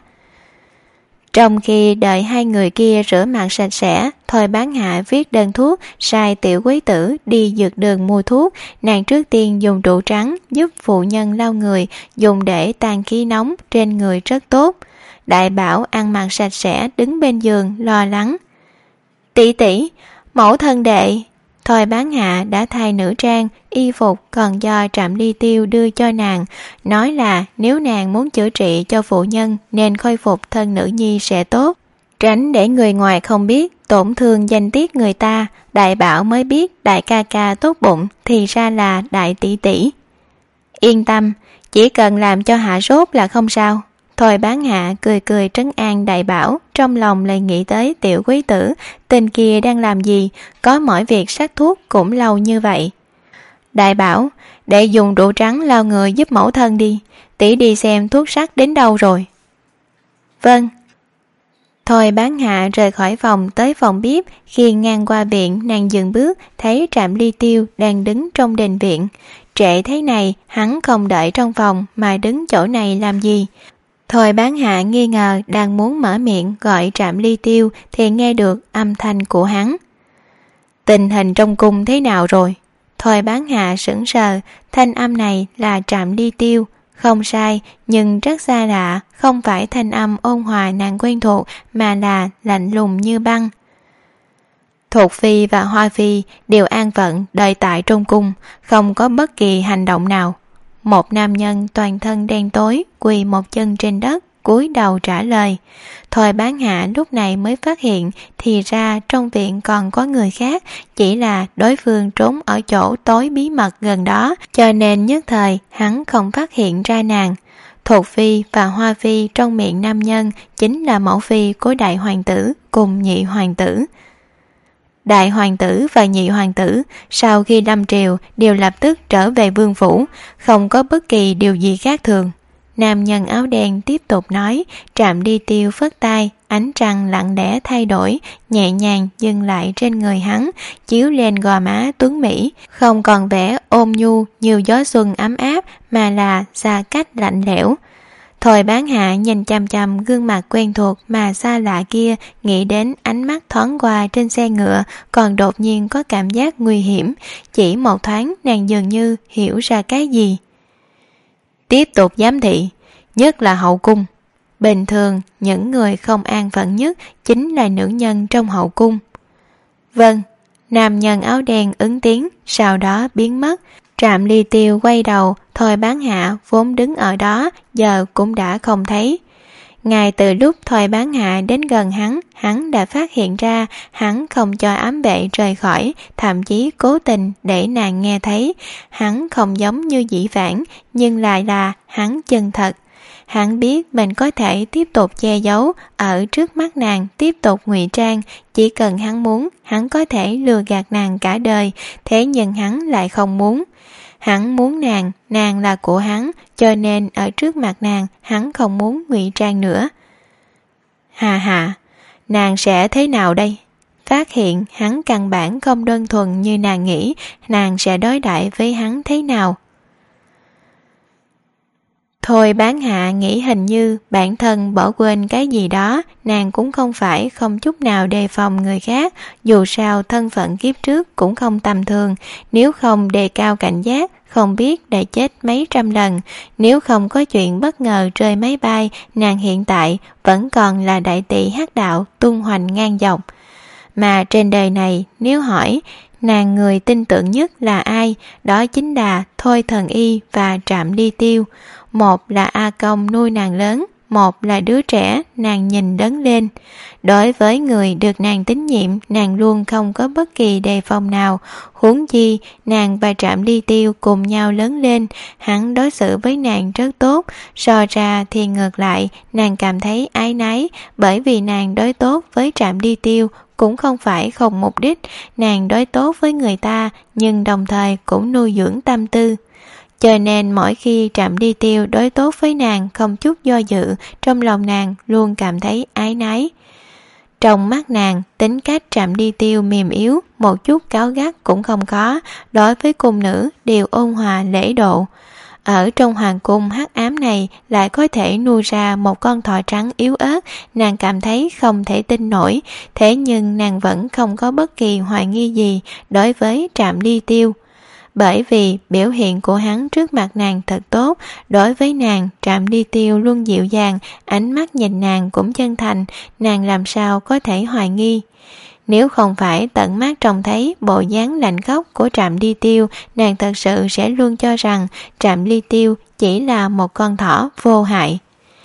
Trong khi đợi hai người kia rửa mặt sạch sẽ, Thôi Bán Hạ viết đơn thuốc, sai Tiểu Quý Tử đi dược đường mua thuốc. Nàng trước tiên dùng rượu trắng giúp phụ nhân lau người, dùng để tan khí nóng trên người rất tốt. Đại Bảo ăn mặc sạch sẽ đứng bên giường lo lắng. Tỷ tỷ, mẫu thân đệ. Thôi Bán Hạ đã thay nữ trang, y phục còn do Trạm Ly Tiêu đưa cho nàng, nói là nếu nàng muốn chữa trị cho phụ nhân nên khôi phục thân nữ nhi sẽ tốt, tránh để người ngoài không biết, tổn thương danh tiết người ta. Đại Bảo mới biết đại ca ca tốt bụng, thì ra là đại tỷ tỷ. Yên tâm, chỉ cần làm cho hạ sốt là không sao. Thôi Bán Hạ cười cười trấn an Đại Bảo, trong lòng lại nghĩ tới Tiểu Quý Tử, tên kia đang làm gì, có mỗi việc sắc thuốc cũng lâu như vậy. Đại Bảo, để dùng rượu trắng lau người giúp mẫu thân đi, tỷ đi xem thuốc sắc đến đâu rồi. Vâng. Thôi Bán Hạ rời khỏi phòng tới phòng bếp, khi ngang qua viện nàng dừng bước, thấy Trạm Ly Tiêu đang đứng trong đình viện. Trễ thế này, hắn không đợi trong phòng mà đứng chỗ này làm gì? Thôi Bán Hạ nghi ngờ đang muốn mở miệng gọi Trạm Ly Tiêu thì nghe được âm thanh của hắn. Tình hình trong cung thế nào rồi? Thôi Bán Hạ sững sờ, thanh âm này là Trạm Ly Tiêu. Không sai, nhưng rất xa lạ, không phải thanh âm ôn hòa nàng quen thuộc mà là lạnh lùng như băng. Thuộc Phi và Hoa Phi đều an phận đợi tại trong cung, không có bất kỳ hành động nào. Một nam nhân toàn thân đen tối quỳ một chân trên đất, cúi đầu trả lời. Thôi Bán Hạ lúc này mới phát hiện thì ra trong viện còn có người khác, chỉ là đối phương trốn ở chỗ tối bí mật gần đó, cho nên nhất thời hắn không phát hiện ra nàng. Thuộc Phi và Hoa Phi trong miệng nam nhân chính là mẫu phi của đại hoàng tử cùng nhị hoàng tử. Đại hoàng tử và nhị hoàng tử sau khi lâm triều đều lập tức trở về vương phủ, không có bất kỳ điều gì khác thường. Nam nhân áo đen tiếp tục nói. Trạm Ly Tiêu phất tay, ánh trăng lặng lẽ thay đổi, nhẹ nhàng dừng lại trên người hắn, chiếu lên gò má tuấn mỹ, không còn vẻ ôn nhu như gió xuân ấm áp mà là xa cách lạnh lẽo. Thôi Bán Hạ nhìn chằm chằm gương mặt quen thuộc mà xa lạ kia, nghĩ đến ánh mắt thoáng qua trên xe ngựa, còn đột nhiên có cảm giác nguy hiểm. Chỉ một thoáng nàng dường như hiểu ra cái gì. Tiếp tục giám thị, nhất là hậu cung. Bình thường những người không an phận nhất chính là nữ nhân trong hậu cung. Vâng. Nam nhân áo đen ứng tiếng, sau đó biến mất. Trạm Ly Tiêu quay đầu, Thôi Bán Hạ vốn đứng ở đó giờ cũng đã không thấy. Ngay từ lúc Thôi Bán Hạ đến gần hắn đã phát hiện ra hắn không cho ám vệ rời khỏi, thậm chí cố tình để nàng nghe thấy. Hắn không giống như dĩ vãng, nhưng lại là hắn chân thật. Hắn biết mình có thể tiếp tục che giấu, ở trước mắt nàng tiếp tục ngụy trang, chỉ cần hắn muốn, hắn có thể lừa gạt nàng cả đời, thế nhưng hắn lại không muốn. Hắn muốn nàng là của hắn, cho nên ở trước mặt nàng, hắn không muốn ngụy trang nữa. Hà, nàng sẽ thế nào đây? Phát hiện hắn căn bản không đơn thuần như nàng nghĩ, nàng sẽ đối đãi với hắn thế nào? Thôi Bán Hạ nghĩ hình như bản thân bỏ quên cái gì đó, nàng cũng không phải không chút nào đề phòng người khác, dù sao thân phận kiếp trước cũng không tầm thường, nếu không đề cao cảnh giác, không biết đã chết mấy trăm lần. Nếu không có chuyện bất ngờ rơi máy bay, nàng hiện tại vẫn còn là đại tỷ hắc đạo tung hoành ngang dọc. Mà trên đời này, nếu hỏi nàng người tin tưởng nhất là ai, đó chính là Thôi Thần Y và Trạm Ly Tiêu. Một là A Công nuôi nàng lớn, một là đứa trẻ nàng nhìn lớn lên. Đối với người được nàng tín nhiệm, nàng luôn không có bất kỳ đề phòng nào. Huống chi nàng và Trạm Ly Tiêu cùng nhau lớn lên, hắn đối xử với nàng rất tốt. So ra thì ngược lại, nàng cảm thấy áy náy, bởi vì nàng đối tốt với Trạm Ly Tiêu cũng không phải không mục đích. Nàng đối tốt với người ta, nhưng đồng thời cũng nuôi dưỡng tâm tư. Cho nên mỗi khi Trạm Ly Tiêu đối tốt với nàng không chút do dự, trong lòng nàng luôn cảm thấy áy náy. Trong mắt nàng, tính cách Trạm Ly Tiêu mềm yếu, một chút cáu gắt cũng không có, đối với cung nữ đều ôn hòa lễ độ. Ở trong hoàng cung hắc ám này lại có thể nuôi ra một con thỏ trắng yếu ớt, nàng cảm thấy không thể tin nổi, thế nhưng nàng vẫn không có bất kỳ hoài nghi gì đối với Trạm Ly Tiêu. Bởi vì biểu hiện của hắn trước mặt nàng thật tốt, đối với nàng, Trạm Ly Tiêu luôn dịu dàng, ánh mắt nhìn nàng cũng chân thành, nàng làm sao có thể hoài nghi. Nếu không phải tận mắt trông thấy bộ dáng lạnh khóc của Trạm Ly Tiêu, nàng thật sự sẽ luôn cho rằng Trạm Ly Tiêu chỉ là một con thỏ vô hại.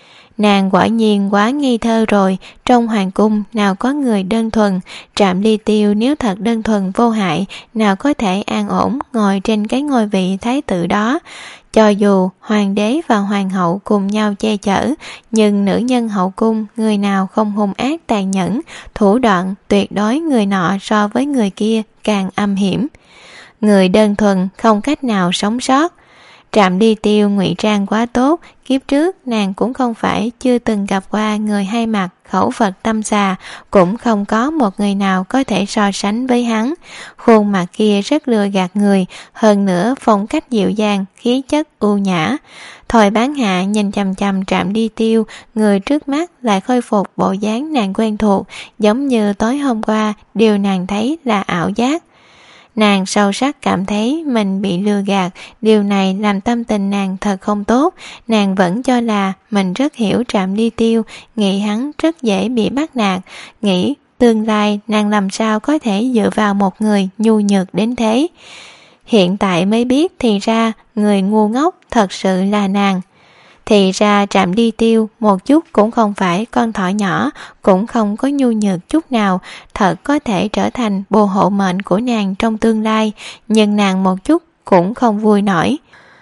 Nàng quả nhiên quá ngây thơ rồi, trong hoàng cung nào có người đơn thuần. Trạm Ly Tiêu nếu thật đơn thuần vô hại, nào có thể an ổn ngồi trên cái ngôi vị thái tử đó. Cho dù hoàng đế và hoàng hậu cùng nhau che chở, nhưng nữ nhân hậu cung người nào không hung ác tàn nhẫn, thủ đoạn tuyệt đối người nọ so với người kia càng âm hiểm. Người đơn thuần không cách nào sống sót. Trạm Ly Tiêu ngụy trang quá tốt, kiếp trước nàng cũng không phải chưa từng gặp qua người hai mặt khẩu Phật tâm xà, cũng không có một người nào có thể so sánh với hắn. Khuôn mặt kia rất lừa gạt người, hơn nữa phong cách dịu dàng, khí chất ưu nhã. Thôi Bán Hạ nhìn chằm chằm Trạm Ly Tiêu, người trước mắt lại khôi phục bộ dáng nàng quen thuộc, giống như tối hôm qua điều nàng thấy là ảo giác. Nàng sâu sắc cảm thấy mình bị lừa gạt, điều này làm tâm tình nàng thật không tốt. Nàng vẫn cho là mình rất hiểu Trạm Ly Tiêu, nghĩ hắn rất dễ bị bắt nạt, nghĩ tương lai nàng làm sao có thể dựa vào một người nhu nhược đến thế. Hiện tại mới biết thì ra người ngu ngốc thật sự là nàng. Thì ra Trạm Ly Tiêu một chút cũng không phải con thỏ nhỏ, cũng không có nhu nhược chút nào, thật có thể trở thành bồ hộ mệnh của nàng trong tương lai, nhưng nàng một chút cũng không vui nổi.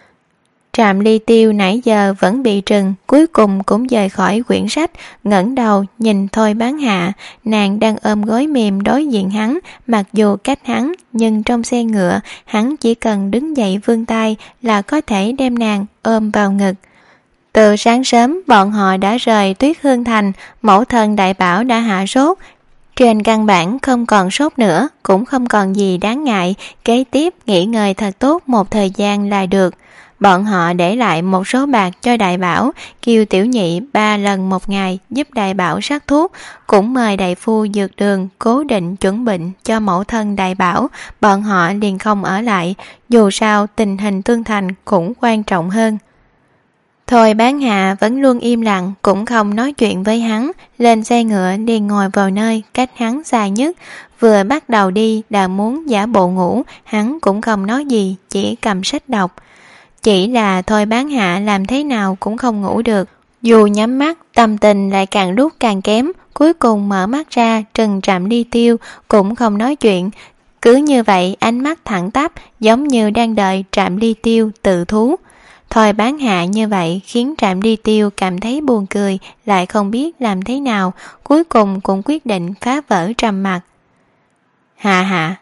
Trạm Ly Tiêu nãy giờ vẫn bị trừng, cuối cùng cũng rời khỏi quyển sách, ngẩng đầu nhìn Thôi Bán Hạ, nàng đang ôm gối mềm đối diện hắn, mặc dù cách hắn, nhưng trong xe ngựa, hắn chỉ cần đứng dậy vươn tay là có thể đem nàng ôm vào ngực. Từ sáng sớm bọn họ đã rời Tuyết Hương Thành, mẫu thân Đại Bảo đã hạ sốt. Trên căn bản không còn sốt nữa, cũng không còn gì đáng ngại, kế tiếp nghỉ ngơi thật tốt một thời gian là được. Bọn họ để lại một số bạc cho Đại Bảo, kêu Tiểu Nhị 3 lần một ngày giúp Đại Bảo sắc thuốc, cũng mời đại phu dược đường cố định chuẩn bệnh cho mẫu thân Đại Bảo. Bọn họ liền không ở lại, dù sao tình hình Tương Thành cũng quan trọng hơn. Thôi Bán Hạ vẫn luôn im lặng, cũng không nói chuyện với hắn, lên xe ngựa liền ngồi vào nơi cách hắn xa nhất. Vừa bắt đầu đi đã muốn giả bộ ngủ, hắn cũng không nói gì, chỉ cầm sách đọc. Chỉ là Thôi Bán Hạ làm thế nào cũng không ngủ được, dù nhắm mắt tâm tình lại càng lúc càng kém. Cuối cùng mở mắt ra trừng Trạm Ly Tiêu, cũng không nói chuyện, cứ như vậy ánh mắt thẳng tắp, giống như đang đợi Trạm Ly Tiêu tự thú. Thôi Bán Hạ như vậy khiến Trạm Ly Tiêu cảm thấy buồn cười, lại không biết làm thế nào, cuối cùng cũng quyết định phá vỡ trầm mặc. Hạ Hạ,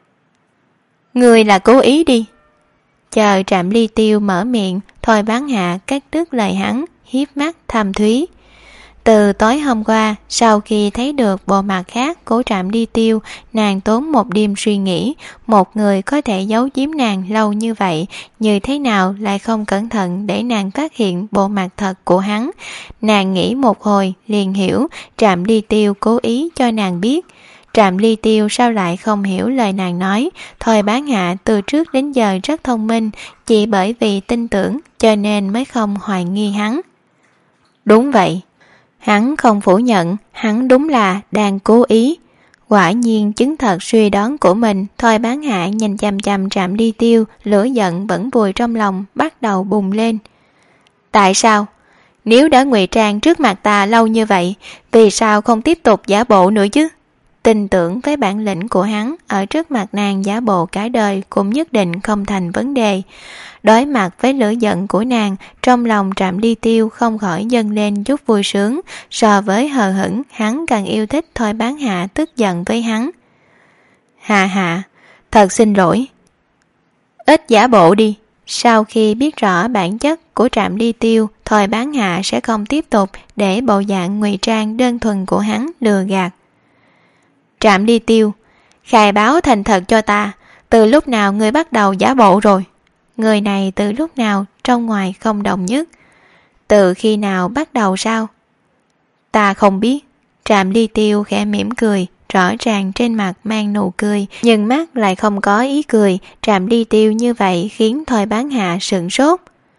ngươi là cố ý đi. Chờ Trạm Ly Tiêu mở miệng, Thôi Bán Hạ cắt đứt lời hắn, hiếp mắt thầm thúy. Từ tối hôm qua, sau khi thấy được bộ mặt khác của Trạm Ly Tiêu, nàng tốn một đêm suy nghĩ, một người có thể giấu giếm nàng lâu như vậy, như thế nào lại không cẩn thận để nàng phát hiện bộ mặt thật của hắn. Nàng nghĩ một hồi, liền hiểu, Trạm Ly Tiêu cố ý cho nàng biết. Trạm Ly Tiêu sao lại không hiểu lời nàng nói. Thôi Bán Hạ từ trước đến giờ rất thông minh, chỉ bởi vì tin tưởng cho nên mới không hoài nghi hắn. Đúng vậy. Hắn không phủ nhận, hắn đúng là đang cố ý. Quả nhiên chứng thật suy đoán của mình. Thôi Bán Hạ nhìn chằm chằm Trạm Ly Tiêu, lửa giận vẫn vùi trong lòng bắt đầu bùng lên. Tại sao? Nếu đã ngụy trang trước mặt ta lâu như vậy, vì sao không tiếp tục giả bộ nữa chứ? Tin tưởng với bản lĩnh của hắn, ở trước mặt nàng giả bộ cả đời cũng nhất định không thành vấn đề. Đối mặt với lửa giận của nàng, trong lòng Trạm Ly Tiêu không khỏi dâng lên chút vui sướng. So với hờ hững, hắn càng yêu thích Thôi Bán Hạ tức giận với hắn. Hạ hạ, thật xin lỗi. Ít giả bộ đi. Sau khi biết rõ bản chất của Trạm Ly Tiêu, Thôi Bán Hạ sẽ không tiếp tục để bộ dạng ngụy trang đơn thuần của hắn lừa gạt. Trạm Ly Tiêu, khai báo thành thật cho ta, từ lúc nào ngươi bắt đầu giả bộ rồi? Người này từ lúc nào trong ngoài không đồng nhất? Từ khi nào bắt đầu sao? Ta không biết. Trạm Ly Tiêu khẽ mỉm cười, rõ ràng trên mặt mang nụ cười, nhưng mắt lại không có ý cười. Trạm Ly Tiêu như vậy khiến Thôi Bán Hạ sửng sốt.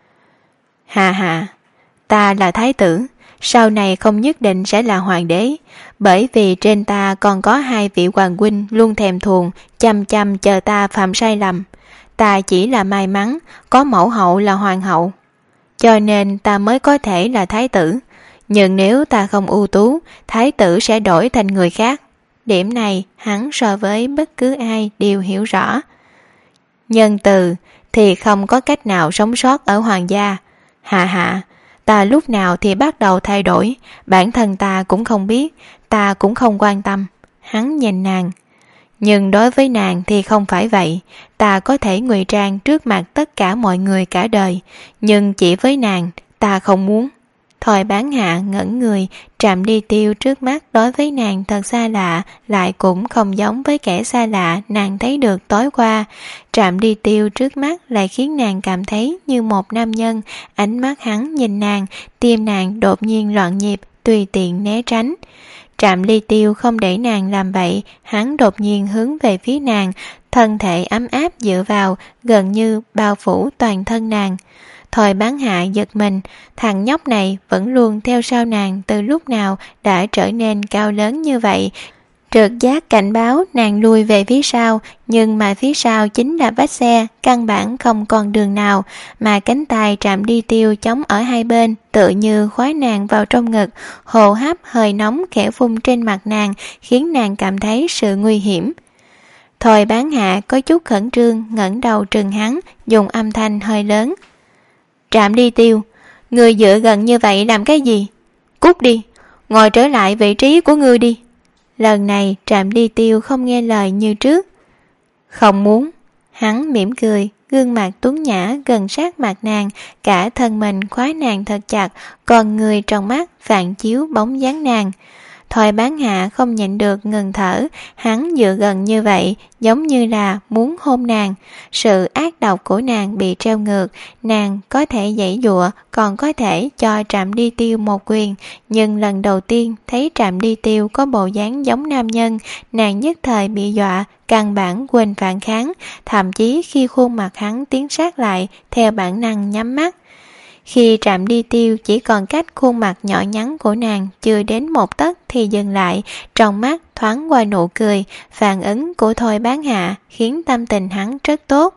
Hạ hạ, ta là thái tử, sau này không nhất định sẽ là hoàng đế, bởi vì trên ta còn có 2 vị hoàng huynh luôn thèm thuồng, chăm chăm chờ ta phạm sai lầm. Ta chỉ là may mắn có mẫu hậu là hoàng hậu, cho nên ta mới có thể là thái tử. Nhưng nếu ta không ưu tú, thái tử sẽ đổi thành người khác. Điểm này hắn so với bất cứ ai đều hiểu rõ. Nhân từ thì không có cách nào sống sót ở hoàng gia. Hạ hạ, ta lúc nào thì bắt đầu thay đổi, bản thân ta cũng không biết, ta cũng không quan tâm. Hắn nhìn nàng. Nhưng đối với nàng thì không phải vậy. Ta có thể ngụy trang trước mặt tất cả mọi người cả đời, nhưng chỉ với nàng, ta không muốn. Thôi Bán Hạ ngẩn người. Trạm Ly Tiêu trước mắt đối với nàng thật xa lạ, lại cũng không giống với kẻ xa lạ nàng thấy được tối qua. Trạm Ly Tiêu trước mắt lại khiến nàng cảm thấy như một nam nhân. Ánh mắt hắn nhìn nàng, tim nàng đột nhiên loạn nhịp, tùy tiện né tránh. Trạm Ly Tiêu không để nàng làm vậy, hắn đột nhiên hướng về phía nàng, thân thể ấm áp dựa vào, gần như bao phủ toàn thân nàng. Thôi Bán Hạ giật mình, thằng nhóc này vẫn luôn theo sau nàng từ lúc nào đã trở nên cao lớn như vậy. Trực giác cảnh báo nàng lui về phía sau, nhưng mà phía sau chính là vách xe, căn bản không còn đường nào, mà cánh tay Trạm Ly Tiêu chống ở hai bên, tựa như khóa nàng vào trong ngực, hô hấp hơi nóng khẽ phun trên mặt nàng, khiến nàng cảm thấy sự nguy hiểm. Thôi Bán Hạ có chút khẩn trương, ngẩng đầu trừng hắn, dùng âm thanh hơi lớn. Trạm Ly Tiêu, người dựa gần như vậy làm cái gì? Cút đi, ngồi trở lại vị trí của ngươi đi. Lần này Trạm Ly Tiêu không nghe lời như trước. Không muốn. Hắn mỉm cười, gương mặt tuấn nhã gần sát mặt nàng, cả thân mình khóa nàng thật chặt, còn người trong mắt phản chiếu bóng dáng nàng. Thôi Bán Hạ không nhịn được ngừng thở, hắn dựa gần như vậy giống như là muốn hôn nàng. Sự ác độc của nàng bị treo ngược, nàng có thể giãy giụa, còn có thể cho Trạm Ly Tiêu một quyền, nhưng lần đầu tiên thấy Trạm Ly Tiêu có bộ dáng giống nam nhân, nàng nhất thời bị dọa, căn bản quên phản kháng, thậm chí khi khuôn mặt hắn tiến sát lại, theo bản năng nhắm mắt. Khi Trạm Ly Tiêu chỉ còn cách khuôn mặt nhỏ nhắn của nàng chưa đến 1 tấc thì dừng lại, trong mắt thoáng qua nụ cười. Phản ứng của Thôi Bán Hạ khiến tâm tình hắn rất tốt.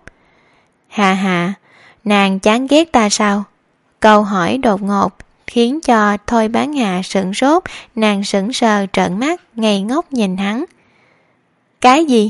Hạ hạ, nàng chán ghét ta sao? Câu hỏi đột ngột khiến cho Thôi Bán Hạ sửng sốt, nàng sững sờ trợn mắt ngây ngốc nhìn hắn. Cái gì?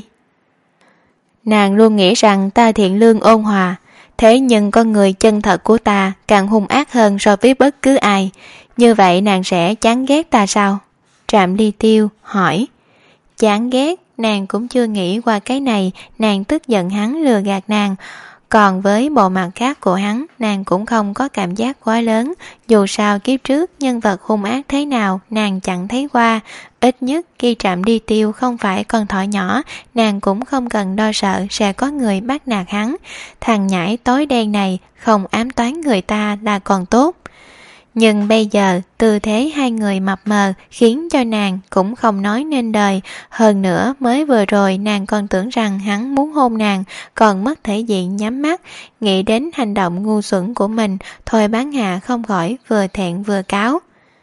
Nàng luôn nghĩ rằng ta thiện lương ôn hòa, thế nhưng con người chân thật của ta càng hung ác hơn so với bất cứ ai. Như vậy nàng sẽ chán ghét ta sao? Trạm Ly Tiêu hỏi. Chán ghét, nàng cũng chưa nghĩ qua cái này. Nàng tức giận hắn lừa gạt nàng. Còn với bộ mặt khác của hắn, nàng cũng không có cảm giác quá lớn. Dù sao kiếp trước nhân vật hung ác thế nào nàng chẳng thấy qua. Ít nhất khi Trạm Ly Tiêu không phải con thỏ nhỏ, nàng cũng không cần lo sợ sẽ có người bắt nạt hắn. Thằng nhãi tối đen này không ám toán người ta là còn tốt. Nhưng bây giờ tư thế hai người mập mờ khiến cho nàng cũng không nói nên lời. Hơn nữa mới vừa rồi nàng còn tưởng rằng hắn muốn hôn nàng, còn mất thể diện nhắm mắt. Nghĩ đến hành động ngu xuẩn của mình, Thôi Bán Hạ không khỏi vừa thẹn vừa cáo.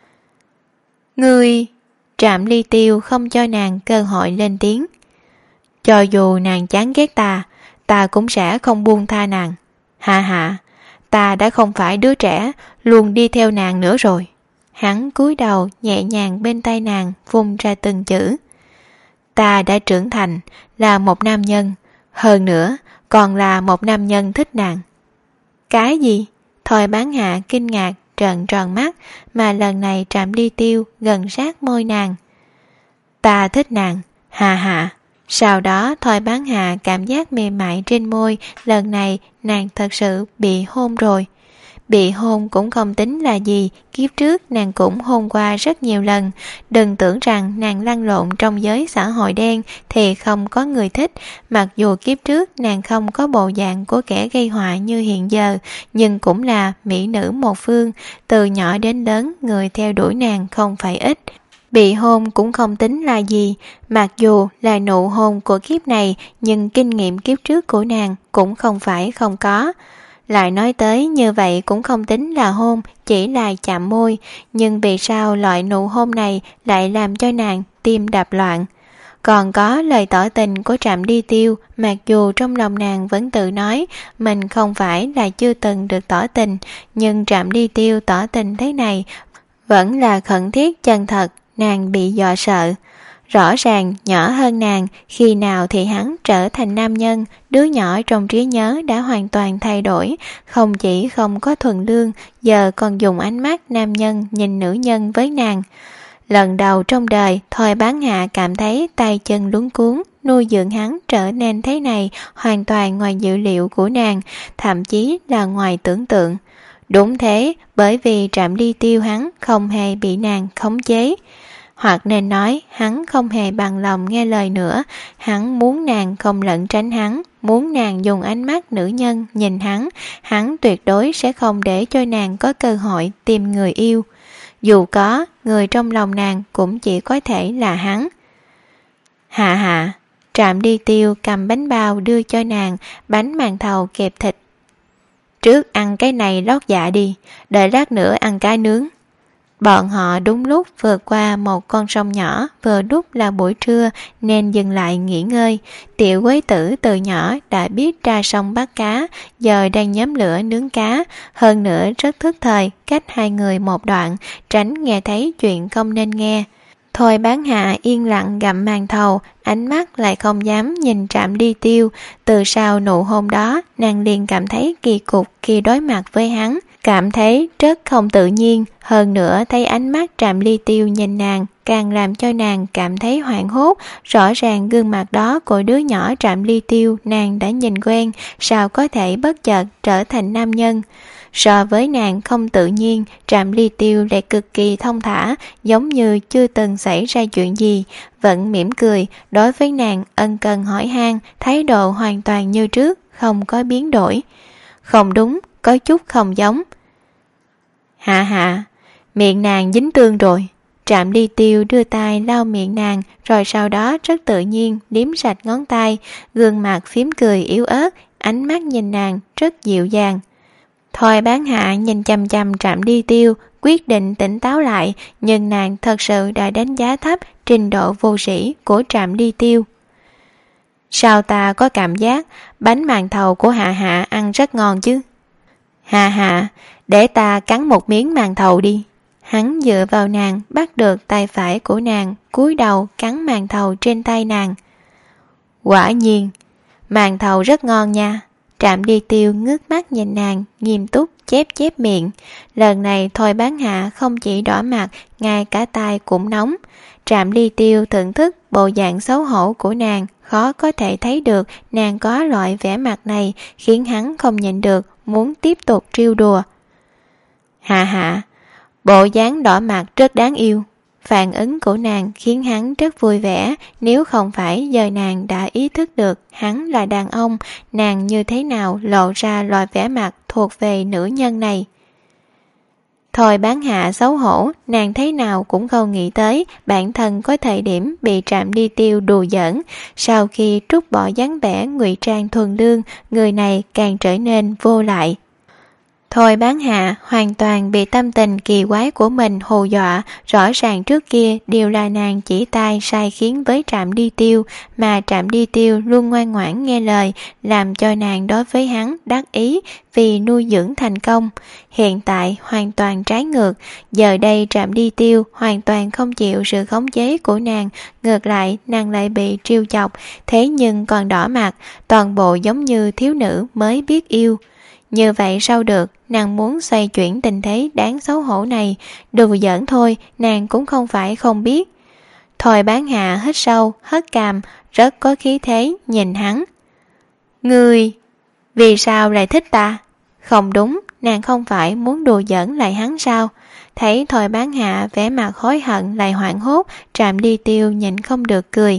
Ngươi... Trạm Ly Tiêu không cho nàng cơ hội lên tiếng. Cho dù nàng chán ghét ta cũng sẽ không buông tha nàng. Hạ hạ, ta đã không phải đứa trẻ, luôn đi theo nàng nữa rồi. Hắn cúi đầu nhẹ nhàng bên tai nàng vung ra từng chữ. Ta đã trưởng thành, là một nam nhân, hơn nữa còn là một nam nhân thích nàng. Cái gì? Thôi Bán Hạ kinh ngạc trợn tròn mắt, mà lần này Trạm Ly Tiêu gần sát môi nàng. Ta thích nàng, Hạ Hạ. Sau đó Thôi Bán Hạ cảm giác mềm mại trên môi, lần này nàng thật sự bị hôn rồi. Bị hôn cũng không tính là gì, kiếp trước nàng cũng hôn qua rất nhiều lần. Đừng tưởng rằng nàng lăn lộn trong giới xã hội đen thì không có người thích. Mặc dù kiếp trước nàng không có bộ dạng của kẻ gây họa như hiện giờ, nhưng cũng là mỹ nữ một phương. Từ nhỏ đến lớn, người theo đuổi nàng không phải ít. Bị hôn cũng không tính là gì, mặc dù là nụ hôn của kiếp này, nhưng kinh nghiệm kiếp trước của nàng cũng không phải không có. Lại nói tới như vậy cũng không tính là hôn, chỉ là chạm môi, nhưng vì sao loại nụ hôn này lại làm cho nàng tim đập loạn? Còn có lời tỏ tình của Trạm Ly Tiêu, mặc dù trong lòng nàng vẫn tự nói mình không phải là chưa từng được tỏ tình, nhưng Trạm Ly Tiêu tỏ tình thế này vẫn là khẩn thiết chân thật, nàng bị dọa sợ. Rõ ràng nhỏ hơn nàng, khi nào thì hắn trở thành nam nhân, đứa nhỏ trong trí nhớ đã hoàn toàn thay đổi, không chỉ không có thuần lương, giờ còn dùng ánh mắt nam nhân nhìn nữ nhân với nàng. Lần đầu trong đời, Thôi Bán Hạ cảm thấy tay chân luống cuống, nuôi dưỡng hắn trở nên thế này hoàn toàn ngoài dự liệu của nàng, thậm chí là ngoài tưởng tượng. Đúng thế, bởi vì Trạm Ly Tiêu hắn không hề bị nàng khống chế. Hoặc nên nói hắn không hề bằng lòng nghe lời nữa, hắn muốn nàng không lẩn tránh hắn, muốn nàng dùng ánh mắt nữ nhân nhìn hắn tuyệt đối sẽ không để cho nàng có cơ hội tìm người yêu. Dù có, người trong lòng nàng cũng chỉ có thể là hắn. Hạ Hạ. Trạm Ly Tiêu cầm bánh bao đưa cho nàng, bánh màn thầu kẹp thịt. Trước ăn cái này lót dạ đi, đợi lát nữa ăn cá nướng. Bọn họ đúng lúc vượt qua một con sông nhỏ, vừa lúc là buổi trưa nên dừng lại nghỉ ngơi. Tiểu Quế Tử từ nhỏ đã biết ra sông bắt cá, giờ đang nhóm lửa nướng cá, hơn nữa rất thức thời, cách hai người một đoạn, tránh nghe thấy chuyện không nên nghe. Thôi Bán Hạ yên lặng gặm màn thầu, ánh mắt lại không dám nhìn Trạm Ly Tiêu. Từ sau nụ hôn đó, nàng liền cảm thấy kỳ cục khi đối mặt với hắn, cảm thấy rất không tự nhiên. Hơn nữa thấy ánh mắt Trạm Ly Tiêu nhìn nàng càng làm cho nàng cảm thấy hoảng hốt. Rõ ràng gương mặt đó của đứa nhỏ Trạm Ly Tiêu nàng đã nhìn quen, sao có thể bất chợt trở thành nam nhân. So với nàng không tự nhiên, Trạm Ly Tiêu lại cực kỳ thông thả, giống như chưa từng xảy ra chuyện gì, vẫn mỉm cười, đối với nàng ân cần hỏi han, thái độ hoàn toàn như trước, không có biến đổi. Không đúng, có chút không giống. Hạ Hạ. Miệng nàng dính tương rồi. Trạm Ly Tiêu đưa tay lau miệng nàng, rồi sau đó rất tự nhiên liếm sạch ngón tay, gương mặt phím cười yếu ớt, ánh mắt nhìn nàng rất dịu dàng. Thôi Bán Hạ nhìn chăm chăm Trạm Ly Tiêu, quyết định tỉnh táo lại, nhưng nàng thật sự đã đánh giá thấp trình độ vô sĩ của Trạm Ly Tiêu. Sao ta có cảm giác bánh màn thầu của Hạ Hạ ăn rất ngon chứ? Hạ Hạ, để ta cắn một miếng màn thầu đi. Hắn dựa vào nàng, bắt được tay phải của nàng, cúi đầu cắn màn thầu trên tay nàng. Quả nhiên, màn thầu rất ngon nha. Trạm Ly Tiêu ngước mắt nhìn nàng, nghiêm túc chép chép miệng. Lần này Thôi Bán Hạ không chỉ đỏ mặt, ngay cả tai cũng nóng. Trạm Ly Tiêu thưởng thức bộ dạng xấu hổ của nàng, khó có thể thấy được nàng có loại vẻ mặt này, khiến hắn không nhịn được, muốn tiếp tục trêu đùa. Hạ Hạ. Bộ dáng đỏ mặt rất đáng yêu. Phản ứng của nàng khiến hắn rất vui vẻ, nếu không phải giờ nàng đã ý thức được hắn là đàn ông, nàng như thế nào lộ ra loại vẻ mặt thuộc về nữ nhân này. Thôi Bán Hạ xấu hổ, nàng thế nào cũng không nghĩ tới bản thân có thời điểm bị Trạm Ly Tiêu đùa giỡn. Sau khi trút bỏ dáng vẻ ngụy trang thuần lương, người này càng trở nên vô lại. Thôi Bán Hạ hoàn toàn bị tâm tình kỳ quái của mình hù dọa, rõ ràng trước kia đều là nàng chỉ tay sai khiến với Trạm Đi Tiêu, mà Trạm Đi Tiêu luôn ngoan ngoãn nghe lời, làm cho nàng đối với hắn đắc ý vì nuôi dưỡng thành công. Hiện tại hoàn toàn trái ngược, giờ đây Trạm Đi Tiêu hoàn toàn không chịu sự khống chế của nàng, ngược lại nàng lại bị trêu chọc, thế nhưng còn đỏ mặt, toàn bộ giống như thiếu nữ mới biết yêu. Như vậy sao được, nàng muốn xoay chuyển tình thế đáng xấu hổ này, đùa giỡn thôi, nàng cũng không phải không biết. Thôi Bán Hạ hít sâu, hất cằm, rất có khí thế nhìn hắn. Ngươi, vì sao lại thích ta? Không đúng, nàng không phải muốn đùa giỡn lại hắn sao? Thấy Thôi Bán Hạ vẻ mặt hối hận lại hoảng hốt, Trạm Đi Tiêu nhịn không được cười.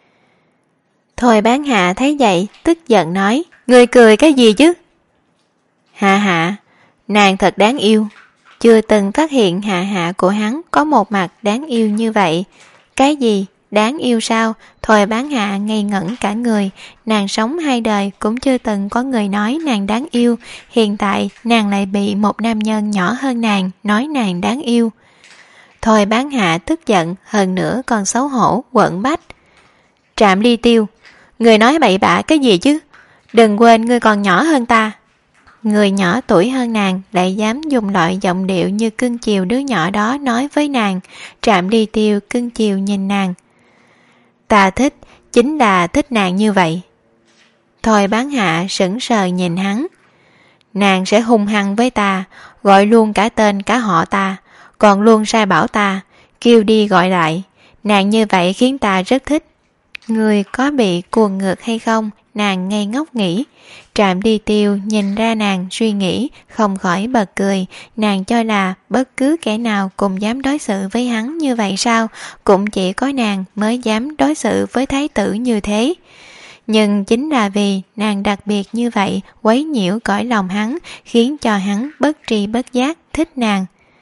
Thôi Bán Hạ thấy vậy, tức giận nói, ngươi cười cái gì chứ? Hạ Hạ, nàng thật đáng yêu. Chưa từng phát hiện Hạ Hạ của hắn có một mặt đáng yêu như vậy. Cái gì? Đáng yêu sao? Thôi Bán Hạ ngây ngẩn cả người. Nàng sống 2 đời cũng chưa từng có người nói nàng đáng yêu. Hiện tại nàng lại bị một nam nhân nhỏ hơn nàng nói nàng đáng yêu. Thôi Bán Hạ tức giận, hơn nữa còn xấu hổ, quẫn bách. Trạm Đi Tiêu, người nói bậy bạ cái gì chứ? Đừng quên ngươi còn nhỏ hơn ta. Người nhỏ tuổi hơn nàng lại dám dùng loại giọng điệu như cưng chiều đứa nhỏ đó nói với nàng. Trạm Đi Tiêu cưng chiều nhìn nàng. Ta thích, chính là thích nàng như vậy. Thôi Bán Hạ sững sờ nhìn hắn. Nàng sẽ hung hăng với ta, gọi luôn cả tên cả họ ta, còn luôn sai bảo ta, kêu đi gọi lại. Nàng như vậy khiến ta rất thích. Người có bị cuồng ngược hay không? Nàng ngây ngốc nghĩ. Trạm Đi Tiêu nhìn ra nàng suy nghĩ, không khỏi bật cười. Nàng cho là bất cứ kẻ nào cũng dám đối xử với hắn như vậy sao? Cũng chỉ có nàng mới dám đối xử với thái tử như thế. Nhưng chính là vì nàng đặc biệt như vậy, quấy nhiễu cõi lòng hắn, khiến cho hắn bất tri bất giác thích nàng.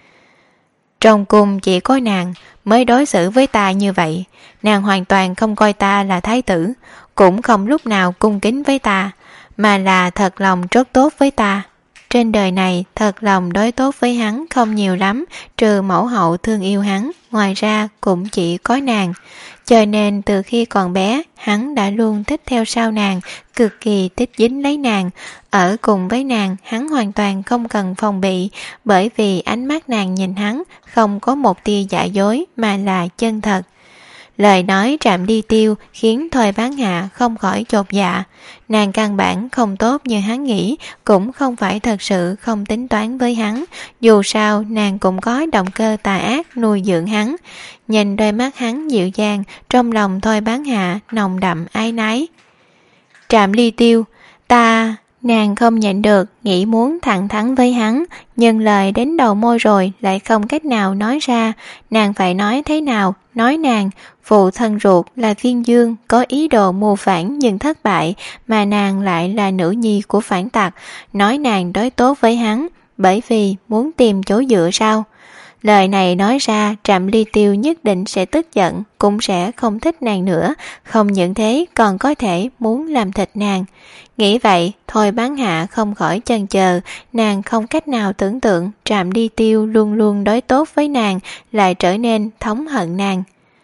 Trong cung chỉ có nàng mới đối xử với ta như vậy. Nàng hoàn toàn không coi ta là thái tử, cũng không lúc nào cung kính với ta, mà là thật lòng rất tốt với ta. Trên đời này thật lòng đối tốt với hắn không nhiều lắm, trừ mẫu hậu thương yêu hắn, ngoài ra cũng chỉ có nàng. Cho nên từ khi còn bé, hắn đã luôn thích theo sau nàng, cực kỳ thích dính lấy nàng. Ở cùng với nàng, hắn hoàn toàn không cần phòng bị, bởi vì ánh mắt nàng nhìn hắn không có một tia giả dối mà là chân thật. Lời nói Trạm Đi Tiêu khiến Thôi Bán Hạ không khỏi chột dạ. Nàng căn bản không tốt như hắn nghĩ, cũng không phải thật sự không tính toán với hắn. Dù sao nàng cũng có động cơ tà ác nuôi dưỡng hắn. Nhìn đôi mắt hắn dịu dàng, trong lòng Thôi Bán Hạ nồng đậm ái náy. Trạm Đi Tiêu, ta... Nàng không nhịn được, nghĩ muốn thẳng thắn với hắn, nhưng lời đến đầu môi rồi lại không cách nào nói ra. Nàng phải nói thế nào? Nói nàng, phụ thân ruột là Viên Dương, có ý đồ mưu phản nhưng thất bại, mà nàng lại là nữ nhi của phản tặc. Nói nàng đối tốt với hắn, bởi vì muốn tìm chỗ dựa sao? Lời này nói ra, Trạm Đi Tiêu nhất định sẽ tức giận, cũng sẽ không thích nàng nữa, không những thế còn có thể muốn làm thịt nàng. Nghĩ vậy, Thôi Bán Hạ không khỏi chần chờ, nàng không cách nào tưởng tượng Trạm Đi Tiêu luôn luôn đối tốt với nàng lại trở nên thống hận nàng.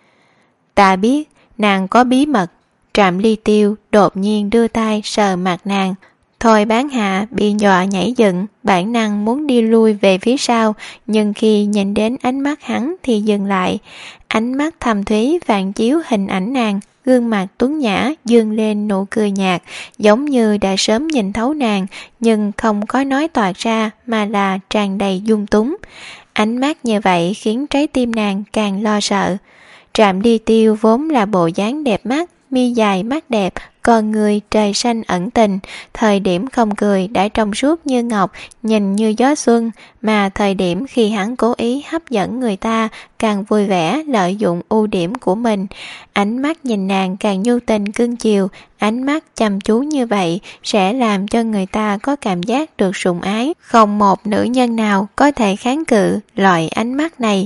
Ta biết, nàng có bí mật. Trạm Đi Tiêu đột nhiên đưa tay sờ mặt nàng. Thôi Bán Hạ bị dọa nhảy dựng, bản năng muốn đi lui về phía sau, nhưng khi nhìn đến ánh mắt hắn thì dừng lại. Ánh mắt thầm thúy phản chiếu hình ảnh nàng, gương mặt tuấn nhã dương lên nụ cười nhạt, giống như đã sớm nhìn thấu nàng, nhưng không có nói toạc ra mà là tràn đầy dung túng. Ánh mắt như vậy khiến trái tim nàng càng lo sợ. Trạm Đi Tiêu vốn là bộ dáng đẹp mắt, mi dài mắt đẹp, con người trời xanh ẩn tình, thời điểm không cười đã trong suốt như ngọc, nhìn như gió xuân, mà thời điểm khi hắn cố ý hấp dẫn người ta càng vui vẻ lợi dụng ưu điểm của mình. Ánh mắt nhìn nàng càng nhu tình cưng chiều, ánh mắt chăm chú như vậy sẽ làm cho người ta có cảm giác được sủng ái, không một nữ nhân nào có thể kháng cự loại ánh mắt này.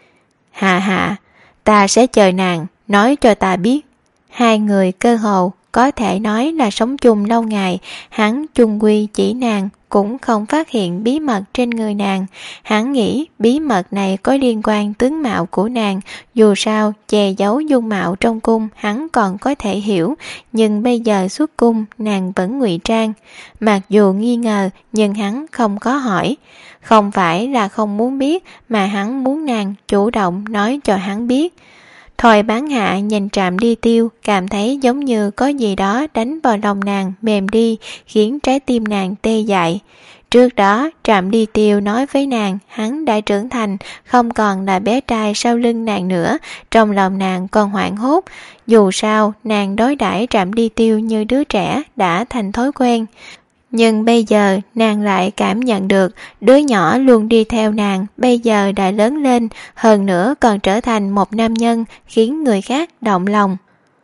Hạ Hạ, ta sẽ chờ nàng nói cho ta biết. Hai người cơ hồ có thể nói là sống chung lâu ngày, hắn chung quy chỉ nàng cũng không phát hiện bí mật trên người nàng. Hắn nghĩ bí mật này có liên quan tướng mạo của nàng, dù sao che giấu dung mạo trong cung hắn còn có thể hiểu, nhưng bây giờ xuất cung nàng vẫn ngụy trang. Mặc dù nghi ngờ nhưng hắn không có hỏi. Không phải là không muốn biết, mà hắn muốn nàng chủ động nói cho hắn biết. Thôi Bán Hạ nhìn Trạm Đi Tiêu, cảm thấy giống như có gì đó đánh vào lòng nàng mềm đi, khiến trái tim nàng tê dại. Trước đó Trạm Đi Tiêu nói với nàng hắn đã trưởng thành, không còn là bé trai sau lưng nàng nữa. Trong lòng nàng còn hoảng hốt, dù sao nàng đối đãi Trạm Đi Tiêu như đứa trẻ đã thành thói quen. Nhưng bây giờ nàng lại cảm nhận được đứa nhỏ luôn đi theo nàng bây giờ đã lớn lên, hơn nữa còn trở thành một nam nhân, khiến người khác động lòng.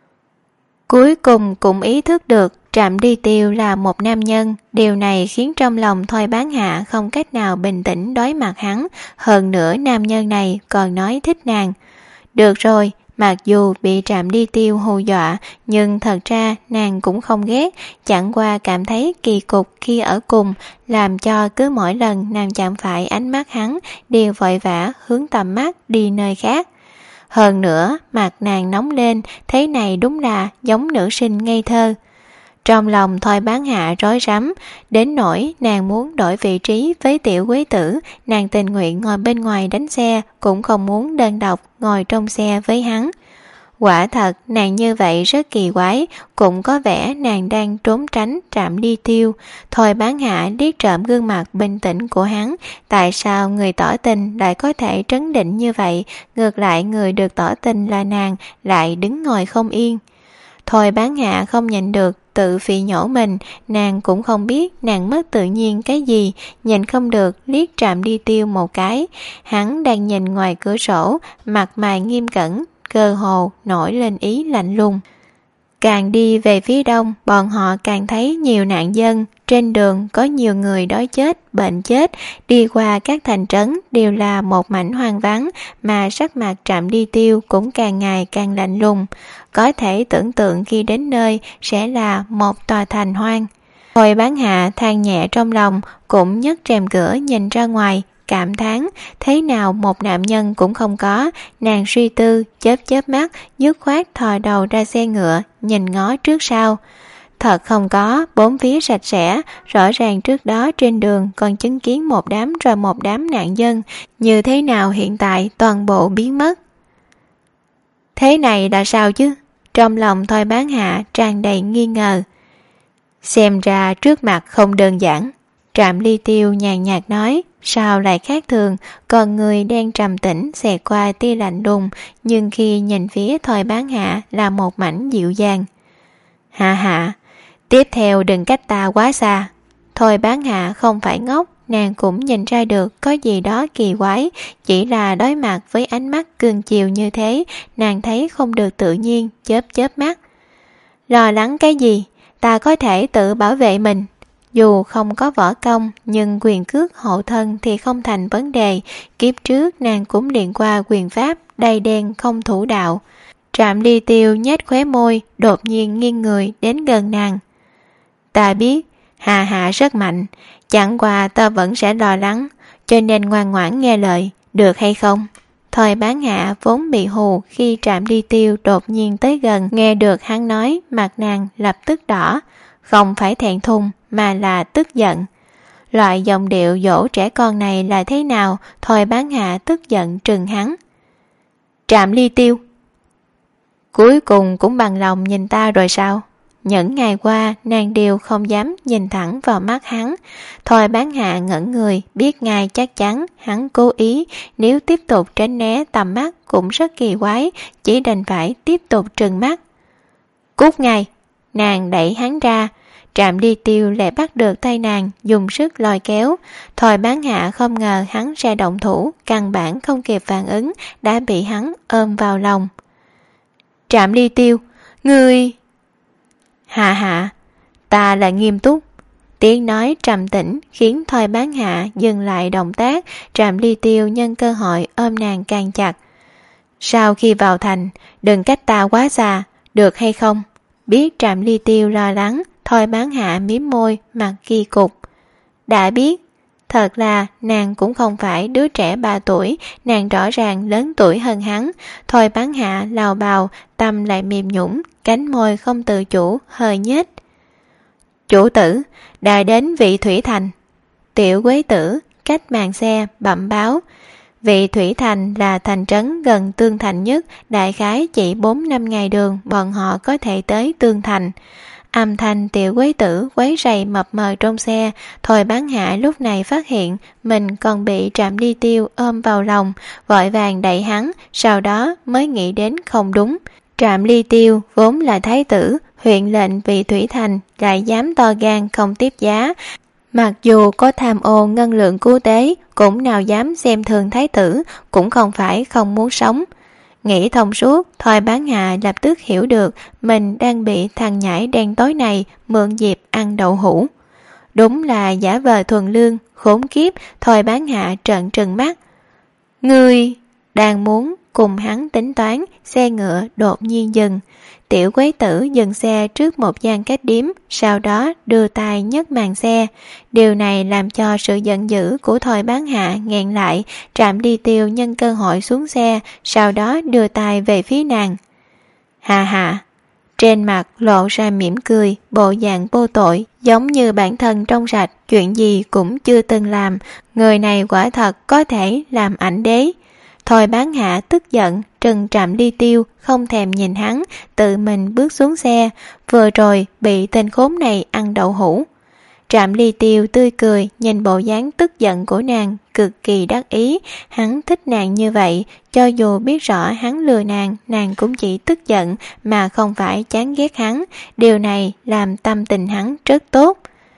Cuối cùng cũng ý thức được Trạm Đi Tiêu là một nam nhân. Điều này khiến trong lòng Thôi Bán Hạ không cách nào bình tĩnh đối mặt hắn. Hơn nữa nam nhân này còn nói thích nàng. Được rồi, mặc dù bị Trạm Đi Tiêu hù dọa, nhưng thật ra nàng cũng không ghét, chẳng qua cảm thấy kỳ cục khi ở cùng, làm cho cứ mỗi lần nàng chạm phải ánh mắt hắn đều vội vã hướng tầm mắt đi nơi khác. Hơn nữa mặt nàng nóng lên, thế này đúng là giống nữ sinh ngây thơ. Trong lòng Thôi Bán Hạ rối rắm, đến nỗi nàng muốn đổi vị trí với Tiểu Quế Tử, nàng tình nguyện ngồi bên ngoài đánh xe, cũng không muốn đơn độc ngồi trong xe với hắn. Quả thật nàng như vậy rất kỳ quái, cũng có vẻ nàng đang trốn tránh Trạm Đi Tiêu. Thôi Bán Hạ liếc trộm gương mặt bình tĩnh của hắn, tại sao người tỏ tình lại có thể trấn định như vậy, ngược lại người được tỏ tình là nàng lại đứng ngồi không yên. Thôi Bán Hạ không nhịn được tự phỉ nhổ mình, nàng cũng không biết nàng mất tự nhiên cái gì, nhìn không được liếc Trạm Đi Tiêu một cái. Hắn đang nhìn ngoài cửa sổ, mặt mày nghiêm cẩn, cơ hồ nổi lên ý lạnh lùng. Càng đi về phía đông, bọn họ càng thấy nhiều nạn dân. Trên đường có nhiều người đói chết, bệnh chết. Đi qua các thành trấn đều là một mảnh hoang vắng, mà sắc mặt Trạm Đi Tiêu cũng càng ngày càng lạnh lùng. Có thể tưởng tượng khi đến nơi sẽ là một tòa thành hoang. Thôi Bán Hạ than nhẹ trong lòng, cũng nhấc rèm cửa nhìn ra ngoài, cảm thán thế nào một nam nhân cũng không có. Nàng suy tư, chớp chớp mắt, dứt khoát thò đầu ra xe ngựa, nhìn ngó trước sau. Thật không có, bốn phía sạch sẽ, rõ ràng trước đó trên đường còn chứng kiến một đám rồi một đám nạn dân, như thế nào hiện tại toàn bộ biến mất. Thế này là sao chứ? Trong lòng Thôi Bán Hạ tràn đầy nghi ngờ. Xem ra trước mặt không đơn giản. Trạm Đi Tiêu nhàn nhạt nói, sao lại khác thường, còn người đen trầm tĩnh xẹt qua tia lạnh lùng, nhưng khi nhìn phía Thôi Bán Hạ là một mảnh dịu dàng. Hạ hạ, tiếp theo đừng cách ta quá xa. Thôi Bán Hạ không phải ngốc, nàng cũng nhìn ra được có gì đó kỳ quái, chỉ là đối mặt với ánh mắt cương chiều như thế, nàng thấy không được tự nhiên, chớp chớp mắt. Lo lắng cái gì, ta có thể tự bảo vệ mình. Dù không có võ công, nhưng quyền cước hộ thân thì không thành vấn đề. Kiếp trước nàng cũng luyện qua quyền pháp, đầy đen không thủ đạo. Trạm Đi Tiêu nhếch khóe môi, đột nhiên nghiêng người đến gần nàng. Ta biết, Hạ Hạ rất mạnh, chẳng qua ta vẫn sẽ lo lắng, cho nên ngoan ngoãn nghe lời, được hay không? Thôi Bán Hạ vốn bị hù khi Trạm Đi Tiêu đột nhiên tới gần, nghe được hắn nói, mặt nàng lập tức đỏ, không phải thẹn thùng mà là tức giận. Loại giọng điệu dỗ trẻ con này là thế nào? Thôi Bán Hạ tức giận trừng hắn. Trạm Đi Tiêu, cuối cùng cũng bằng lòng nhìn ta rồi sao? Những ngày qua nàng đều không dám nhìn thẳng vào mắt hắn. Thôi Bán Hạ ngẩn người, biết ngay chắc chắn hắn cố ý, nếu tiếp tục tránh né tầm mắt cũng rất kỳ quái, chỉ đành phải tiếp tục trừng mắt. Cút ngay! Nàng đẩy hắn ra. Trạm Đi Tiêu lại bắt được tay nàng, dùng sức lôi kéo. Thôi Bán Hạ không ngờ hắn sẽ động thủ, căn bản không kịp phản ứng, đã bị hắn ôm vào lòng. Trạm Đi Tiêu, ngươi... Hạ hạ, ta là nghiêm túc. Tiếng nói trầm tĩnh khiến Thôi Bán Hạ dừng lại động tác. Trạm Đi Tiêu nhân cơ hội ôm nàng càng chặt. Sau khi vào thành, đừng cách ta quá xa, được hay không? Biết Trạm Đi Tiêu lo lắng, Thôi Bán Hạ mím môi, mặt kỳ cục. đã biết. Thật là nàng cũng không phải đứa trẻ 3 tuổi, nàng rõ ràng lớn tuổi hơn hắn. Thôi Bán Hạ lào bào, tâm lại mềm nhũn, cánh môi không tự chủ hơi nhếch. Chủ tử, đã đến Vị Thủy Thành. Tiểu Quế Tử cách màn xe bẩm báo. Vị Thủy Thành là thành trấn gần Tương Thành nhất, đại khái chỉ 4-5 ngày đường bọn họ có thể tới Tương Thành. Âm thanh Tiểu Quế Tử quấy rầy mập mờ trong xe. Thôi Bán Hạ lúc này phát hiện mình còn bị Trạm Ly Tiêu ôm vào lòng, vội vàng đẩy hắn, sau đó mới nghĩ đến không đúng. Trạm Ly Tiêu vốn là thái tử, huyện lệnh Vị Thủy Thành lại dám to gan không tiếp giá. Mặc dù có tham ô ngân lượng cứu tế, cũng nào dám xem thường thái tử, cũng không phải không muốn sống. Nghĩ thông suốt, Thôi Bán Hạ lập tức hiểu được mình đang bị thằng nhãi đen tối này mượn dịp ăn đậu hũ. Đúng là giả vờ thuần lương, khốn kiếp. Thôi Bán Hạ trợn trừng mắt. Ngươi đang muốn cùng hắn tính toán, xe ngựa đột nhiên dừng. Tiểu Quế Tử dừng xe trước một gian khách điếm, sau đó đưa tay nhấc màn xe. Điều này làm cho sự giận dữ của Thôi Bán Hạ nghẹn lại. Trạm Ly Tiêu nhân cơ hội xuống xe, sau đó đưa tay về phía nàng. Hà hà, trên mặt lộ ra mỉm cười, bộ dạng vô tội, giống như bản thân trong sạch, chuyện gì cũng chưa từng làm. Người này quả thật có thể làm ảnh đế. Thôi Bán Hạ tức giận, trừng Trạm Ly Tiêu, không thèm nhìn hắn, tự mình bước xuống xe. Vừa rồi bị tên khốn này ăn đậu hũ. Trạm Ly Tiêu tươi cười, nhìn bộ dáng tức giận của nàng, cực kỳ đắc ý. Hắn thích nàng như vậy, cho dù biết rõ hắn lừa nàng cũng chỉ tức giận mà không phải chán ghét hắn. Điều này làm tâm tình hắn rất tốt.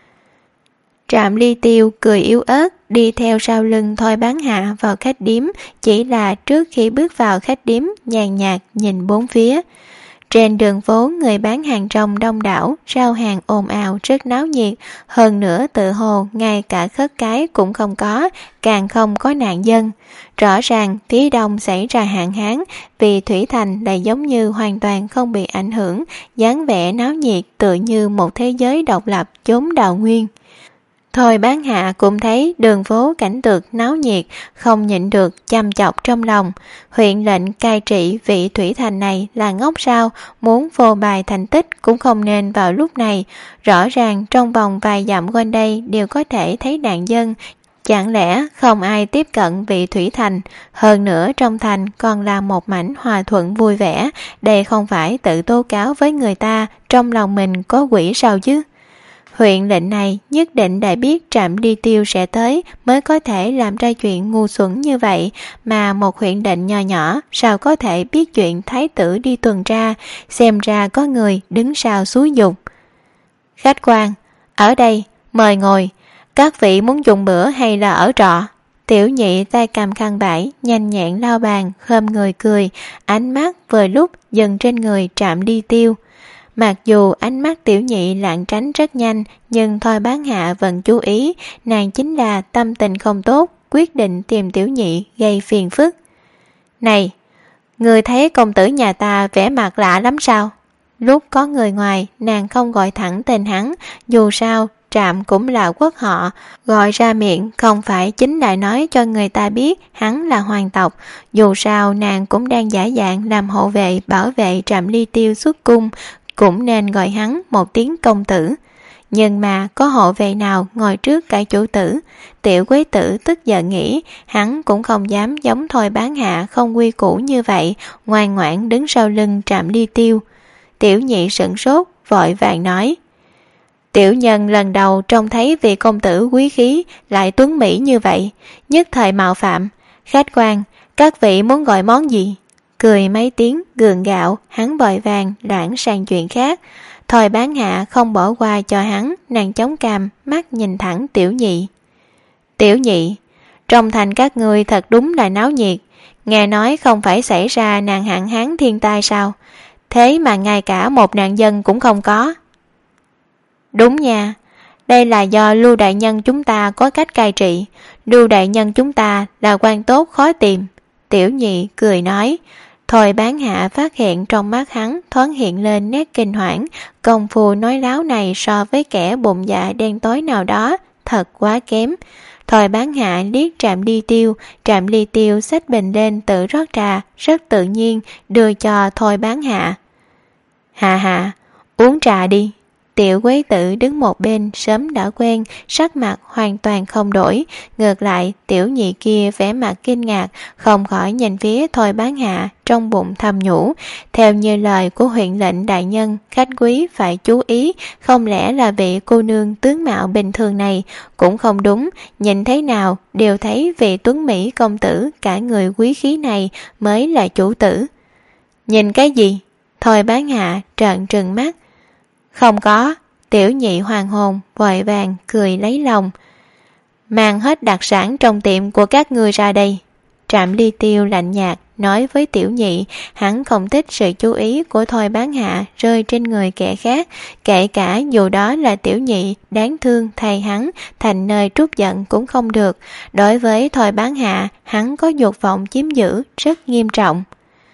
Trạm Ly Tiêu cười yếu ớt, đi theo sau lưng Thôi Bán Hạ vào khách điếm, chỉ là trước khi bước vào khách điếm, nhàn nhạt nhìn bốn phía. Trên đường phố người bán hàng rong đông đảo, rao hàng ồn ào rất náo nhiệt, hơn nữa tự hồ ngay cả khất cái cũng không có, càng không có nạn dân. Rõ ràng phía đông xảy ra hạn hán, vì Thủy Thành lại giống như hoàn toàn không bị ảnh hưởng, dáng vẻ náo nhiệt tựa như một thế giới độc lập chốn đào nguyên. Thôi Bán Hạ cũng thấy đường phố cảnh tượng náo nhiệt, không nhịn được chăm chọc trong lòng. Huyện lệnh cai trị Vị Thủy Thành này là ngốc sao, muốn phô bày thành tích cũng không nên vào lúc này. Rõ ràng trong vòng vài dặm quanh đây đều có thể thấy nạn dân, chẳng lẽ không ai tiếp cận Vị Thủy Thành. Hơn nữa trong thành còn là một mảnh hòa thuận vui vẻ, đây không phải tự tố cáo với người ta, trong lòng mình có quỷ sao chứ. Huyện lệnh này nhất định đã biết Trạm Ly Tiêu sẽ tới mới có thể làm ra chuyện ngu xuẩn như vậy, mà một huyện lệnh nhỏ nhỏ sao có thể biết chuyện thái tử đi tuần tra, xem ra có người đứng sau xúi giục. Khách quan, ở đây, mời ngồi, các vị muốn dùng bữa hay là ở trọ? Tiểu Nhị tay cầm khăn vải, nhanh nhẹn lau bàn, khom người cười, ánh mắt vừa lúc dừng trên người Trạm Ly Tiêu. Mặc dù ánh mắt Tiểu Nhị lảng tránh rất nhanh, nhưng Thôi Bán Hạ vẫn chú ý, nàng chính là tâm tình không tốt, quyết định tìm Tiểu Nhị gây phiền phức. Này, người thấy công tử nhà ta vẻ mặt lạ lắm sao? Lúc có người ngoài, nàng không gọi thẳng tên hắn, dù sao Trạm cũng là quốc họ, gọi ra miệng không phải chính là nói cho người ta biết hắn là hoàng tộc. Dù sao nàng cũng đang giả dạng làm hộ vệ bảo vệ Trạm Ly Tiêu xuất cung, cũng nên gọi hắn một tiếng công tử. Nhưng mà có hộ vệ nào ngồi trước cả chủ tử? Tiểu Quế Tử tức giận nghĩ, hắn cũng không dám giống Thôi Bán Hạ không quy củ như vậy, ngoan ngoãn đứng sau lưng Trạm Ly Tiêu. Tiểu Nhị sửng sốt, vội vàng nói: Tiểu nhân lần đầu trông thấy vị công tử quý khí lại tuấn mỹ như vậy, nhất thời mạo phạm. Khách quan, các vị muốn gọi món gì? Cười mấy tiếng gượng gạo, hắn vội vàng lãng sang chuyện khác. Thôi Bán Hạ không bỏ qua cho hắn, nàng chống cằm, mắt nhìn thẳng Tiểu Nhị. Tiểu Nhị, trong thành các ngươi thật đúng là náo nhiệt, nghe nói không phải xảy ra nạn hạn hán thiên tai sao? Thế mà ngay cả một nạn dân cũng không có. Đúng nha, đây là do Lưu đại nhân chúng ta có cách cai trị. Lưu đại nhân chúng ta là quan tốt khó tìm. Tiểu Nhị cười nói. Thôi Bán Hạ phát hiện trong mắt hắn thoáng hiện lên nét kinh hoảng, công phu nói láo này so với kẻ bụng dạ đen tối nào đó, thật quá kém. Thôi Bán Hạ liếc Trạm Ly Tiêu xách bình lên tự rót trà, rất tự nhiên đưa cho Thôi Bán Hạ. Hạ hạ, uống trà đi. Tiểu Quế Tử đứng một bên sớm đã quen, sắc mặt hoàn toàn không đổi. Ngược lại, tiểu nhị kia vẻ mặt kinh ngạc, không khỏi nhìn phía Thôi Bán Hạ, trong bụng thầm nhủ. Theo như lời của huyện lệnh đại nhân, khách quý phải chú ý, không lẽ là vị cô nương tướng mạo bình thường này? Cũng không đúng, nhìn thế nào đều thấy vị tuấn Mỹ công tử cả người quý khí này mới là chủ tử. Nhìn cái gì? Thôi Bán Hạ trợn trừng mắt. Không có. Tiểu nhị hoàng hồn vội vàng cười lấy lòng. Mang hết đặc sản trong tiệm của các ngươi ra đây. Trạm Ly Tiêu lạnh nhạt nói với tiểu nhị, hắn không thích sự chú ý của Thôi Bán Hạ rơi trên người kẻ khác, kể cả dù đó là tiểu nhị đáng thương thay hắn thành nơi trút giận cũng không được. Đối với Thôi Bán Hạ, hắn có dục vọng chiếm giữ rất nghiêm trọng.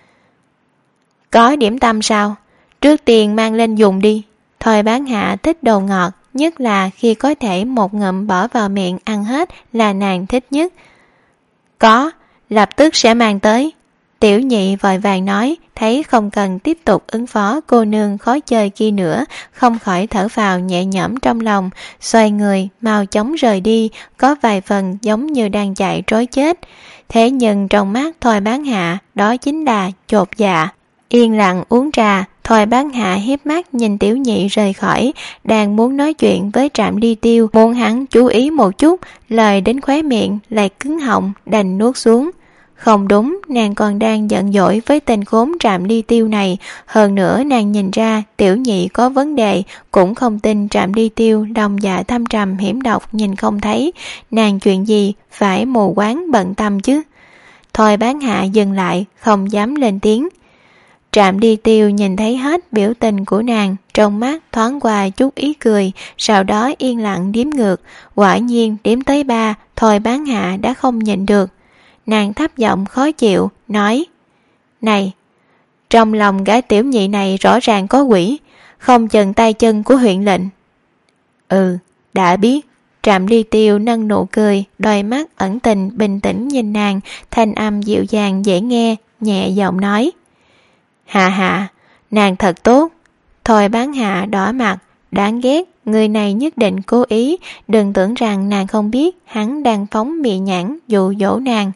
Có điểm tâm sao? Trước tiên mang lên dùng đi. Thôi Bán Hạ thích đồ ngọt, nhất là khi có thể một ngụm bỏ vào miệng ăn hết là nàng thích nhất. Có, lập tức sẽ mang tới. Tiểu nhị vội vàng nói, thấy không cần tiếp tục ứng phó cô nương khó chơi kia nữa, không khỏi thở phào nhẹ nhõm trong lòng, xoay người mau chóng rời đi, có vài phần giống như đang chạy trối chết. Thế nhưng trong mắt Thôi Bán Hạ, đó chính là chột dạ. Yên lặng uống trà, Thôi Bán Hạ hiếp mắt nhìn tiểu nhị rời khỏi, đang muốn nói chuyện với Trạm Ly Tiêu, muốn hắn chú ý một chút, lời đến khóe miệng lại cứng họng, đành nuốt xuống. Không đúng, nàng còn đang giận dỗi với tên khốn Trạm Ly Tiêu này, hơn nữa nàng nhìn ra tiểu nhị có vấn đề, cũng không tin Trạm Ly Tiêu lòng dạ thâm trầm hiểm độc nhìn không thấy, nàng chuyện gì phải mù quáng bận tâm chứ. Thôi Bán Hạ dừng lại, không dám lên tiếng. Trạm Ly Tiêu nhìn thấy hết biểu tình của nàng, trong mắt thoáng qua chút ý cười, sau đó yên lặng đếm ngược, quả nhiên đếm tới 3, Thôi Bán Hạ đã không nhịn được. Nàng thấp giọng khó chịu, nói: Này, trong lòng gã tiểu nhị này rõ ràng có quỷ, không chừng tay chân của huyện lệnh. Ừ, đã biết. Trạm Ly Tiêu nâng nụ cười, đôi mắt ẩn tình bình tĩnh nhìn nàng, thanh âm dịu dàng dễ nghe, nhẹ giọng nói: Hạ hạ, nàng thật tốt. Thôi Bán Hạ đỏ mặt, đáng ghét, người này nhất định cố ý, đừng tưởng rằng nàng không biết hắn đang phóng mị nhãn dụ dỗ nàng.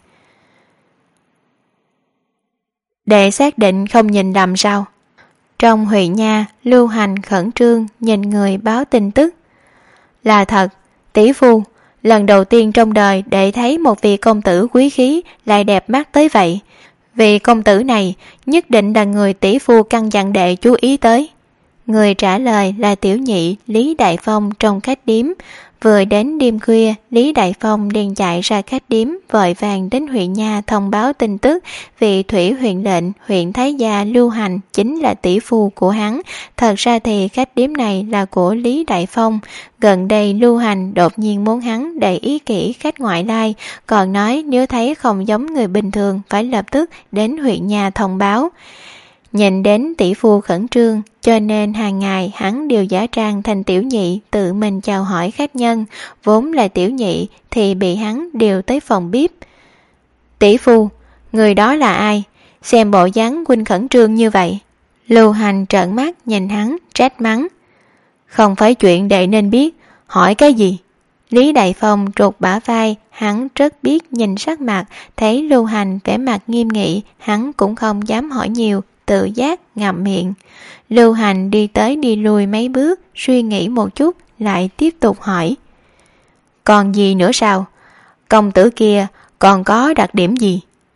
Để xác định không nhìn lầm sao? Trong huyện nha, Lưu Hành khẩn trương nhìn người báo tin tức. Là thật, tỷ phu, lần đầu tiên trong đời để thấy một vị công tử quý khí lại đẹp mắt tới vậy. Vị công tử này nhất định là người tỷ phu căn dặn đệ chú ý tới. Người trả lời là tiểu nhị Lý Đại Phong trong khách điếm. Vừa đến đêm khuya, Lý Đại Phong liền chạy ra khách điếm, vội vàng đến huyện nha thông báo tin tức vị thủy huyện lệnh huyện Thái Gia Lưu Hành chính là tỷ phu của hắn. Thật ra thì khách điếm này là của Lý Đại Phong. Gần đây Lưu Hành đột nhiên muốn hắn để ý kỹ khách ngoại lai, còn nói nếu thấy không giống người bình thường phải lập tức đến huyện nha thông báo. Nhìn đến tỷ phu khẩn trương, cho nên hàng ngày hắn đều giả trang thành tiểu nhị tự mình chào hỏi khách nhân, vốn là tiểu nhị thì bị hắn điều tới phòng bếp. Tỷ phu, người đó là ai? Xem bộ dáng huynh khẩn trương như vậy. Lưu Hành trợn mắt nhìn hắn, trách mắng. Không phải chuyện đệ nên biết, hỏi cái gì? Lý Đại Phong trục bả vai, hắn rất biết nhìn sắc mặt, thấy Lưu Hành vẻ mặt nghiêm nghị, hắn cũng không dám hỏi nhiều, tự giác ngậm miệng. Lưu Hành đi tới đi lui mấy bước, suy nghĩ một chút, lại tiếp tục hỏi. Còn gì nữa sao? Công tử kia còn có đặc điểm gì?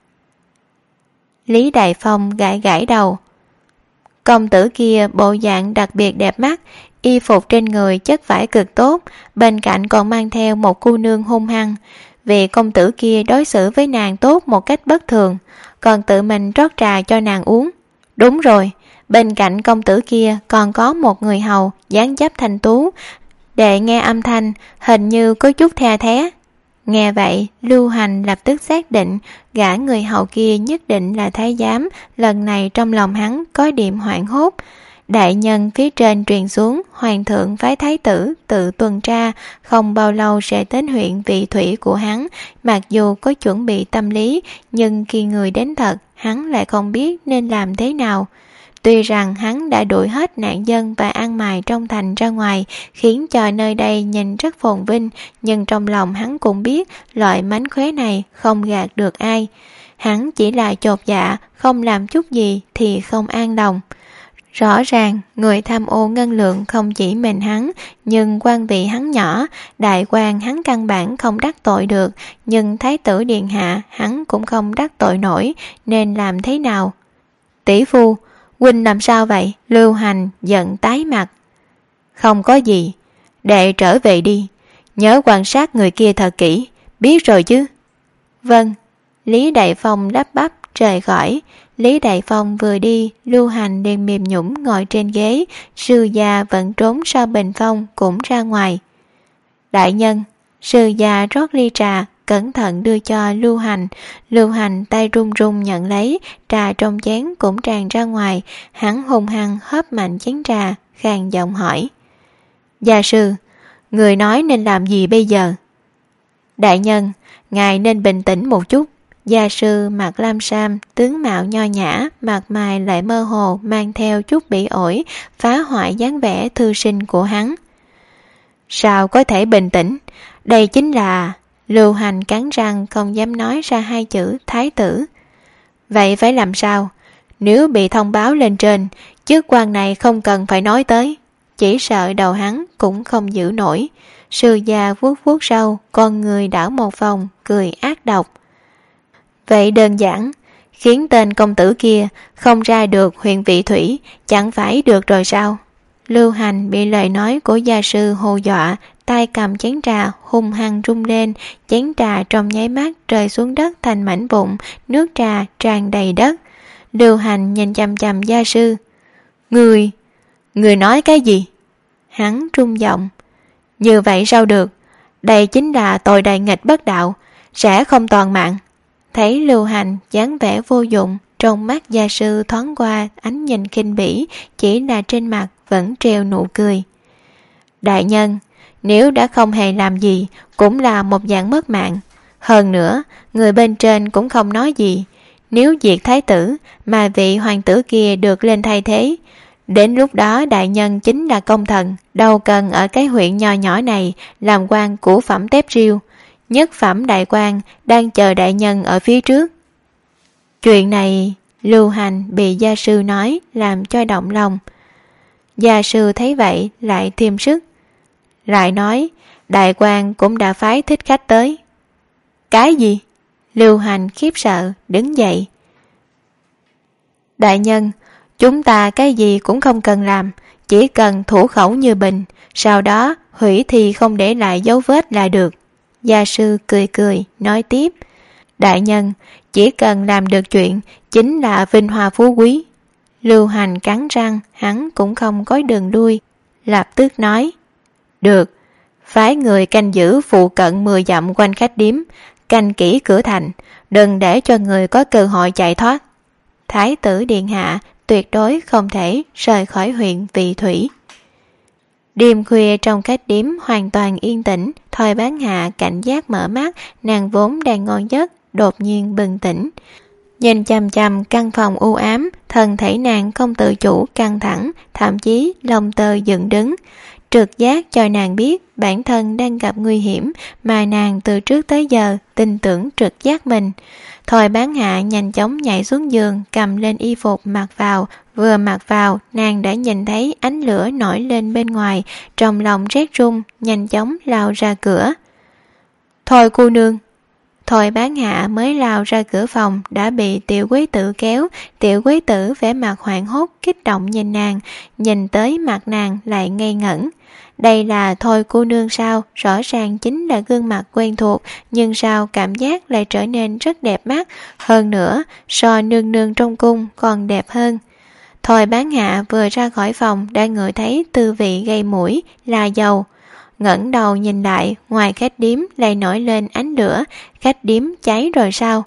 Lý Đại Phong gãi gãi đầu. Công tử kia bộ dạng đặc biệt đẹp mắt, y phục trên người chất vải cực tốt, bên cạnh còn mang theo một cô nương hung hăng. Vì công tử kia đối xử với nàng tốt một cách bất thường, còn tự mình rót trà cho nàng uống. Đúng rồi, bên cạnh công tử kia còn có một người hầu dáng dấp thanh tú, đệ nghe âm thanh hình như có chút the thé. Nghe vậy, Lưu Hành lập tức xác định gã người hầu kia nhất định là thái giám, lần này trong lòng hắn có điểm hoảng hốt. Đại nhân phía trên truyền xuống, hoàng thượng phái thái tử tự tuần tra, không bao lâu sẽ đến huyện Vị Thủy của hắn. Mặc dù có chuẩn bị tâm lý, nhưng khi người đến thật, hắn lại không biết nên làm thế nào. Tuy rằng hắn đã đuổi hết nạn dân và ăn mày trong thành ra ngoài, khiến cho nơi đây nhìn rất phồn vinh, nhưng trong lòng hắn cũng biết loại mánh khóe này không gạt được ai. Hắn chỉ là chột dạ, không làm chút gì thì không an lòng. Rõ ràng người tham ô ngân lượng không chỉ mình hắn, nhưng quan vị hắn nhỏ, đại quan hắn căn bản không đắc tội được, nhưng thái tử điện hạ hắn cũng không đắc tội nổi, nên làm thế nào? Tỷ phu, huynh làm sao vậy? Lưu Hành giận tái mặt. Không có gì, đệ trở về đi, nhớ quan sát người kia thật kỹ, biết rồi chứ? Vâng. Lý Đại Phong lắp bắp rời khỏi. Lý Đại Phong vừa đi, Lưu Hành liền mềm nhũn ngồi trên ghế, sư già vẫn trốn sau bình phong cũng ra ngoài. Đại nhân, sư già rót ly trà, cẩn thận đưa cho Lưu Hành. Lưu Hành tay run run nhận lấy, trà trong chén cũng tràn ra ngoài, hắn hung hăng hớp mạnh chén trà, khàn giọng hỏi. Gia sư, người nói nên làm gì bây giờ? Đại nhân, ngài nên bình tĩnh một chút. Gia sư mặc lam sam, tướng mạo nho nhã, mặt mày lại mơ hồ mang theo chút bị ổi, phá hoại dáng vẻ thư sinh của hắn. Sao có thể bình tĩnh? Đây chính là... Lưu Hành cắn răng không dám nói ra hai chữ thái tử. Vậy phải làm sao? Nếu bị thông báo lên trên, chức quan này không cần phải nói tới. Chỉ sợ đầu hắn cũng không giữ nổi. Sư già vuốt vuốt râu, con người đảo một vòng, cười ác độc. Vậy đơn giản, khiến tên công tử kia không ra được huyện Vị Thủy, chẳng phải được rồi sao? Lưu Hành bị lời nói của gia sư hù dọa, tay cầm chén trà hung hăng rung lên, chén trà trong nháy mắt rơi xuống đất thành mảnh vụn, nước trà tràn đầy đất. Lưu Hành nhìn chằm chằm gia sư. Người nói cái gì? Hắn trung giọng. Như vậy sao được? Đây chính là tội đại nghịch bất đạo, sẽ không toàn mạng. Thấy Lưu Hành dáng vẻ vô dụng, trong mắt gia sư thoáng qua ánh nhìn khinh bỉ, chỉ là trên mặt vẫn treo nụ cười. Đại nhân, nếu đã không hề làm gì, cũng là một dạng mất mạng. Hơn nữa, người bên trên cũng không nói gì. Nếu diệt thái tử, mà vị hoàng tử kia được lên thay thế, đến lúc đó đại nhân chính là công thần, đâu cần ở cái huyện nho nhỏ này làm quan củ phẩm tép riêu. Nhất phẩm đại quan đang chờ đại nhân ở phía trước. Chuyện này Lưu Hành bị gia sư nói làm cho động lòng. Gia sư thấy vậy lại thêm sức, lại nói đại quan cũng đã phái thích khách tới. Cái gì? Lưu Hành khiếp sợ đứng dậy. Đại nhân, chúng ta cái gì cũng không cần làm, chỉ cần thủ khẩu như bình, sau đó hủy thì không để lại dấu vết là được. Gia sư cười cười nói tiếp. Đại nhân, chỉ cần làm được chuyện chính là vinh hoa phú quý. Lưu Hành cắn răng, hắn cũng không có đường lui, lập tức nói. Được, phái người canh giữ phụ cận 10 dặm quanh khách điếm, canh kỹ cửa thành, đừng để cho người có cơ hội chạy thoát. Thái tử điện hạ tuyệt đối không thể rời khỏi huyện Vị Thủy. Đêm khuya trong khách điếm hoàn toàn yên tĩnh, Thôi Bán Hạ cảnh giác mở mắt, nàng vốn đang ngon giấc, đột nhiên bừng tỉnh. Nhìn chằm chằm căn phòng u ám, thân thể nàng không tự chủ căng thẳng, thậm chí lông tơ dựng đứng. Trực giác cho nàng biết bản thân đang gặp nguy hiểm, mà nàng từ trước tới giờ tin tưởng trực giác mình. Thôi Bán Hạ nhanh chóng nhảy xuống giường, cầm lên y phục mặc vào. Vừa mặc vào, nàng đã nhìn thấy ánh lửa nổi lên bên ngoài, trong lòng rét run, nhanh chóng lao ra cửa. Thôi cô nương. Thôi Bán Hạ mới lao ra cửa phòng đã bị Tiểu Quý Tử kéo. Tiểu Quý Tử vẻ mặt hoảng hốt kích động nhìn nàng, nhìn tới mặt nàng lại ngây ngẩn. Đây là Thôi cô nương sao? Rõ ràng chính là gương mặt quen thuộc, nhưng sao cảm giác lại trở nên rất đẹp mắt, hơn nữa so nương nương trong cung còn đẹp hơn. Thôi Bán Hạ vừa ra khỏi phòng đã ngửi thấy tư vị gây mũi là dầu. Ngẩng đầu nhìn lại, ngoài khách điếm lại nổi lên ánh lửa. Khách điếm cháy rồi sao?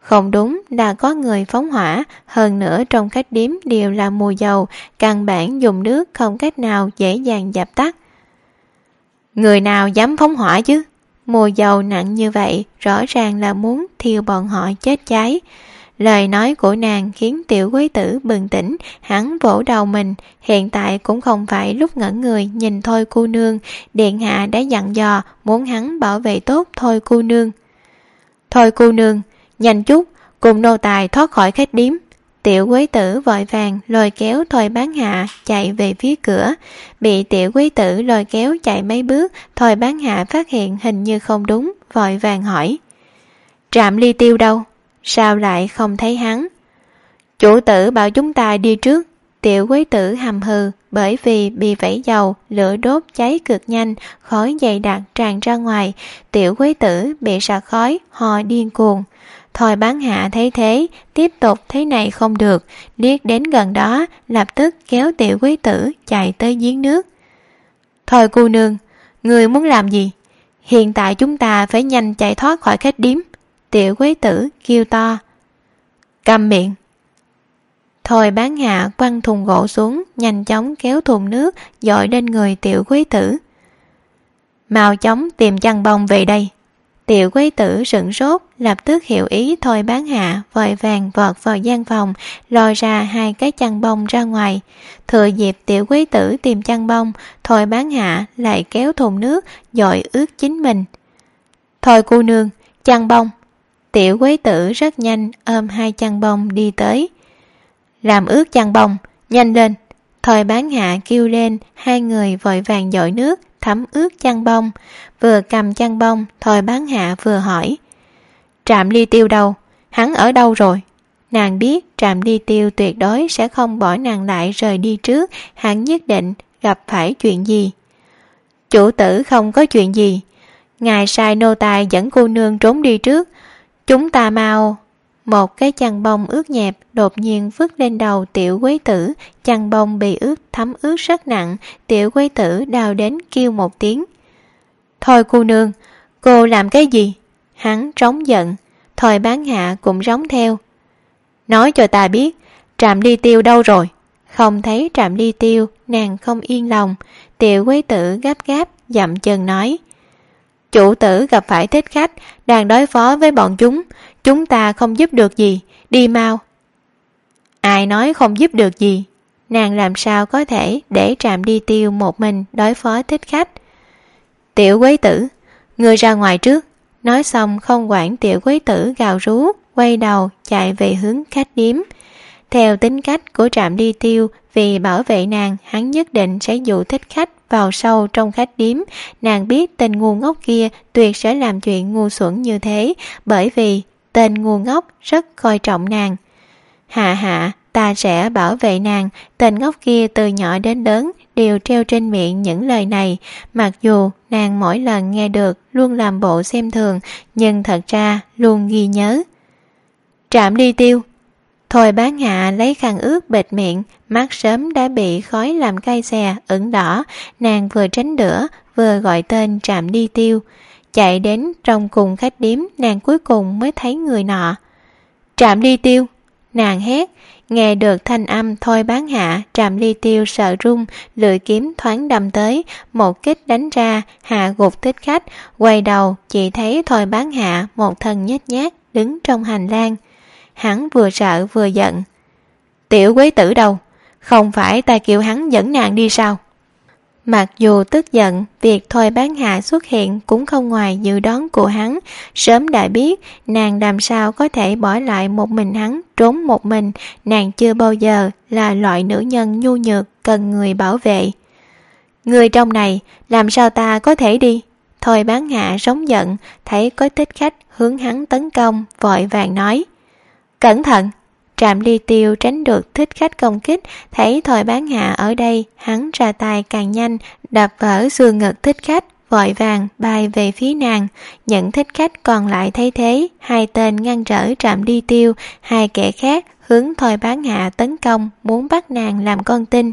Không đúng là có người phóng hỏa, hơn nữa trong khách điếm đều là mùi dầu, căn bản dùng nước không cách nào dễ dàng dập tắt. Người nào dám phóng hỏa chứ? Mùi dầu nặng như vậy rõ ràng là muốn thiêu bọn họ chết cháy. Lời nói của nàng khiến Tiểu Quế Tử bừng tỉnh, hắn vỗ đầu mình, hiện tại cũng không phải lúc ngẩn người nhìn Thôi cô nương, điện hạ đã dặn dò muốn hắn bảo vệ tốt Thôi cô nương. Thôi cô nương, nhanh chút, cùng nô tài thoát khỏi khách điếm. Tiểu Quế Tử vội vàng lôi kéo Thôi Bán Hạ chạy về phía cửa. Bị Tiểu Quế Tử lôi kéo chạy mấy bước, Thôi Bán Hạ phát hiện hình như không đúng, vội vàng hỏi: Trạm Ly Tiêu đâu? Sao lại không thấy hắn? Chủ tử bảo chúng ta đi trước. Tiểu Quế Tử hầm hừ, bởi vì bị vẩy dầu, lửa đốt cháy cực nhanh, khói dày đặc tràn ra ngoài. Tiểu Quế Tử bị sặc khói, ho điên cuồng. Thôi Bán Hạ thấy thế, tiếp tục thế này không được, liếc đến gần đó, lập tức kéo Tiểu Quế Tử chạy tới giếng nước. Thôi cô nương, người muốn làm gì? Hiện tại chúng ta phải nhanh chạy thoát khỏi khách điếm. Tiểu Quế Tử kêu to. Câm miệng. Thôi Bán Hạ quăng thùng gỗ xuống, nhanh chóng kéo thùng nước dội lên người Tiểu Quế Tử. Mau chóng tìm chăn bông về đây. Tiểu Quế Tử sửng sốt, lập tức hiểu ý Thôi Bán Hạ, vội vàng vọt vào gian phòng, lôi ra 2 cái chăn bông ra ngoài. Thừa dịp Tiểu Quế Tử tìm chăn bông, Thôi Bán Hạ lại kéo thùng nước dội ướt chính mình. Thôi cô nương, chăn bông. Tiểu Quế Tử rất nhanh ôm 2 chăn bông đi tới. Làm ướt chăn bông, nhanh lên. Thôi Bán Hạ kêu lên, 2 người vội vàng dội nước thấm ướt chăn bông. Vừa cầm chăn bông, Thôi Bán Hạ vừa hỏi: Trạm Ly Tiêu đâu? Hắn ở đâu rồi? Nàng biết Trạm Ly Tiêu tuyệt đối sẽ không bỏ nàng lại rời đi trước, hắn nhất định gặp phải chuyện gì. Chủ tử không có chuyện gì, ngài sai nô tài dẫn cô nương trốn đi trước. Chúng ta mau. Một cái chăn bông ướt nhẹp đột nhiên vứt lên đầu Tiểu Quế Tử, chăn bông bị ướt thấm ướt rất nặng. Tiểu Quế Tử đau đến kêu một tiếng. Thôi cô nương, cô làm cái gì? Hắn trống giận. Thôi Bán Hạ cũng rống theo. Nói cho ta biết, Trạm Ly Tiêu đâu rồi? Không thấy Trạm Ly Tiêu, nàng không yên lòng. Tiểu Quế Tử gấp gáp dậm chân nói: Chủ tử gặp phải thích khách, đang đối phó với bọn chúng ta không giúp được gì, đi mau. Ai nói không giúp được gì? Nàng làm sao có thể để Trạm Ly Tiêu một mình đối phó thích khách? Tiểu Quế Tử, ngươi ra ngoài trước. Nói xong không quản Tiểu Quế Tử gào rú, quay đầu chạy về hướng khách điếm. Theo tính cách của Trạm Ly Tiêu, vì bảo vệ nàng, hắn nhất định sẽ dụ thích khách vào sâu trong khách điếm. Nàng biết tên ngu ngốc kia tuyệt sẽ làm chuyện ngu xuẩn như thế, bởi vì tên ngu ngốc rất coi trọng nàng. Hạ, ta sẽ bảo vệ nàng. Tên ngốc kia từ nhỏ đến lớn đều treo trên miệng những lời này, mặc dù nàng mỗi lần nghe được luôn làm bộ xem thường, nhưng thật ra luôn ghi nhớ. Trạm Ly Tiêu. Thôi Bán Hạ lấy khăn ướt bịt miệng, mắt sớm đã bị khói làm cay xè, ửng đỏ. Nàng vừa tránh đửa, vừa gọi tên Trạm Ly Tiêu. Chạy đến trong cùng khách điếm, nàng cuối cùng mới thấy người nọ. Trạm Ly Tiêu. Nàng hét. Nghe được thanh âm Thôi Bán Hạ, Trạm Ly Tiêu sợ run, lưỡi kiếm thoáng đâm tới, một kích đánh ra, hạ gục thích khách. Quay đầu chỉ thấy Thôi Bán Hạ một thân nhếch nhác đứng trong hành lang. Hắn vừa sợ vừa giận. Tiểu Quế Tử đâu? Không phải ta kêu hắn dẫn nàng đi sao? Mặc dù tức giận, việc Thôi Bán Hạ xuất hiện cũng không ngoài dự đoán của hắn. Sớm đã biết nàng làm sao có thể bỏ lại một mình hắn trốn một mình. Nàng chưa bao giờ là loại nữ nhân nhu nhược cần người bảo vệ. Người trong này làm sao ta có thể đi? Thôi Bán Hạ sống giận, thấy có thích khách hướng hắn tấn công, vội vàng nói: Cẩn thận! Trạm Ly Tiêu tránh được thích khách công kích, thấy Thôi Bán Hạ ở đây, hắn ra tay càng nhanh, đập vỡ xương ngực thích khách, vội vàng bay về phía nàng. Những thích khách còn lại thấy thế, 2 tên ngăn trở Trạm Ly Tiêu, 2 kẻ khác hướng Thôi Bán Hạ tấn công, muốn bắt nàng làm con tin.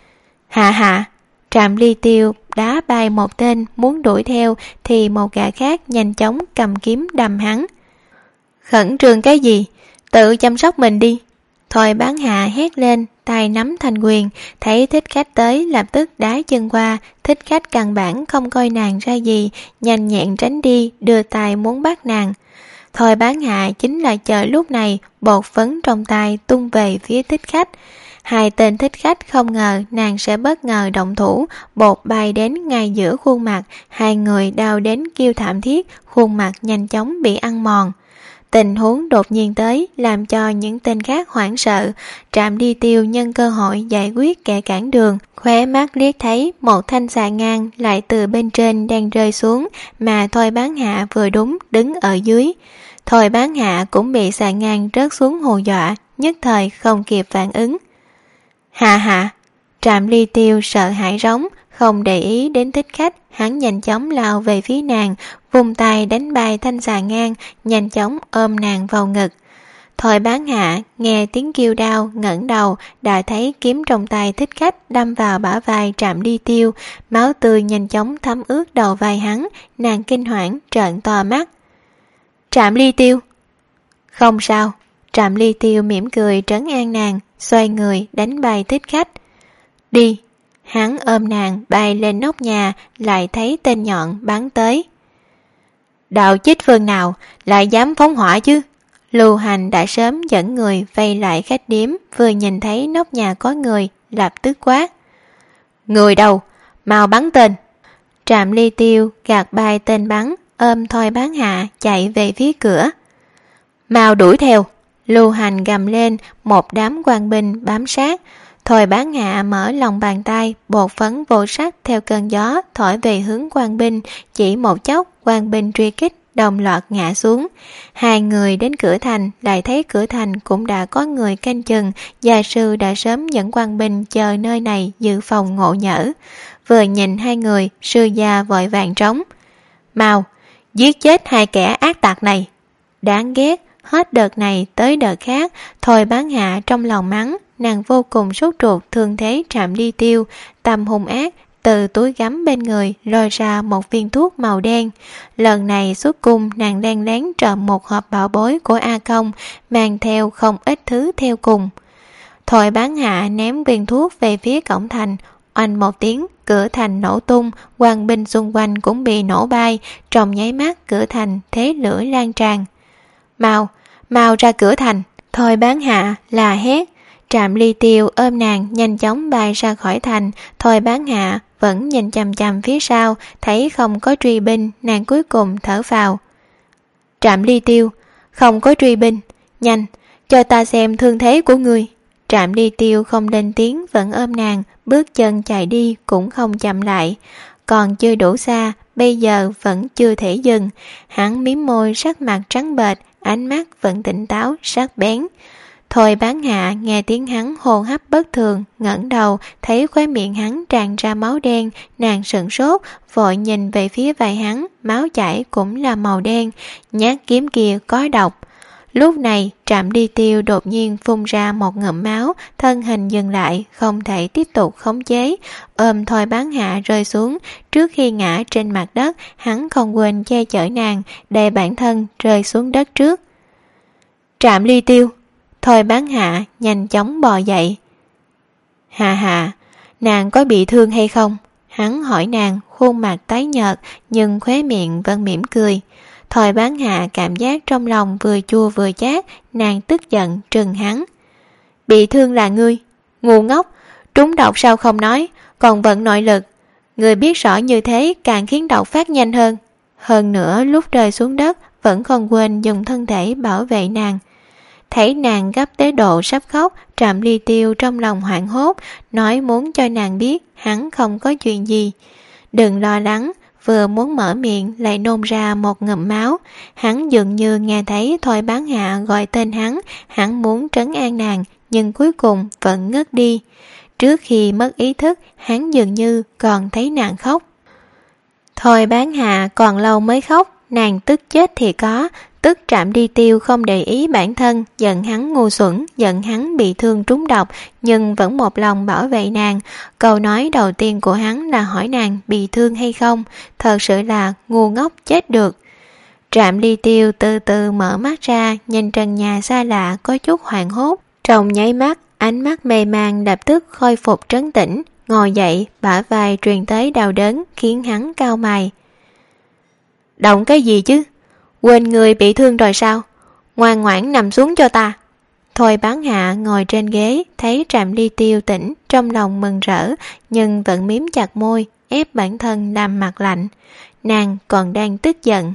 Hạ! Trạm Ly Tiêu đá bay một tên muốn đuổi theo, thì một gã khác nhanh chóng cầm kiếm đâm hắn. Khẩn trương cái gì, tự chăm sóc mình đi. Thôi Bán Hạ hét lên, tay nắm thành quyền, thấy thích khách tới lập tức đá chân qua. Thích khách căn bản không coi nàng ra gì, nhanh nhẹn tránh đi, đưa tay muốn bắt nàng. Thôi Bán Hạ chính là chờ lúc này, bột phấn trong tay tung về phía thích khách. Hai tên thích khách không ngờ nàng sẽ bất ngờ động thủ, bột bay đến ngay giữa khuôn mặt, hai người đau đến kêu thảm thiết, khuôn mặt nhanh chóng bị ăn mòn. Tình huống đột nhiên tới làm cho những tên khác hoảng sợ. Trạm Đi Tiêu nhân cơ hội giải quyết kẻ cản đường, khóe mắt liếc thấy một thanh xà ngang lại từ bên trên đang rơi xuống, mà Thôi Bán Hạ vừa đúng đứng ở dưới. Thôi Bán Hạ cũng bị xà ngang rớt xuống hù dọa, nhất thời không kịp phản ứng. Hạ hạ! Trạm Ly Tiêu sợ hãi rống, không để ý đến thích khách, hắn nhanh chóng lao về phía nàng, vung tay đánh bay thanh xà ngang, nhanh chóng ôm nàng vào ngực. Thôi Bán Hạ nghe tiếng kêu đau, ngẩng đầu đã thấy kiếm trong tay thích khách đâm vào bả vai Trạm Ly Tiêu, máu tươi nhanh chóng thấm ướt đầu vai hắn, nàng kinh hoảng trợn to mắt. Trạm Ly Tiêu! Không sao. Trạm Ly Tiêu mỉm cười trấn an nàng, xoay người đánh bay thích khách. Đi! Hắn ôm nàng bay lên nóc nhà, lại thấy tên nhọn bắn tới. Đạo chích phương nào lại dám phóng hỏa chứ? Lưu Hành đã sớm dẫn người vây lại khách điếm, vừa nhìn thấy nóc nhà có người, lập tức quát. Người đâu? Mau bắn tên! Trạm Ly Tiêu gạt bay tên bắn, ôm Thôi Bán Hạ chạy về phía cửa. Mau đuổi theo! Lưu Hành gầm lên, một đám quan binh bám sát. Thôi Bán Hạ mở lòng bàn tay, bột phấn vô sắc theo cơn gió thổi về hướng quan binh, chỉ một chốc quan binh truy kích đồng loạt ngã xuống. Hai người đến cửa thành, lại thấy cửa thành cũng đã có người canh chừng, gia sư đã sớm dẫn quan binh chờ nơi này dự phòng ngộ nhỡ. Vừa nhìn hai người, sư gia vội vàng trống. Mau, giết chết hai kẻ ác tặc này! Đáng ghét! Hết đợt này tới đợt khác, Thôi Bán Hạ trong lòng mắng, nàng vô cùng sốt ruột thương thế Trạm Đi Tiêu, tâm hung ác, từ túi gắm bên người lôi ra một viên thuốc màu đen. Lần này xuất cung nàng đang lén trộm một hộp bảo bối của A Công, mang theo không ít thứ theo cùng. Thôi Bán Hạ ném viên thuốc về phía cổng thành, oanh một tiếng, cửa thành nổ tung, quan binh xung quanh cũng bị nổ bay, trong nháy mắt cửa thành thế lửa lan tràn. Mau ra cửa thành! Thôi Bán Hạ là hét. Trạm Ly Tiêu ôm nàng nhanh chóng bay ra khỏi thành. Thôi Bán Hạ vẫn nhìn chằm chằm phía sau, thấy không có truy binh, nàng cuối cùng thở phào. Trạm Ly Tiêu, không có truy binh, nhanh, cho ta xem thương thế của ngươi. Trạm Ly Tiêu không lên tiếng, vẫn ôm nàng, bước chân chạy đi cũng không chậm lại. Còn chưa đủ xa, bây giờ vẫn chưa thể dừng. Hắn mím môi, sắc mặt trắng bệch, ánh mắt vẫn tỉnh táo, sắc bén. Thôi Bán Hạ nghe tiếng hắn hô hấp bất thường, ngẩng đầu thấy khóe miệng hắn tràn ra máu đen, nàng sửng sốt, vội nhìn về phía vai hắn, máu chảy cũng là màu đen, nhát kiếm kia có độc. Lúc này Trạm Đi Tiêu đột nhiên phun ra một ngụm máu, thân hình dừng lại, không thể tiếp tục khống chế, ôm Thôi Bán Hạ rơi xuống. Trước khi ngã trên mặt đất, hắn không quên che chở nàng, để bản thân rơi xuống đất trước. Trạm Ly Tiêu! Thôi Bán Hạ nhanh chóng bò dậy. Hạ, nàng có bị thương hay không? Hắn hỏi nàng, khuôn mặt tái nhợt nhưng khóe miệng vẫn mỉm cười. Thôi Bán Hạ cảm giác trong lòng vừa chua vừa chát, nàng tức giận trừng hắn. Bị thương là ngươi, ngu ngốc, trúng độc sao không nói, còn vận nội lực. Ngươi biết rõ như thế càng khiến độc phát nhanh hơn. Hơn nữa lúc rơi xuống đất vẫn không quên dùng thân thể bảo vệ nàng. Thấy nàng gấp tới độ sắp khóc, Trạm Ly Tiêu trong lòng hoảng hốt, nói muốn cho nàng biết hắn không có chuyện gì. Đừng lo lắng, vừa muốn mở miệng lại nôn ra một ngụm máu. Hắn dường như nghe thấy Thôi Bán Hạ gọi tên hắn muốn trấn an nàng, nhưng cuối cùng vẫn ngất đi. Trước khi mất ý thức, hắn dường như còn thấy nàng khóc. Thôi Bán Hạ còn lâu mới khóc, nàng tức chết thì có, tức Trạm Đi Tiêu không để ý bản thân, giận hắn ngu xuẩn, giận hắn bị thương trúng độc, nhưng vẫn một lòng bảo vệ nàng. Câu nói đầu tiên của hắn là hỏi nàng bị thương hay không, thật sự là ngu ngốc chết được. Trạm Ly Tiêu từ từ mở mắt ra, nhìn trần nhà xa lạ có chút hoảng hốt. Trong nháy mắt, ánh mắt mê man lập tức khôi phục trấn tĩnh, ngồi dậy, bả vai truyền tới đau đớn khiến hắn cau mày. Động cái gì chứ? Quên người bị thương rồi sao? Ngoan ngoãn nằm xuống cho ta. Thôi Bán Hạ ngồi trên ghế, thấy Trạm Ly Tiêu tỉnh, trong lòng mừng rỡ, nhưng vẫn miếm chặt môi, ép bản thân làm mặt lạnh. Nàng còn đang tức giận.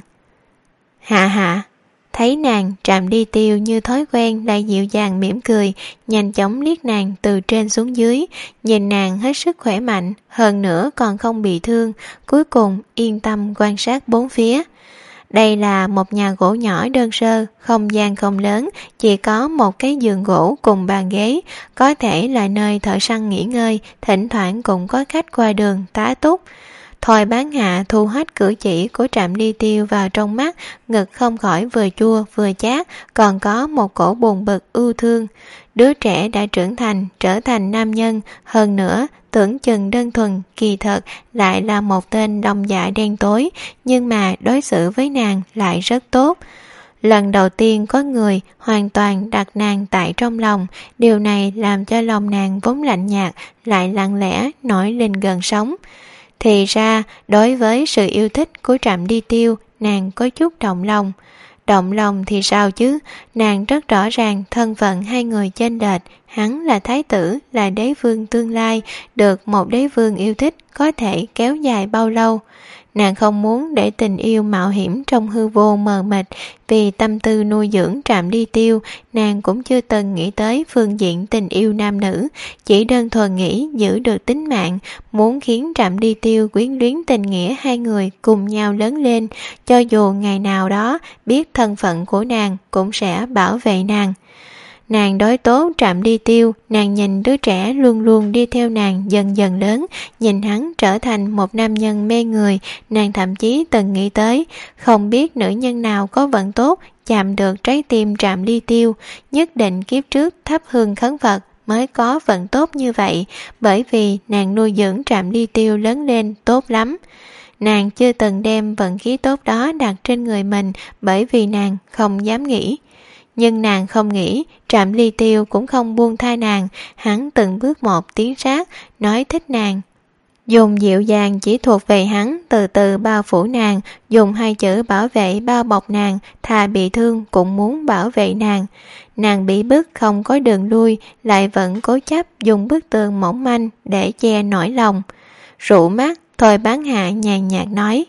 Hạ hạ. Thấy nàng, Trạm Ly Tiêu như thói quen lại dịu dàng mỉm cười, nhanh chóng liếc nàng từ trên xuống dưới, nhìn nàng hết sức khỏe mạnh, hơn nữa còn không bị thương, cuối cùng yên tâm quan sát bốn phía. Đây là một nhà gỗ nhỏ đơn sơ, không gian không lớn, chỉ có một cái giường gỗ cùng bàn ghế, có thể là nơi thợ săn nghỉ ngơi, thỉnh thoảng cũng có khách qua đường tá túc. Thôi Bán Hạ thu hết cử chỉ của Trạm Ly Tiêu vào trong mắt, ngực không khỏi vừa chua vừa chát, còn có một cổ buồn bực ưu thương. Đứa trẻ đã trưởng thành, trở thành nam nhân, hơn nữa tưởng chừng đơn thuần, kỳ thật lại là một tên lòng dạ đen tối, nhưng mà đối xử với nàng lại rất tốt. Lần đầu tiên có người hoàn toàn đặt nàng tại trong lòng, điều này làm cho lòng nàng vốn lạnh nhạt lại lặng lẽ nổi lên gần sóng. Thì ra, đối với sự yêu thích của Trạm Ly Tiêu, nàng có chút động lòng. Động lòng thì sao chứ, nàng rất rõ ràng thân phận hai người chênh lệch, hắn là thái tử, là đế vương tương lai, được một đế vương yêu thích có thể kéo dài bao lâu. Nàng không muốn để tình yêu mạo hiểm trong hư vô mờ mịt, vì tâm tư nuôi dưỡng Trạm Ly Tiêu, nàng cũng chưa từng nghĩ tới phương diện tình yêu nam nữ, chỉ đơn thuần nghĩ giữ được tính mạng, muốn khiến Trạm Ly Tiêu quyến luyến tình nghĩa hai người cùng nhau lớn lên, cho dù ngày nào đó biết thân phận của nàng cũng sẽ bảo vệ nàng. Nàng đối tốt Trạm Ly Tiêu, nàng nhìn đứa trẻ luôn luôn đi theo nàng dần dần lớn, nhìn hắn trở thành một nam nhân mê người, nàng thậm chí từng nghĩ tới, không biết nữ nhân nào có vận tốt, chạm được trái tim Trạm Ly Tiêu, nhất định kiếp trước thắp hương khấn Phật mới có vận tốt như vậy, bởi vì nàng nuôi dưỡng Trạm Ly Tiêu lớn lên tốt lắm. Nàng chưa từng đem vận khí tốt đó đặt trên người mình, bởi vì nàng không dám nghĩ. Nhưng nàng không nghĩ, Trạm Ly Tiêu cũng không buông tha nàng, hắn từng bước một tiến sát, nói thích nàng. Dùng dịu dàng chỉ thuộc về hắn, từ từ bao phủ nàng, dùng hai chữ bảo vệ bao bọc nàng, thà bị thương cũng muốn bảo vệ nàng. Nàng bị bức không có đường lui, lại vẫn cố chấp dùng bức tường mỏng manh để che nỗi lòng. Rũ mắt, Thôi Bán Hạ nhàn nhạt nói.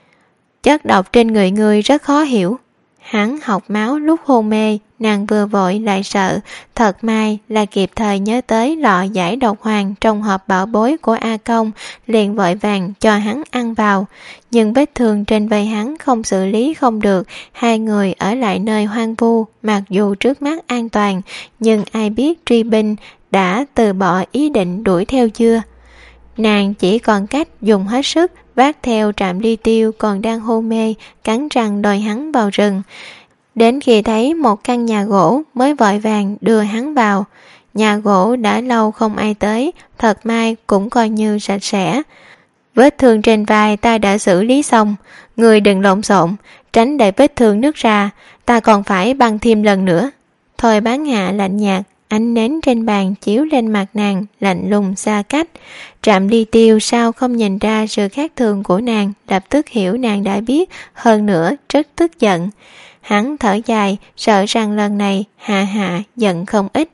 Chất độc trên người ngươi rất khó hiểu. Hắn học máu lúc hôn mê, nàng vừa vội lại sợ, thật may là kịp thời nhớ tới lọ giải độc hoàng trong hộp bảo bối của A Công, liền vội vàng cho hắn ăn vào. Nhưng vết thương trên vai hắn không xử lý không được, hai người ở lại nơi hoang vu, mặc dù trước mắt an toàn, nhưng ai biết truy binh đã từ bỏ ý định đuổi theo chưa. Nàng chỉ còn cách dùng hết sức vác theo Trạm Ly Tiêu còn đang hôn mê, cắn răng đòi hắn vào rừng. Đến khi thấy một căn nhà gỗ mới vội vàng đưa hắn vào. Nhà gỗ đã lâu không ai tới, thật may cũng coi như sạch sẽ. Vết thương trên vai ta đã xử lý xong, người đừng lộn xộn, tránh để vết thương nứt ra, ta còn phải băng thêm lần nữa. Thôi Bán Hạ lạnh nhạt, ánh nến trên bàn chiếu lên mặt nàng, lạnh lùng xa cách. Trạm Ly Tiêu sao không nhìn ra sự khác thường của nàng, lập tức hiểu nàng đã biết, hơn nữa rất tức giận. Hắn thở dài, sợ rằng lần này Hạ Hạ giận không ít.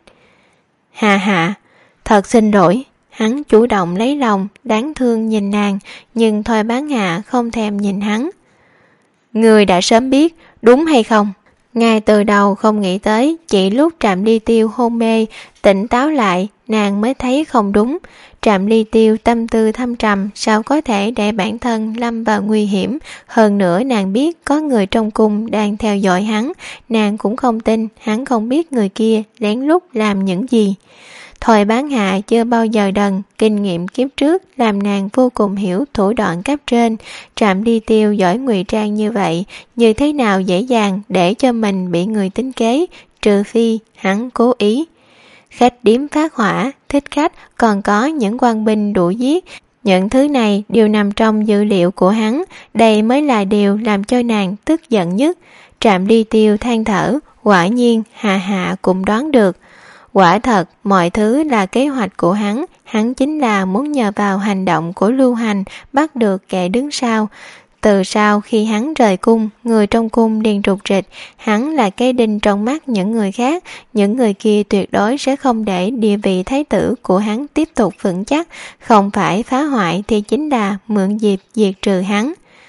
Hạ Hạ, thật xin lỗi. Hắn chủ động lấy lòng, đáng thương nhìn nàng, nhưng Thôi Bán Hạ không thèm nhìn hắn. Người đã sớm biết, đúng hay không? Ngay từ đầu không nghĩ tới, chỉ lúc Trạm Ly Tiêu hôn mê, tỉnh táo lại, nàng mới thấy không đúng. Trạm Ly Tiêu tâm tư thâm trầm, sao có thể để bản thân lâm vào nguy hiểm. Hơn nữa nàng biết có người trong cung đang theo dõi hắn, nàng cũng không tin hắn không biết người kia lén lút làm những gì. Thôi Bán Hạ chưa bao giờ đần, kinh nghiệm kiếp trước làm nàng vô cùng hiểu thủ đoạn cấp trên. Trạm Ly Tiêu giỏi ngụy trang như vậy, như thế nào dễ dàng để cho mình bị người tính kế, trừ phi hắn cố ý. Khách điếm phát hỏa, thích khách, còn có những quan binh đuổi giết, Những thứ này đều nằm trong dữ liệu của hắn, đây mới là điều làm cho nàng tức giận nhất. Trạm Ly Tiêu than thở, quả nhiên Hạ Hạ cũng đoán được. Quả thật, mọi thứ là kế hoạch của hắn chính là muốn nhờ vào hành động của Lưu Hành bắt được kẻ đứng sau. Từ sau khi hắn rời cung, người trong cung liền rục rịch, hắn là cái đinh trong mắt những người khác, những người kia tuyệt đối sẽ không để địa vị thái tử của hắn tiếp tục vững chắc, không phải phá hoại thì chính là mượn dịp diệt trừ hắn.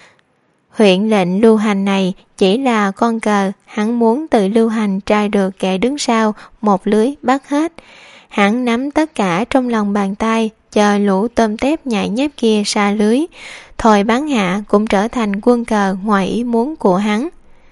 Huyện lệnh Lưu Hành này chỉ là con cờ, hắn muốn từ Lưu Hành trai được kẻ đứng sau, một lưới bắt hết. Hắn nắm tất cả trong lòng bàn tay, chờ lũ tôm tép nhại nhép kia xa lưới. Thôi Bán Hạ cũng trở thành quân cờ ngoài ý muốn của hắn.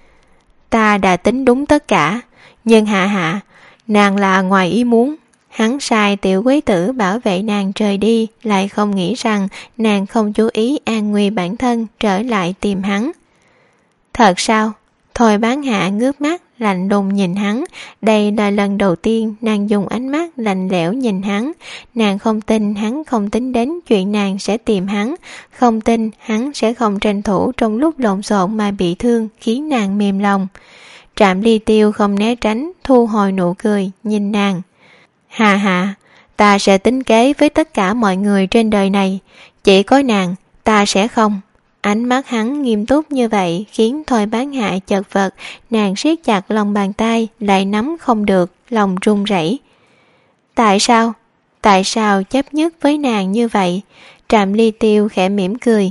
Ta đã tính đúng tất cả, nhưng Hạ Hạ, nàng là ngoài ý muốn. Hắn sai tiểu quý tử bảo vệ nàng rời đi, lại không nghĩ rằng nàng không chú ý an nguy bản thân trở lại tìm hắn. Thật sao? Thôi Bán Hạ ngước mắt lạnh lùng nhìn hắn. Đây là lần đầu tiên nàng dùng ánh mắt lạnh lẽo nhìn hắn. Nàng không tin hắn không tính đến chuyện nàng sẽ tìm hắn, không tin hắn sẽ không tranh thủ trong lúc lộn xộn mà bị thương khiến nàng mềm lòng. Trạm Ly Tiêu không né tránh, thu hồi nụ cười nhìn nàng. Hà hà, ta sẽ tính kế với tất cả mọi người trên đời này, chỉ có nàng ta sẽ không. Ánh mắt hắn nghiêm túc như vậy khiến Thôi Bán Hạ chật vật, nàng siết chặt lòng bàn tay lại nắm không được, lòng run rẩy. Tại sao? Tại sao chấp nhất với nàng như vậy? Trạm Ly Tiêu khẽ mỉm cười.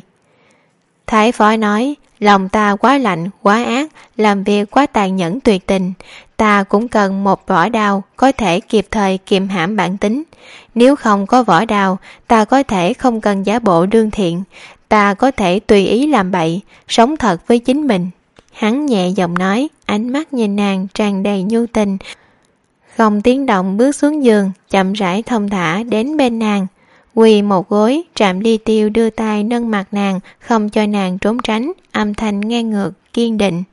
Thái phó nói, lòng ta quá lạnh, quá ác, làm việc quá tàn nhẫn tuyệt tình. Ta cũng cần một vỏ đao có thể kịp thời kiềm hãm bản tính. Nếu không có vỏ đao, ta có thể không cần giả bộ đương thiện. Ta có thể tùy ý làm bậy, sống thật với chính mình. Hắn nhẹ giọng nói, ánh mắt nhìn nàng tràn đầy nhu tình. Không tiếng động bước xuống giường, chậm rãi thong thả đến bên nàng. Quỳ một gối, Trạm Ly Tiêu đưa tay nâng mặt nàng, không cho nàng trốn tránh, âm thanh ngang ngược, kiên định.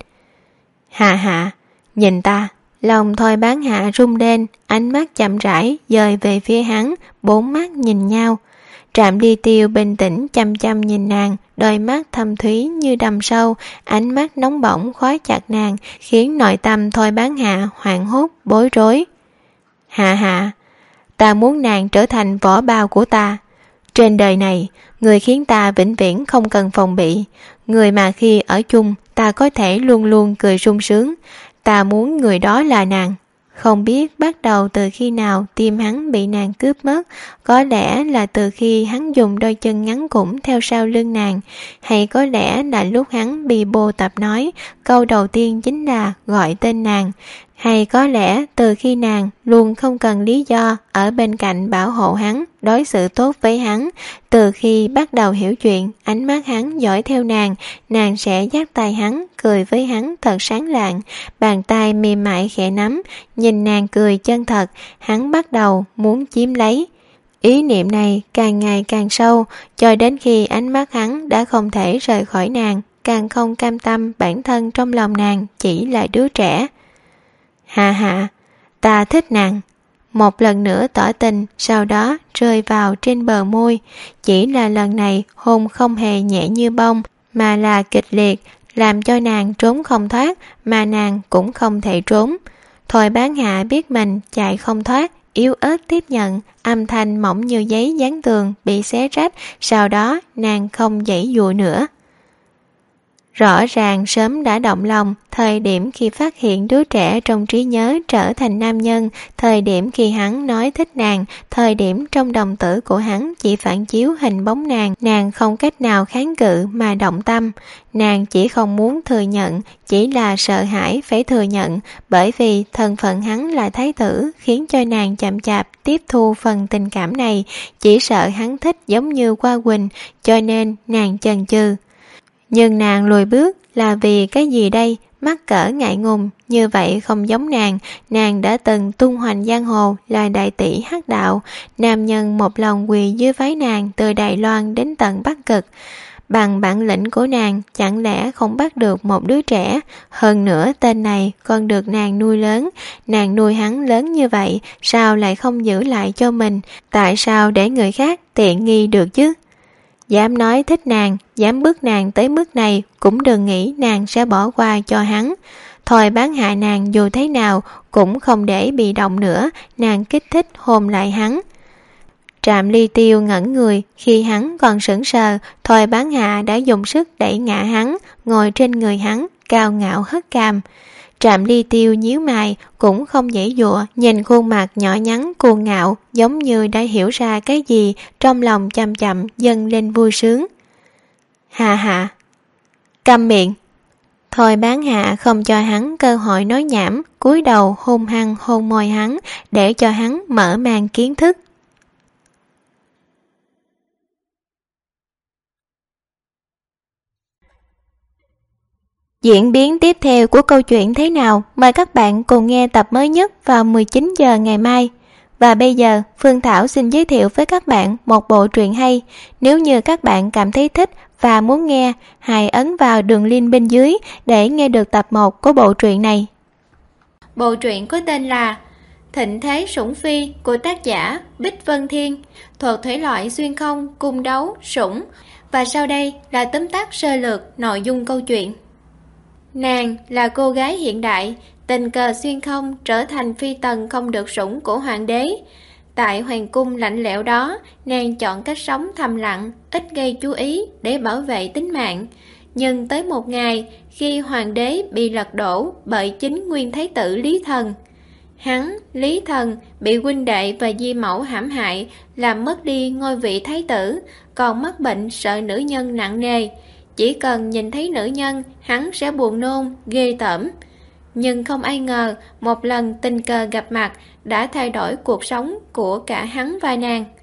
Hạ Hạ, nhìn ta. Lòng Thôi Bán Hạ rung lên, ánh mắt chậm rãi dời về phía hắn, bốn mắt nhìn nhau. Trạm Ly Tiêu bình tĩnh chăm chăm nhìn nàng, đôi mắt thâm thúy như đầm sâu, ánh mắt nóng bỏng khóa chặt nàng, khiến nội tâm Thôi Bán Hạ hoảng hốt, bối rối. Hạ Hạ, ta muốn nàng trở thành vỏ bao của ta. Trên đời này, người khiến ta vĩnh viễn không cần phòng bị, người mà khi ở chung ta có thể luôn luôn cười sung sướng. Ta muốn người đó là nàng. Không biết bắt đầu từ khi nào tim hắn bị nàng cướp mất, có lẽ là từ khi hắn dùng đôi chân ngắn cũn theo sau lưng nàng, hay có lẽ là lúc hắn bị Bồ Tập nói, câu đầu tiên chính là gọi tên nàng, hay có lẽ từ khi nàng luôn không cần lý do ở bên cạnh bảo hộ hắn, đối xử tốt với hắn. Từ khi bắt đầu hiểu chuyện, ánh mắt hắn dõi theo nàng sẽ dắt tay hắn, cười với hắn thật sáng lạng, bàn tay mềm mại khẽ nắm, nhìn nàng cười chân thật, hắn bắt đầu muốn chiếm lấy. Ý niệm này càng ngày càng sâu, cho đến khi ánh mắt hắn đã không thể rời khỏi nàng, càng không cam tâm bản thân trong lòng nàng chỉ là đứa trẻ. Hạ Hạ, ta thích nàng. Một lần nữa tỏ tình, sau đó rơi vào trên bờ môi. Chỉ là lần này hôn không hề nhẹ như bông, mà là kịch liệt, làm cho nàng trốn không thoát, mà nàng cũng không thể trốn. Thôi Bán Hạ biết mình chạy không thoát, yếu ớt tiếp nhận, âm thanh mỏng như giấy dán tường bị xé rách, sau đó nàng không giãy giụa nữa. Rõ ràng sớm đã động lòng, thời điểm khi phát hiện đứa trẻ trong trí nhớ trở thành nam nhân, thời điểm khi hắn nói thích nàng, thời điểm trong đồng tử của hắn chỉ phản chiếu hình bóng nàng không cách nào kháng cự mà động tâm. Nàng chỉ không muốn thừa nhận, chỉ là sợ hãi phải thừa nhận, bởi vì thân phận hắn là thái tử khiến cho nàng chậm chạp tiếp thu phần tình cảm này, chỉ sợ hắn thích giống như Hoa Quỳnh, cho nên nàng chần chừ. Nhưng nàng lùi bước là vì cái gì đây? Mắc cỡ ngại ngùng, như vậy không giống nàng đã từng tung hoành giang hồ là đại tỷ hắc đạo, nam nhân một lòng quỳ dưới váy nàng từ Đài Loan đến tận Bắc Cực. Bằng bản lĩnh của nàng chẳng lẽ không bắt được một đứa trẻ, hơn nữa tên này còn được nàng nuôi lớn, nàng nuôi hắn lớn như vậy, sao lại không giữ lại cho mình, tại sao để người khác tiện nghi được chứ? Dám nói thích nàng, dám bước nàng tới mức này, cũng đừng nghĩ nàng sẽ bỏ qua cho hắn. Thôi bán hạ nàng dù thế nào cũng không để bị động nữa, nàng kích thích hôn lại hắn. Trạm Ly Tiêu ngẩn người, khi hắn còn sững sờ, Thôi bán hạ đã dùng sức đẩy ngã hắn, ngồi trên người hắn, cao ngạo hất cằm. Trạm Ly Tiêu nhíu mày, cũng không giãy giụa, nhìn khuôn mặt nhỏ nhắn cuồng ngạo, giống như đã hiểu ra cái gì, trong lòng chậm chậm dâng lên vui sướng. Hạ hạ, câm miệng. Thôi bán hạ không cho hắn cơ hội nói nhảm, cúi đầu hôn hăng hôn môi hắn, để cho hắn mở mang kiến thức. Diễn biến tiếp theo của câu chuyện thế nào? Mời các bạn cùng nghe tập mới nhất vào 19 giờ ngày mai. Và bây giờ, Phương Thảo xin giới thiệu với các bạn một bộ truyện hay. Nếu như các bạn cảm thấy thích và muốn nghe, hãy ấn vào đường link bên dưới để nghe được tập 1 của bộ truyện này. Bộ truyện có tên là Thịnh Thế Sủng Phi của tác giả Bích Vân Thiên, thuộc thể loại xuyên không, cung đấu, sủng. Và sau đây là tóm tắt sơ lược nội dung câu chuyện. Nàng là cô gái hiện đại, tình cờ xuyên không trở thành phi tần không được sủng của hoàng đế. Tại hoàng cung lạnh lẽo đó, nàng chọn cách sống thầm lặng, ít gây chú ý để bảo vệ tính mạng. Nhưng tới một ngày, khi hoàng đế bị lật đổ bởi chính nguyên thái tử Lý Thần, hắn, Lý Thần, bị huynh đệ và di mẫu hãm hại, làm mất đi ngôi vị thái tử, còn mắc bệnh sợ nữ nhân nặng nề. Chỉ cần nhìn thấy nữ nhân, hắn sẽ buồn nôn, ghê tởm. Nhưng không ai ngờ, một lần tình cờ gặp mặt đã thay đổi cuộc sống của cả hắn và nàng.